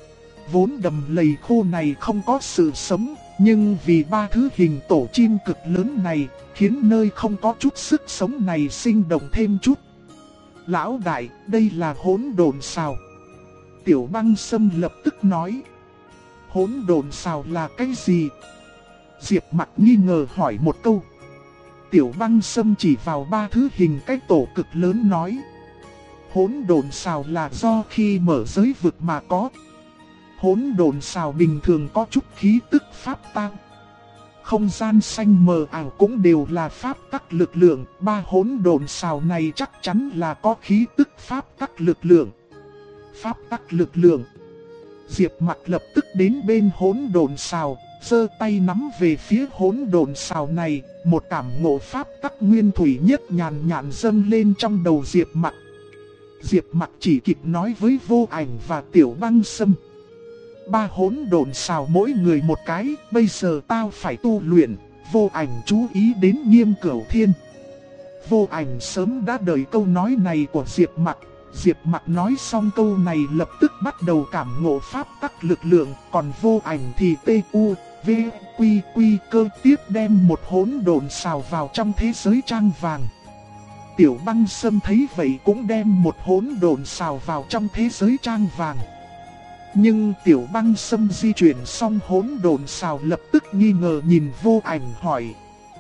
Vốn đầm lầy khô này không có sự sống, nhưng vì 3 thứ hình tổ chim cực lớn này, khiến nơi không có chút sức sống này sinh động thêm chút. Lão đại, đây là hỗn độn sao? Tiểu Băng Sâm lập tức nói. Hỗn độn sao là cái gì? Diệp Mặc nghi ngờ hỏi một câu. Tiểu Băng Sâm chỉ vào 3 thứ hình cái tổ cực lớn nói. Hỗn độn sao là do khi mở giới vực mà có. Hỗn độn sao bình thường có chút khí tức pháp tang. Không gian xanh mờ ảo cũng đều là pháp tắc lực lượng. 3 hỗn độn sao này chắc chắn là có khí tức pháp tắc lực lượng. Pháp tắc lực lượng. Diệp Mặc lập tức đến bên hỗn độn sao, giơ tay nắm về phía hỗn độn sao này, một cảm ngộ pháp tắc nguyên thủy nhất nhàn nhạt dâng lên trong đầu Diệp Mặc. Diệp Mặc chỉ kịp nói với Vô Ảnh và Tiểu Băng Sâm. 3 hỗn độn sao mỗi người một cái, bây giờ tao phải tu luyện. Vô Ảnh chú ý đến Nghiêm Cửu Thiên. Vô Ảnh sớm đã đợi câu nói này của Diệp Mặc, Diệp Mặc nói xong câu này lập tức bắt đầu cảm ngộ pháp tắc lực lượng, còn Vô Ảnh thì TU, V, Quy, Quy cơ tiếp đem một hỗn độn xào vào trong thế giới trang vàng. Tiểu Băng Sâm thấy vậy cũng đem một hỗn độn xào vào trong thế giới trang vàng. Nhưng Tiểu Băng Sâm di chuyển xong hỗn độn xào lập tức nghi ngờ nhìn Vô Ảnh hỏi: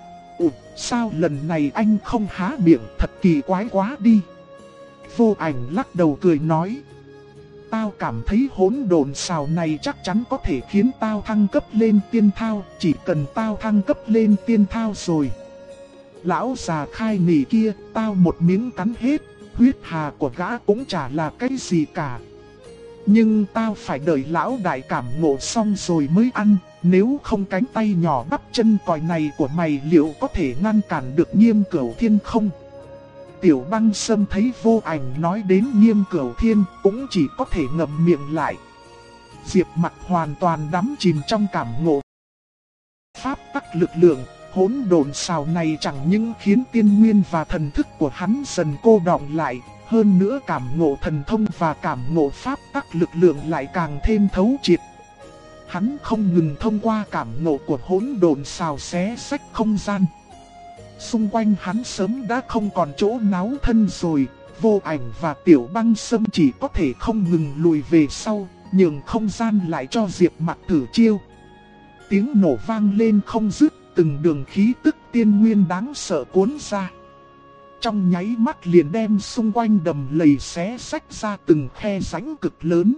sao lần này anh không há miệng, thật kỳ quái quá đi. Vô Ảnh lắc đầu cười nói: tao cảm thấy hỗn độn xào này chắc chắn có thể khiến tao thăng cấp lên tiên thao, chỉ cần tao thăng cấp lên tiên thao rồi. Lão già khai nỉ kia, tao một miếng cắn hết, huyết hà của gã cũng chả là cái gì cả. Nhưng tao phải đợi lão đại cảm ngộ xong rồi mới ăn, nếu không cánh tay nhỏ bắp chân còi này của mày liệu có thể ngăn cản được Nghiêm Cửu Thiên không? Tiểu Băng Sâm thấy Vô Ảnh nói đến Nghiêm Cửu Thiên cũng chỉ có thể ngậm miệng lại. Diệp Mặc hoàn toàn đắm chìm trong cảm ngộ pháp tắc lực lượng, hỗn độn xào này chẳng những khiến tiên nguyên và thần thức của hắn dần cô đọng lại, hơn nữa cảm ngộ thần thông và cảm ngộ pháp tắc lực lượng lại càng thêm thấu triệt. Hắn không ngừng thông qua cảm ngộ của hỗn độn xào xé xách không gian. Xung quanh hắn sớm đã không còn chỗ náo thân rồi, Vô Ảnh và Tiểu Băng Sâm chỉ có thể không ngừng lùi về sau, nhường không gian lại cho Diệp Mặc thử chiêu. Tiếng nổ vang lên không dứt, từng đường khí tức tiên nguyên đáng sợ cuốn ra. Trong nháy mắt liền đem xung quanh đầm lầy xé xách ra từng khe rãnh cực lớn.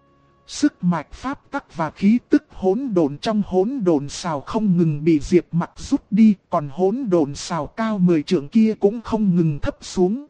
Sức mạch pháp tắc và khí tức hỗn độn trong hỗn độn xào không ngừng bị Diệp Mặc rút đi, còn hỗn độn xào cao 10 trượng kia cũng không ngừng thấp xuống.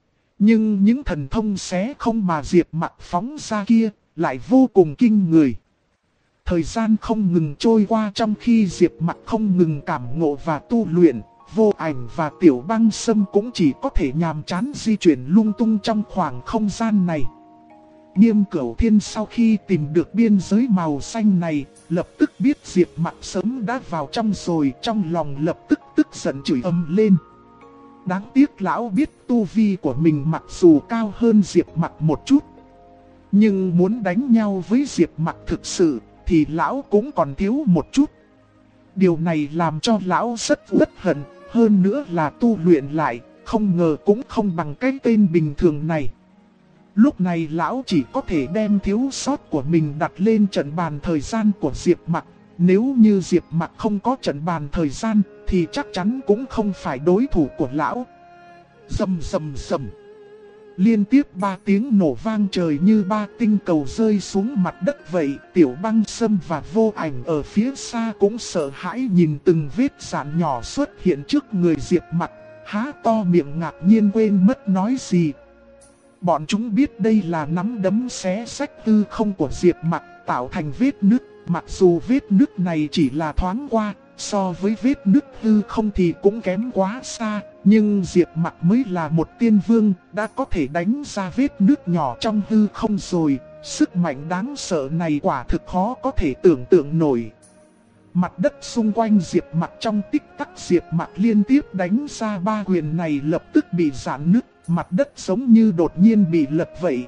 Nhưng những thần thông xé không mà Diệp Mặc phóng ra kia lại vô cùng kinh người. Thời gian không ngừng trôi qua trong khi Diệp Mặc không ngừng cảm ngộ và tu luyện, Vô Ảnh và Tiểu Băng Sâm cũng chỉ có thể nhàm chán di chuyển lung tung trong khoảng không gian này. Nghiêm Cửu Thiên sau khi tìm được biên giới màu xanh này, lập tức biết Diệp Mặc sớm đã vào trong rồi, trong lòng lập tức tức giận chửi ầm lên. Đáng tiếc lão biết tu vi của mình mặc dù cao hơn Diệp Mặc một chút, nhưng muốn đánh nhau với Diệp Mặc thực sự thì lão cũng còn thiếu một chút. Điều này làm cho lão rất uất hận, hơn nữa là tu luyện lại, không ngờ cũng không bằng cái tên bình thường này. Lúc này lão chỉ có thể đem thiếu sót của mình đặt lên trận bàn thời gian của Diệp Mặc. Nếu như Diệp Mặc không có trận bàn thời gian thì chắc chắn cũng không phải đối thủ của lão. Rầm rầm rầm. Liên tiếp 3 tiếng nổ vang trời như 3 tinh cầu rơi xuống mặt đất vậy. Tiểu Băng Sâm và Vô Ảnh ở phía xa cũng sợ hãi nhìn từng vết rạn nhỏ xuất hiện trước người Diệp Mặc, há to miệng ngạc nhiên quên mất nói gì. Bọn chúng biết đây là nắm đấm xé xách hư không của Diệp Mặc tạo thành vết nứt, mặc dù vết nứt này chỉ là thoáng qua, so với vết nứt hư không thì cũng kém quá xa, nhưng Diệp Mặc mới là một tiên vương, đã có thể đánh ra vết nứt nhỏ trong hư không rồi, sức mạnh đáng sợ này quả thực khó có thể tưởng tượng nổi. Mặt đất xung quanh Diệp Mặc trong tích tắc Diệp Mặc liên tiếp đánh ra 3 quyền này lập tức bị rạn nứt, mặt đất giống như đột nhiên bị lật vậy.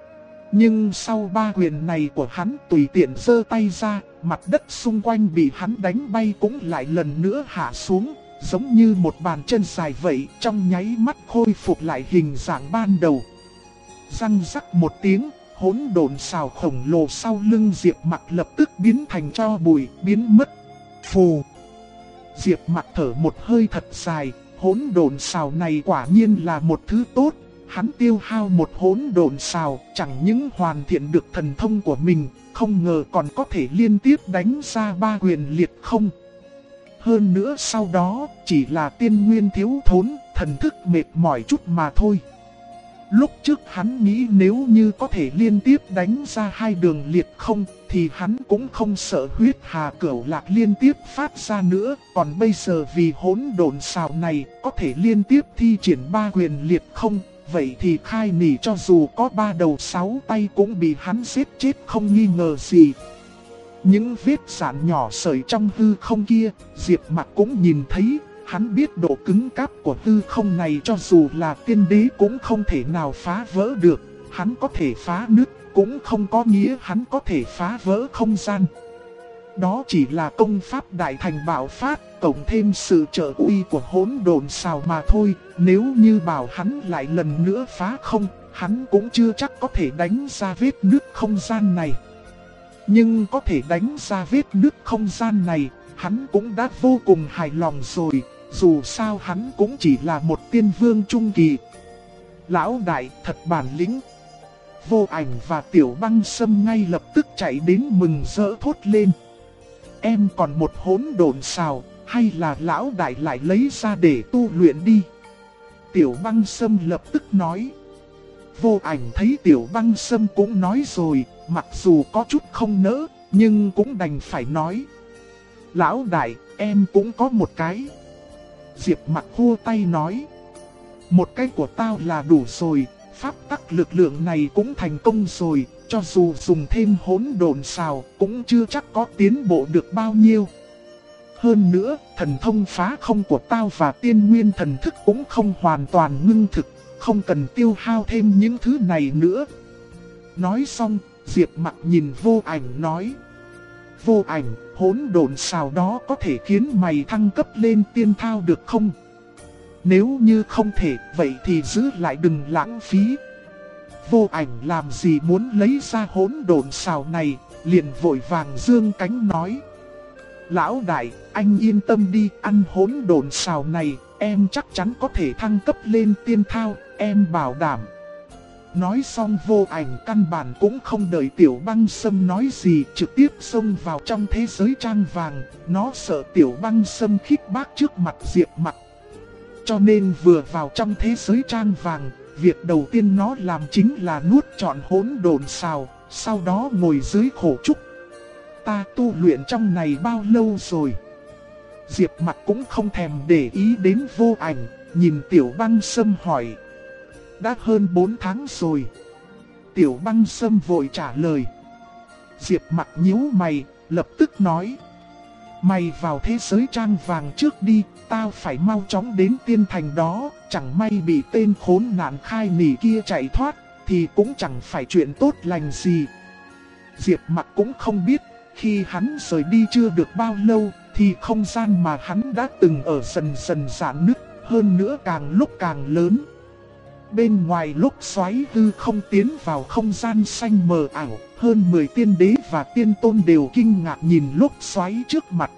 Nhưng sau 3 quyền này của hắn tùy tiện giơ tay ra, mặt đất xung quanh bị hắn đánh bay cũng lại lần nữa hạ xuống, giống như một bàn chân dài vậy, trong nháy mắt khôi phục lại hình dạng ban đầu. Răng rắc một tiếng, hỗn độn xào khổng lồ sau lưng Diệp Mặc lập tức biến thành tro bụi, biến mất. Phù! Diệp Mặc thở một hơi thật dài, hỗn độn xào này quả nhiên là một thứ tốt. Hắn tiêu hao một hỗn độn xào, chẳng những hoàn thiện được thần thông của mình, không ngờ còn có thể liên tiếp đánh ra 3 quyền liệt không. Hơn nữa sau đó, chỉ là tiên nguyên thiếu thốn, thần thức mệt mỏi chút mà thôi. Lúc trước hắn nghĩ nếu như có thể liên tiếp đánh ra 2 đường liệt không, thì hắn cũng không sợ huyết hà cửu lạc liên tiếp phát ra nữa. Còn bây giờ vì hỗn độn xào này, có thể liên tiếp thi triển 3 quyền liệt không. Vậy thì khai nỉ cho dù có 3 đầu 6 tay cũng bị hắn giết chết không nghi ngờ gì. Những vết rạn nhỏ sởi trong hư không kia, Diệp Mặc cũng nhìn thấy, Hắn biết độ cứng cáp của hư không này cho dù là tiên đế cũng không thể nào phá vỡ được. Hắn có thể phá nứt cũng không có nghĩa hắn có thể phá vỡ không gian. Đó chỉ là công pháp đại thành bạo phát, cộng thêm sự trợ uy của hỗn độn xào mà thôi. Nếu như bảo hắn lại lần nữa phá không, hắn cũng chưa chắc có thể đánh ra vết nứt không gian này. Nhưng có thể đánh ra vết nứt không gian này, hắn cũng đã vô cùng hài lòng rồi. Dù sao hắn cũng chỉ là một tiên vương trung kỳ. Lão đại thật bản lĩnh. Vô Ảnh và Tiểu Băng Sâm ngay lập tức chạy đến mừng rỡ thốt lên. Em còn một hỗn độn xào, hay là lão đại lại lấy ra để tu luyện đi? Tiểu Băng Sâm lập tức nói. Vô Ảnh thấy Tiểu Băng Sâm cũng nói rồi, mặc dù có chút không nỡ, nhưng cũng đành phải nói. Lão đại, em cũng có một cái. Diệp Mặc hô tay nói. Một cái của tao là đủ rồi, pháp tắc lực lượng này cũng thành công rồi, cho dù dùng thêm hỗn độn xào cũng chưa chắc có tiến bộ được bao nhiêu. Hơn nữa, thần thông phá không của tao và tiên nguyên thần thức cũng không hoàn toàn ngưng thực, không cần tiêu hao thêm những thứ này nữa. Nói xong, Diệp Mặc nhìn Vô Ảnh nói. Vô Ảnh, hỗn độn xào đó có thể khiến mày thăng cấp lên tiên thao được không? Nếu như không thể, vậy thì giữ lại đừng lãng phí. Vô Ảnh làm gì muốn lấy ra hỗn độn xào này, liền vội vàng giương cánh nói. Lão đại, anh yên tâm đi, ăn hỗn độn xào này, em chắc chắn có thể thăng cấp lên tiên thao, em bảo đảm. Nói xong Vô Ảnh căn bản cũng không đợi Tiểu Băng Sâm nói gì, trực tiếp xông vào trong thế giới trang vàng. Nó sợ Tiểu Băng Sâm khích bác trước mặt Diệp Mặc. Cho nên vừa vào trong thế giới trang vàng, việc đầu tiên nó làm chính là nuốt trọn hỗn độn xào, sau đó ngồi dưới khổ trúc. Ta tu luyện trong này bao lâu rồi? Diệp Mặc cũng không thèm để ý đến Vô Ảnh, nhìn Tiểu Băng Sâm hỏi. Đã hơn 4 tháng rồi. Tiểu Băng Sâm vội trả lời. Diệp Mặc nhíu mày, lập tức nói. Mày vào thế giới trang vàng trước đi, tao phải mau chóng đến tiên thành đó. Chẳng may bị tên khốn nạn khai nỉ kia chạy thoát, thì cũng chẳng phải chuyện tốt lành gì. Diệp Mặc cũng không biết, khi hắn rời đi chưa được bao lâu, thì không gian mà hắn đã từng ở dần dần rạn nứt, hơn nữa càng lúc càng lớn. Bên ngoài lúc xoáy hư không tiến vào không gian xanh mờ ảo, hơn 10 tiên đế và tiên tôn đều kinh ngạc nhìn lúc xoáy trước mặt.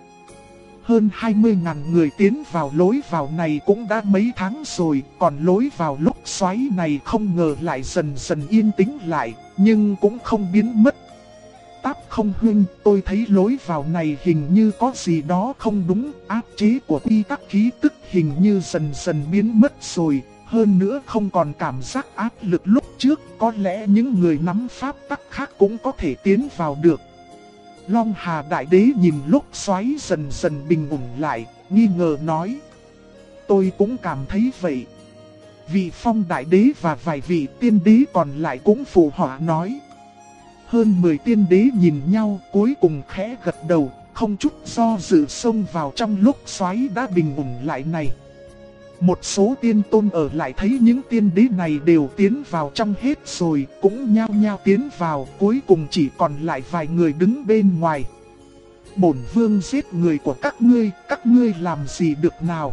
Hơn 20.000 người tiến vào lối vào này cũng đã mấy tháng rồi, còn lối vào lúc xoáy này không ngờ lại dần dần yên tĩnh lại, nhưng cũng không biến mất. Táp không huynh, tôi thấy lối vào này hình như có gì đó không đúng, áp chế của quy tắc khí tức hình như dần dần biến mất rồi. Hơn nữa không còn cảm giác áp lực lúc trước, có lẽ những người nắm pháp tắc khác cũng có thể tiến vào được. Long Hà Đại Đế nhìn lúc xoáy dần dần bình ổn lại, nghi ngờ nói. Tôi cũng cảm thấy vậy. Vị Phong Đại Đế và vài vị tiên đế còn lại cũng phụ họa nói. Hơn 10 tiên đế nhìn nhau cuối cùng khẽ gật đầu, không chút do dự xông vào trong lúc xoáy đã bình ổn lại này. Một số tiên tôn ở lại thấy những tiên đế này đều tiến vào trong hết rồi, cũng nhao nhao tiến vào, cuối cùng chỉ còn lại vài người đứng bên ngoài. Bổn vương giết người của các ngươi làm gì được nào?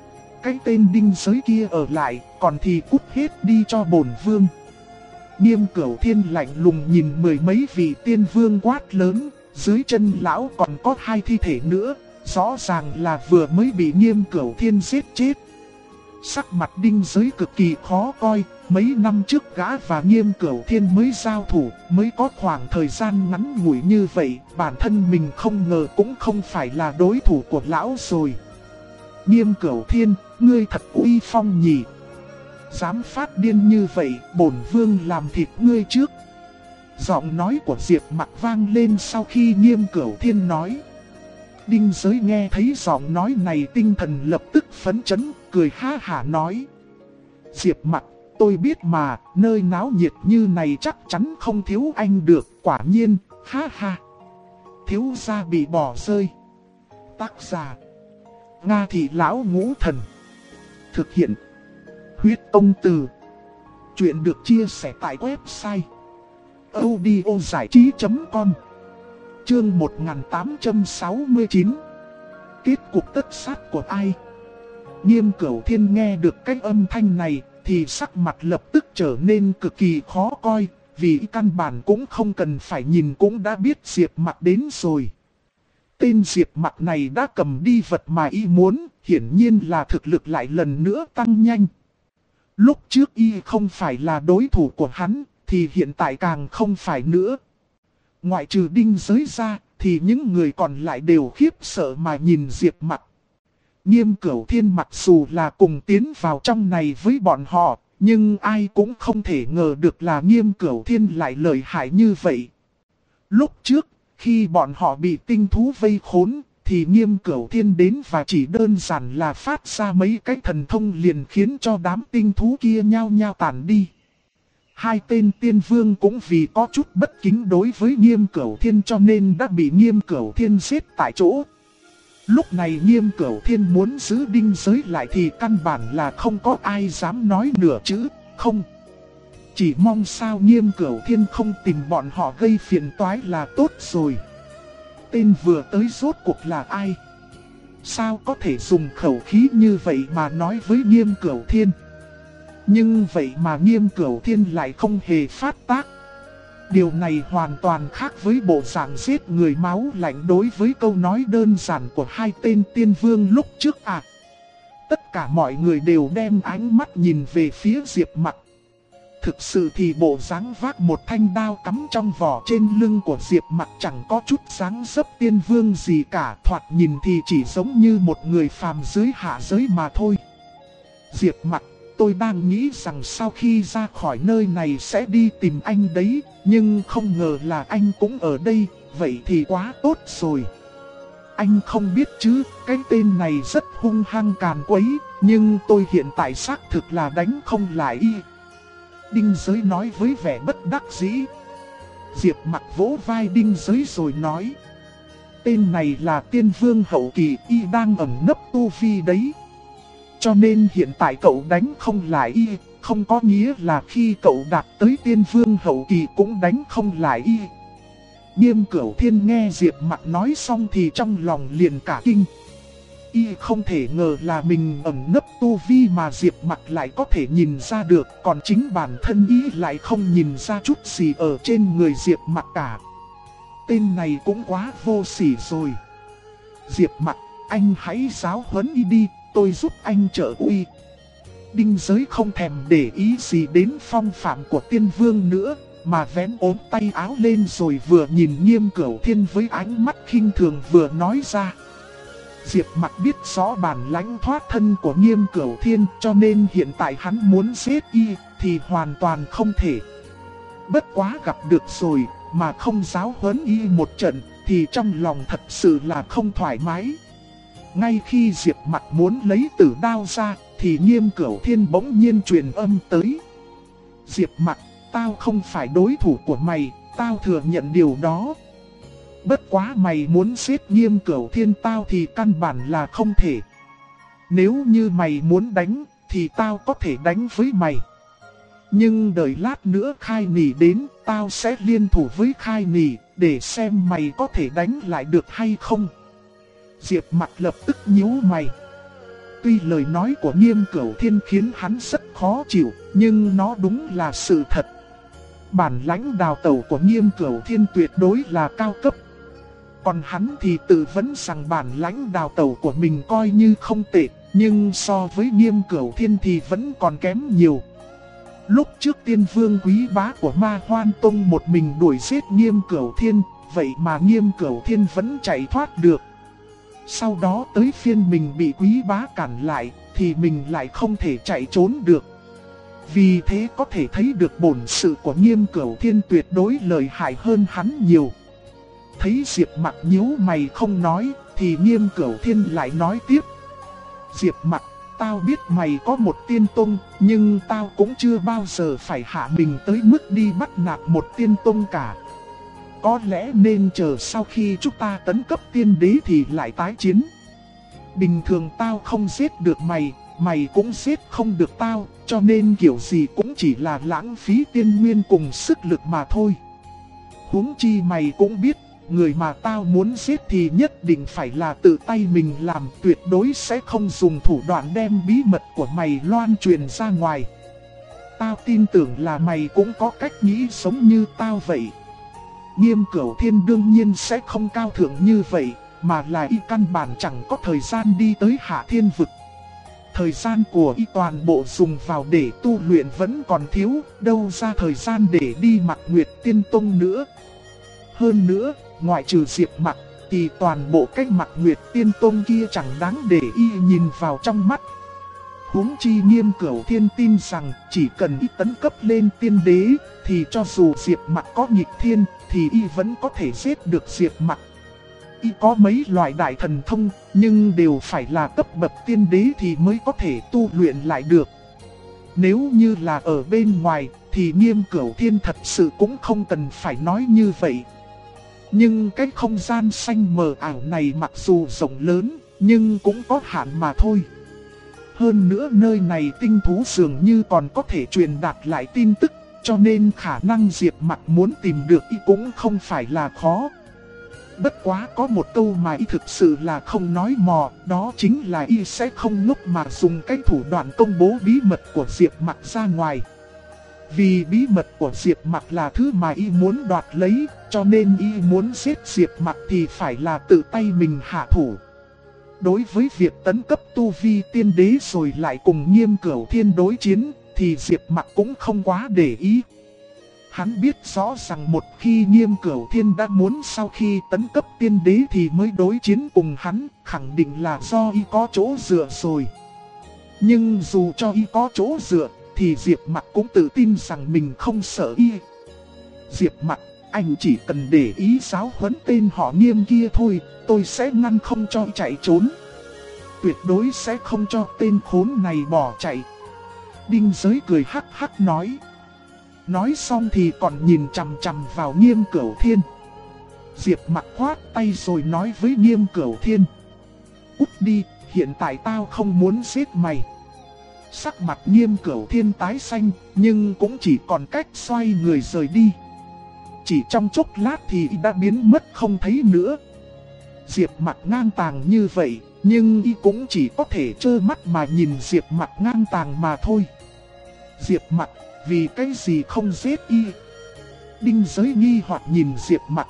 Cái tên đinh giới kia ở lại, còn thì cút hết đi cho bổn vương. Nghiêm Cửu Thiên lạnh lùng nhìn mười mấy vị tiên vương quát lớn, dưới chân lão còn có 2 thi thể nữa, rõ ràng là vừa mới bị Nghiêm Cửu Thiên giết chết. Sắc mặt đinh giới cực kỳ khó coi, mấy năm trước gã và Nghiêm Cửu Thiên mới giao thủ, mới có khoảng thời gian ngắn ngủi như vậy, bản thân mình không ngờ cũng không phải là đối thủ của lão rồi. Nghiêm Cửu Thiên, ngươi thật uy phong nhỉ. Dám phát điên như vậy, bổn vương làm thịt ngươi trước. Giọng nói của Diệp Mặc vang lên sau khi Nghiêm Cửu Thiên nói. Đinh giới nghe thấy giọng nói này tinh thần lập tức phấn chấn, cười ha hả nói. Diệp Mặc, tôi biết mà, nơi náo nhiệt như này chắc chắn không thiếu anh được, quả nhiên, ha ha. Thiếu gia bị bỏ rơi. Tác giả Nga Thị Lão Ngũ Thần. Thực hiện. Huyết Công Từ. Chuyện được chia sẻ tại website audiozảichí.com. Chương 1869. Kết cục tất sát của ai? Nghiêm Cửu Thiên nghe được cái âm thanh này thì sắc mặt lập tức trở nên cực kỳ khó coi, vì căn bản cũng không cần phải nhìn cũng đã biết Diệp Mặc đến rồi. Tên Diệp Mặc này đã cầm đi vật mà y muốn, hiển nhiên là thực lực lại lần nữa tăng nhanh. Lúc trước y không phải là đối thủ của hắn, thì hiện tại càng không phải nữa. Ngoại trừ Đinh Giới ra, thì những người còn lại đều khiếp sợ mà nhìn Diệp Mặc. Nghiêm Cửu Thiên mặc dù là cùng tiến vào trong này với bọn họ, nhưng ai cũng không thể ngờ được là Nghiêm Cửu Thiên lại lợi hại như vậy. Lúc trước, khi bọn họ bị tinh thú vây khốn, thì Nghiêm Cửu Thiên đến và chỉ đơn giản là phát ra mấy cái thần thông liền khiến cho đám tinh thú kia nhao nhao tản đi. Hai tên tiên vương cũng vì có chút bất kính đối với Nghiêm Cửu Thiên cho nên đã bị Nghiêm Cửu Thiên giết tại chỗ. Lúc này Nghiêm Cửu Thiên muốn giữ Đinh Giới lại thì căn bản là không có ai dám nói nửa chữ, không. Chỉ mong sao Nghiêm Cửu Thiên không tìm bọn họ gây phiền toái là tốt rồi. Tên vừa tới rốt cuộc là ai? Sao có thể dùng khẩu khí như vậy mà nói với Nghiêm Cửu Thiên? Nhưng vậy mà Nghiêm Cửu Thiên lại không hề phát tác. Điều này hoàn toàn khác với bộ dạng giết người máu lạnh đối với câu nói đơn giản của hai tên tiên vương lúc trước à. Tất cả mọi người đều đem ánh mắt nhìn về phía Diệp Mặc. Thực sự thì bộ dáng vác một thanh đao cắm trong vỏ trên lưng của Diệp Mặc chẳng có chút dáng dấp tiên vương gì cả. Thoạt nhìn thì chỉ giống như một người phàm dưới hạ giới mà thôi. Diệp Mặc, tôi đang nghĩ rằng sau khi ra khỏi nơi này sẽ đi tìm anh đấy, nhưng không ngờ là anh cũng ở đây, vậy thì quá tốt rồi. Anh không biết chứ, cái tên này rất hung hăng càn quấy, nhưng tôi hiện tại xác thực là đánh không lại y. Đinh Giới nói với vẻ bất đắc dĩ. Diệp Mặc vỗ vai Đinh Giới rồi nói. Tên này là tiên vương hậu kỳ, y đang ẩn nấp tu vi đấy. Cho nên hiện tại cậu đánh không lại y, không có nghĩa là khi cậu đạt tới tiên vương hậu kỳ cũng đánh không lại y. Nghiêm Cửu Thiên nghe Diệp Mặc nói xong thì trong lòng liền cả kinh. Y không thể ngờ là mình ẩn nấp tu vi mà Diệp Mặc lại có thể nhìn ra được, còn chính bản thân y lại không nhìn ra chút gì ở trên người Diệp Mặc cả. Tên này cũng quá vô sỉ rồi. Diệp Mặc, anh hãy giáo huấn y đi, tôi giúp anh trợ uy. Đinh Giới không thèm để ý gì đến phong phạm của tiên vương nữa, mà vén ốm tay áo lên rồi vừa nhìn Nghiêm Cửu Thiên với ánh mắt khinh thường vừa nói ra. Diệp Mặc biết rõ bản lãnh thoát thân của Nghiêm Cửu Thiên, cho nên hiện tại hắn muốn giết y thì hoàn toàn không thể. Bất quá gặp được rồi mà không giáo huấn y một trận thì trong lòng thật sự là không thoải mái. Ngay khi Diệp Mặc muốn lấy tử đao ra thì Nghiêm Cửu Thiên bỗng nhiên truyền âm tới. Diệp Mặc, tao không phải đối thủ của mày, tao thừa nhận điều đó. Bất quá mày muốn giết Nghiêm Cửu Thiên tao thì căn bản là không thể. Nếu như mày muốn đánh thì tao có thể đánh với mày. Nhưng đợi lát nữa Khai Nỉ đến, tao sẽ liên thủ với Khai Nỉ để xem mày có thể đánh lại được hay không. Diệp Mặc lập tức nhíu mày. Tuy lời nói của Nghiêm Cửu Thiên khiến hắn rất khó chịu, nhưng nó đúng là sự thật. Bản lãnh đào tẩu của Nghiêm Cửu Thiên tuyệt đối là cao cấp. Còn hắn thì tự vấn rằng bản lãnh đào tẩu của mình coi như không tệ, nhưng so với Nghiêm Cửu Thiên thì vẫn còn kém nhiều. Lúc trước tiên vương quý bá của Ma Hoan Tông một mình đuổi giết Nghiêm Cửu Thiên, vậy mà Nghiêm Cửu Thiên vẫn chạy thoát được. Sau đó tới phiên mình bị quý bá cản lại, thì mình lại không thể chạy trốn được. Vì thế có thể thấy được bổn sự của Nghiêm Cửu Thiên tuyệt đối lợi hại hơn hắn nhiều. Thấy Diệp Mặc nhíu mày không nói, thì Nghiêm Cửu Thiên lại nói tiếp. Diệp Mặc, tao biết mày có một tiên tông, nhưng tao cũng chưa bao giờ phải hạ mình tới mức đi bắt nạt một tiên tông cả. Có lẽ nên chờ sau khi chúng ta tấn cấp tiên đế thì lại tái chiến. Bình thường tao không giết được mày, mày cũng giết không được tao, cho nên kiểu gì cũng chỉ là lãng phí tiên nguyên cùng sức lực mà thôi. Huống chi mày cũng biết, người mà tao muốn giết thì nhất định phải là tự tay mình làm, tuyệt đối sẽ không dùng thủ đoạn đem bí mật của mày loan truyền ra ngoài. Tao tin tưởng là mày cũng có cách nghĩ sống như tao vậy. Nghiêm Cửu Thiên đương nhiên sẽ không cao thượng như vậy, mà là y căn bản chẳng có thời gian đi tới Hạ Thiên Vực. Thời gian của y toàn bộ dùng vào để tu luyện vẫn còn thiếu, đâu ra thời gian để đi Mạc Nguyệt Tiên Tông nữa. Hơn nữa, ngoại trừ Diệp Mặc, thì toàn bộ cách Mạc Nguyệt Tiên Tông kia chẳng đáng để y nhìn vào trong mắt. Huống chi Nghiêm Cửu Thiên tin rằng chỉ cần y tấn cấp lên tiên đế, thì cho dù Diệp Mặc có nghịch thiên, thì y vẫn có thể giết được Diệp Mặc. Y có mấy loại đại thần thông, nhưng đều phải là cấp bậc tiên đế thì mới có thể tu luyện lại được. Nếu như là ở bên ngoài, thì Nghiêm Cửu Thiên thật sự cũng không cần phải nói như vậy. Nhưng cái không gian xanh mờ ảo này mặc dù rộng lớn, nhưng cũng có hạn mà thôi. Hơn nữa nơi này tinh thú dường như còn có thể truyền đạt lại tin tức, cho nên khả năng Diệp Mặc muốn tìm được y cũng không phải là khó. Bất quá có một câu mà y thực sự là không nói mò, đó chính là y sẽ không ngốc mà dùng cái thủ đoạn công bố bí mật của Diệp Mặc ra ngoài. Vì bí mật của Diệp Mặc là thứ mà y muốn đoạt lấy, cho nên y muốn giết Diệp Mặc thì phải là tự tay mình hạ thủ. Đối với việc tấn cấp tu vi tiên đế rồi lại cùng Nghiêm Cửu Thiên đối chiến, thì Diệp Mặc cũng không quá để ý. Hắn biết rõ rằng một khi Nghiêm Cửu Thiên đã muốn sau khi tấn cấp tiên đế thì mới đối chiến cùng hắn, khẳng định là do y có chỗ dựa rồi. Nhưng dù cho y có chỗ dựa, thì Diệp Mặc cũng tự tin rằng mình không sợ y. Diệp Mặc, anh chỉ cần để ý giáo huấn tên họ Nghiêm kia thôi, tôi sẽ ngăn không cho y chạy trốn. Tuyệt đối sẽ không cho tên khốn này bỏ chạy. Đinh Giới cười hắc hắc nói. Nói xong thì còn nhìn chằm chằm vào Nghiêm Cửu Thiên. Diệp Mặc khoát tay rồi nói với Nghiêm Cửu Thiên. Cút đi, hiện tại tao không muốn giết mày. Sắc mặt Nghiêm Cửu Thiên tái xanh, nhưng cũng chỉ còn cách xoay người rời đi. Chỉ trong chốc lát thì đã biến mất không thấy nữa. Diệp Mặc ngang tàng như vậy, nhưng y cũng chỉ có thể trơ mắt mà nhìn Diệp Mặc ngang tàng mà thôi. Diệp Mặc, vì cái gì không giết y? Đinh Giới nghi hoặc nhìn Diệp Mặc.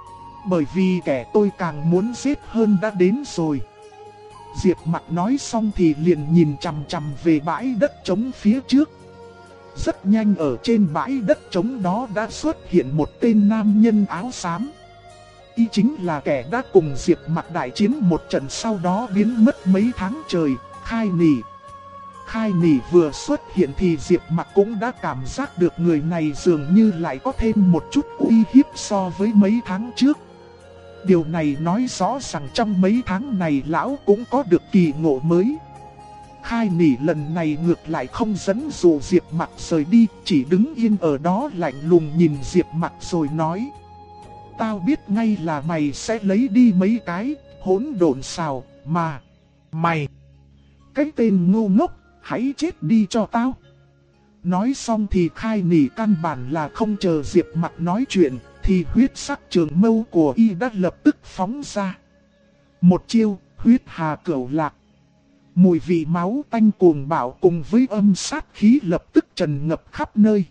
Bởi vì kẻ tôi càng muốn giết hơn đã đến rồi. Diệp Mặc nói xong thì liền nhìn chằm chằm về bãi đất trống phía trước. Rất nhanh ở trên bãi đất trống đó đã xuất hiện một tên nam nhân áo xám. Y chính là kẻ đã cùng Diệp Mặc đại chiến một trận sau đó biến mất mấy tháng trời, Khai Nỉ. Khai Nỉ vừa xuất hiện thì Diệp Mặc cũng đã cảm giác được người này dường như lại có thêm một chút uy hiếp so với mấy tháng trước. Điều này nói rõ rằng trong mấy tháng này lão cũng có được kỳ ngộ mới. Khai Nỉ lần này ngược lại không dẫn dụ Diệp Mặc rời đi, chỉ đứng yên ở đó lạnh lùng nhìn Diệp Mặc rồi nói. Tao biết ngay là mày sẽ lấy đi mấy cái hỗn độn xào mà. Mày, cái tên ngu ngốc, hãy chết đi cho tao. Nói xong thì Khai Nỉ căn bản là không chờ Diệp Mặc nói chuyện, thì huyết sắc trường mâu của y đã lập tức phóng ra. Một chiêu, huyết hà cửu lạc. Mùi vị máu tanh cuồng bạo cùng với âm sát khí lập tức tràn ngập khắp nơi.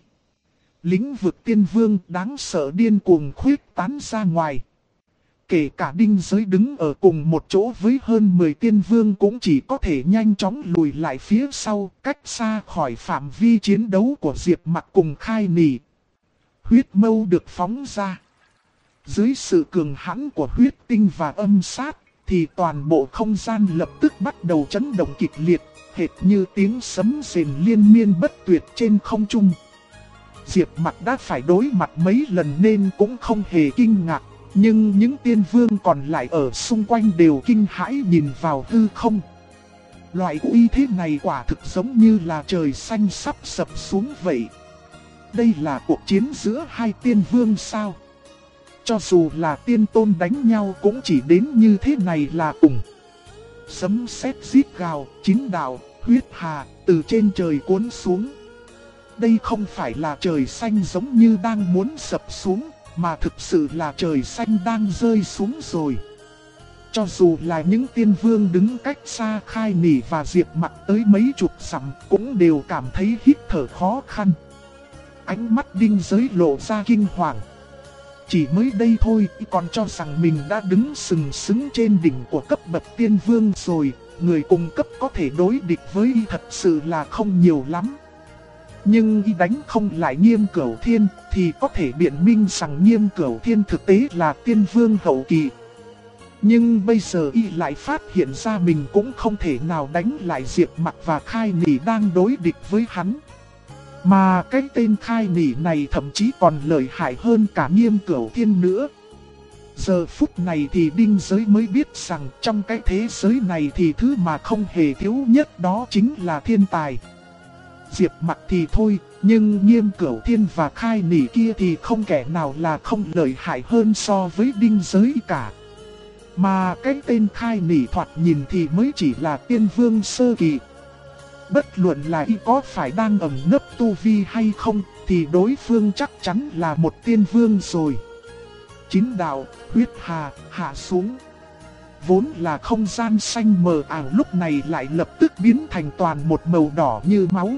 Lĩnh vực tiên vương đáng sợ điên cuồng khuyết tán ra ngoài. Kể cả Đinh Giới đứng ở cùng một chỗ với hơn 10 tiên vương cũng chỉ có thể nhanh chóng lùi lại phía sau, cách xa khỏi phạm vi chiến đấu của Diệp Mặc cùng Khai Nỉ. Huyết mâu được phóng ra. Dưới sự cường hãn của huyết tinh và âm sát, thì toàn bộ không gian lập tức bắt đầu chấn động kịch liệt, hệt như tiếng sấm rền liên miên bất tuyệt trên không trung. Diệp Mặc đã phải đối mặt mấy lần nên cũng không hề kinh ngạc, nhưng những tiên vương còn lại ở xung quanh đều kinh hãi nhìn vào hư không. Loại uy thế này quả thực giống như là trời xanh sắp sập xuống vậy. Đây là cuộc chiến giữa hai tiên vương sao? Cho dù là tiên tôn đánh nhau cũng chỉ đến như thế này là cùng. Sấm sét rít gào, 9 đạo, huyết hà, từ trên trời cuốn xuống. Đây không phải là trời xanh giống như đang muốn sập xuống, mà thực sự là trời xanh đang rơi xuống rồi. Cho dù là những tiên vương đứng cách xa Khai Nỉ và Diệp Mặc tới mấy chục dặm cũng đều cảm thấy hít thở khó khăn. Ánh mắt Đinh Giới lộ ra kinh hoàng. Chỉ mới đây thôi còn cho rằng mình đã đứng sừng sững trên đỉnh của cấp bậc tiên vương rồi, người cùng cấp có thể đối địch với y thật sự là không nhiều lắm. Nhưng y đánh không lại Nghiêm Cửu Thiên thì có thể biện minh rằng Nghiêm Cửu Thiên thực tế là tiên vương hậu kỳ. Nhưng bây giờ y lại phát hiện ra mình cũng không thể nào đánh lại Diệp Mặc và Khai Nỉ đang đối địch với hắn. Mà cái tên Khai Nỉ này thậm chí còn lợi hại hơn cả Nghiêm Cửu Thiên nữa. Giờ phút này thì Đinh Giới mới biết rằng trong cái thế giới này thì thứ mà không hề thiếu nhất đó chính là thiên tài. Diệp Mặc thì thôi, nhưng Nghiêm Cửu Thiên và Khai Nỉ kia thì không kẻ nào là không lợi hại hơn so với Đinh Giới cả. Mà cái tên Khai Nỉ thoạt nhìn thì mới chỉ là tiên vương sơ kỳ. Bất luận là y có phải đang ẩn nấp tu vi hay không, thì đối phương chắc chắn là một tiên vương rồi. 9 đạo, huyết hà, hạ xuống. Vốn là không gian xanh mờ ảo lúc này lại lập tức biến thành toàn một màu đỏ như máu.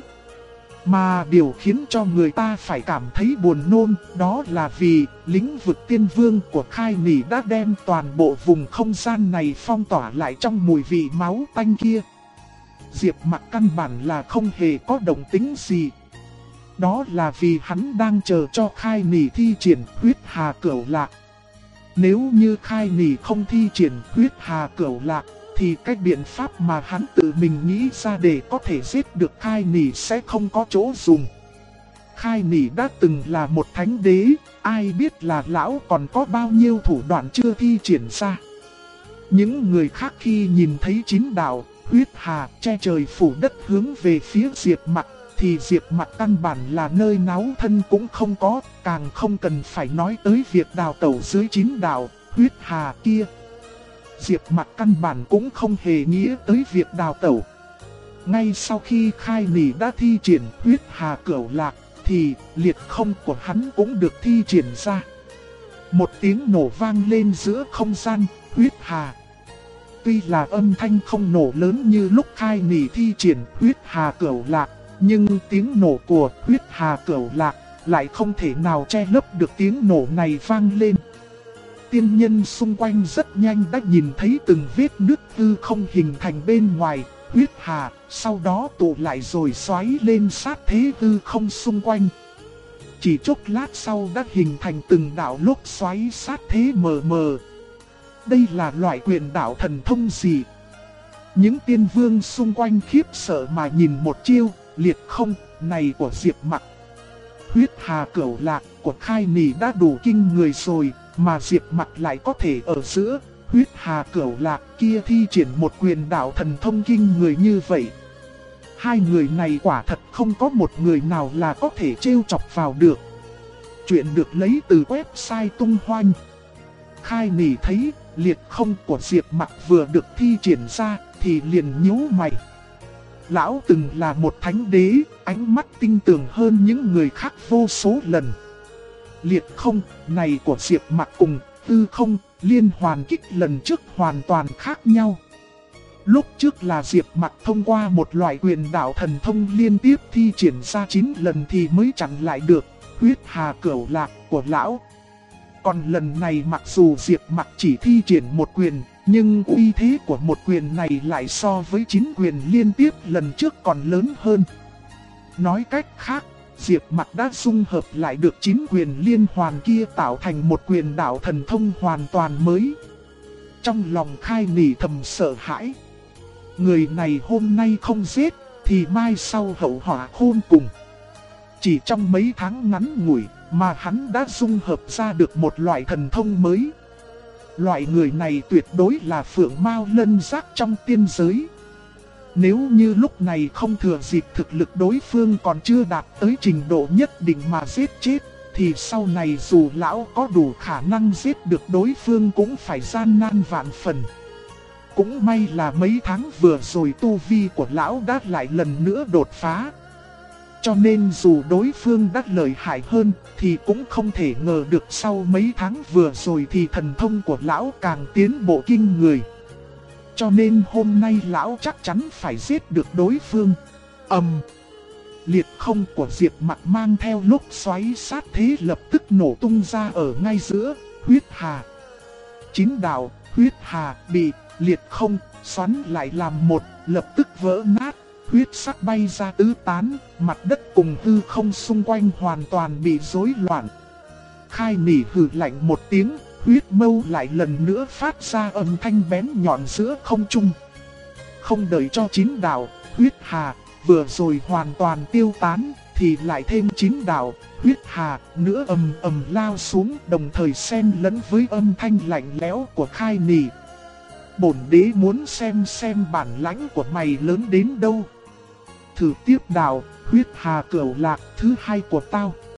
Mà điều khiến cho người ta phải cảm thấy buồn nôn đó là vì lĩnh vực tiên vương của Khai Nỉ đã đem toàn bộ vùng không gian này phong tỏa lại trong mùi vị máu tanh kia. Diệp Mặc căn bản là không hề có động tính gì. Đó là vì hắn đang chờ cho Khai Nỉ thi triển huyết hà cửu lạc. Nếu như Khai Nỉ không thi triển huyết hà cửu lạc thì cái biện pháp mà hắn tự mình nghĩ ra để có thể giết được Khai Nỉ sẽ không có chỗ dùng. Khai Nỉ đã từng là một thánh đế, ai biết là lão còn có bao nhiêu thủ đoạn chưa thi triển ra. Những người khác khi nhìn thấy 9 đạo huyết hà che trời phủ đất hướng về phía Diệp Mặc thì Diệp Mặc căn bản là nơi náu thân cũng không có, càng không cần phải nói tới việc đào tẩu dưới 9 đạo huyết hà kia. Diệp Mặc căn bản cũng không hề nghĩa tới việc đào tẩu. Ngay sau khi Khai Nỉ đã thi triển huyết hà cửu lạc thì liệt không của hắn cũng được thi triển ra. Một tiếng nổ vang lên giữa không gian huyết hà. Tuy là âm thanh không nổ lớn như lúc Khai Nỉ thi triển huyết hà cửu lạc, nhưng tiếng nổ của huyết hà cửu lạc lại không thể nào che lấp được tiếng nổ này vang lên. Tiên nhân xung quanh rất nhanh đã nhìn thấy từng vết nứt hư không hình thành bên ngoài huyết hà, sau đó tụ lại rồi xoáy lên sát thế hư không xung quanh. Chỉ chốc lát sau đã hình thành từng đạo lốc xoáy sát thế mờ mờ. Đây là loại quyền đạo thần thông gì? Những tiên vương xung quanh khiếp sợ mà nhìn một chiêu liệt không này của Diệp Mặc. Huyết hà cửu lạc của Khai Nỉ đã đủ kinh người rồi, mà Diệp Mặc lại có thể ở giữa huyết hà cửu lạc kia thi triển một quyền đạo thần thông kinh người như vậy. Hai người này quả thật không có một người nào là có thể trêu chọc vào được. Chuyện được lấy từ website tung hoành. Khai Nỉ thấy liệt không của Diệp Mặc vừa được thi triển ra thì liền nhíu mày. Lão từng là một thánh đế, ánh mắt tinh tường hơn những người khác vô số lần. Liệt không này của Diệp Mặc cùng tư không liên hoàn kích lần trước hoàn toàn khác nhau. Lúc trước là Diệp Mặc thông qua một loại quyền đạo thần thông liên tiếp thi triển ra 9 lần thì mới chặn lại được huyết hà cửu lạc của lão. Còn lần này mặc dù Diệp Mặc chỉ thi triển một quyền, nhưng uy thế của một quyền này lại so với 9 quyền liên tiếp lần trước còn lớn hơn. Nói cách khác, Diệp Mặc đã dung hợp lại được 9 quyền liên hoàn kia tạo thành một quyền đạo thần thông hoàn toàn mới. Trong lòng Khai Nỉ thầm sợ hãi. Người này hôm nay không giết, thì mai sau hậu họa khôn cùng. Chỉ trong mấy tháng ngắn ngủi mà hắn đã dung hợp ra được một loại thần thông mới. Loại người này tuyệt đối là phượng mao lân giác trong tiên giới. Nếu như lúc này không thừa dịp thực lực đối phương còn chưa đạt tới trình độ nhất định mà giết chết, thì sau này dù lão có đủ khả năng giết được đối phương cũng phải gian nan vạn phần. Cũng may là mấy tháng vừa rồi tu vi của lão đã lại lần nữa đột phá. Cho nên dù đối phương đã lợi hại hơn thì cũng không thể ngờ được sau mấy tháng vừa rồi thì thần thông của lão càng tiến bộ kinh người. Cho nên hôm nay lão chắc chắn phải giết được đối phương. Liệt không của Diệp Mặc mang theo lúc xoáy sát thế lập tức nổ tung ra ở ngay giữa huyết hà. 9 đạo huyết hà bị liệt không xoắn lại làm một, lập tức vỡ nát, huyết sắc bay ra tứ tán, mặt đất cùng hư không xung quanh hoàn toàn bị rối loạn. Khai Nỉ hừ lạnh một tiếng, huyết mâu lại lần nữa phát ra âm thanh bén nhọn giữa không trung. Không đợi cho 9 đạo huyết hà vừa rồi hoàn toàn tiêu tán, thì lại thêm 9 đạo huyết hà nữa ầm ầm lao xuống, đồng thời xen lẫn với âm thanh lạnh lẽo của Khai Nỉ. Bổn đế muốn xem bản lãnh của mày lớn đến đâu. Thử tiếp đạo huyết hà cửu lạc thứ 2 của tao.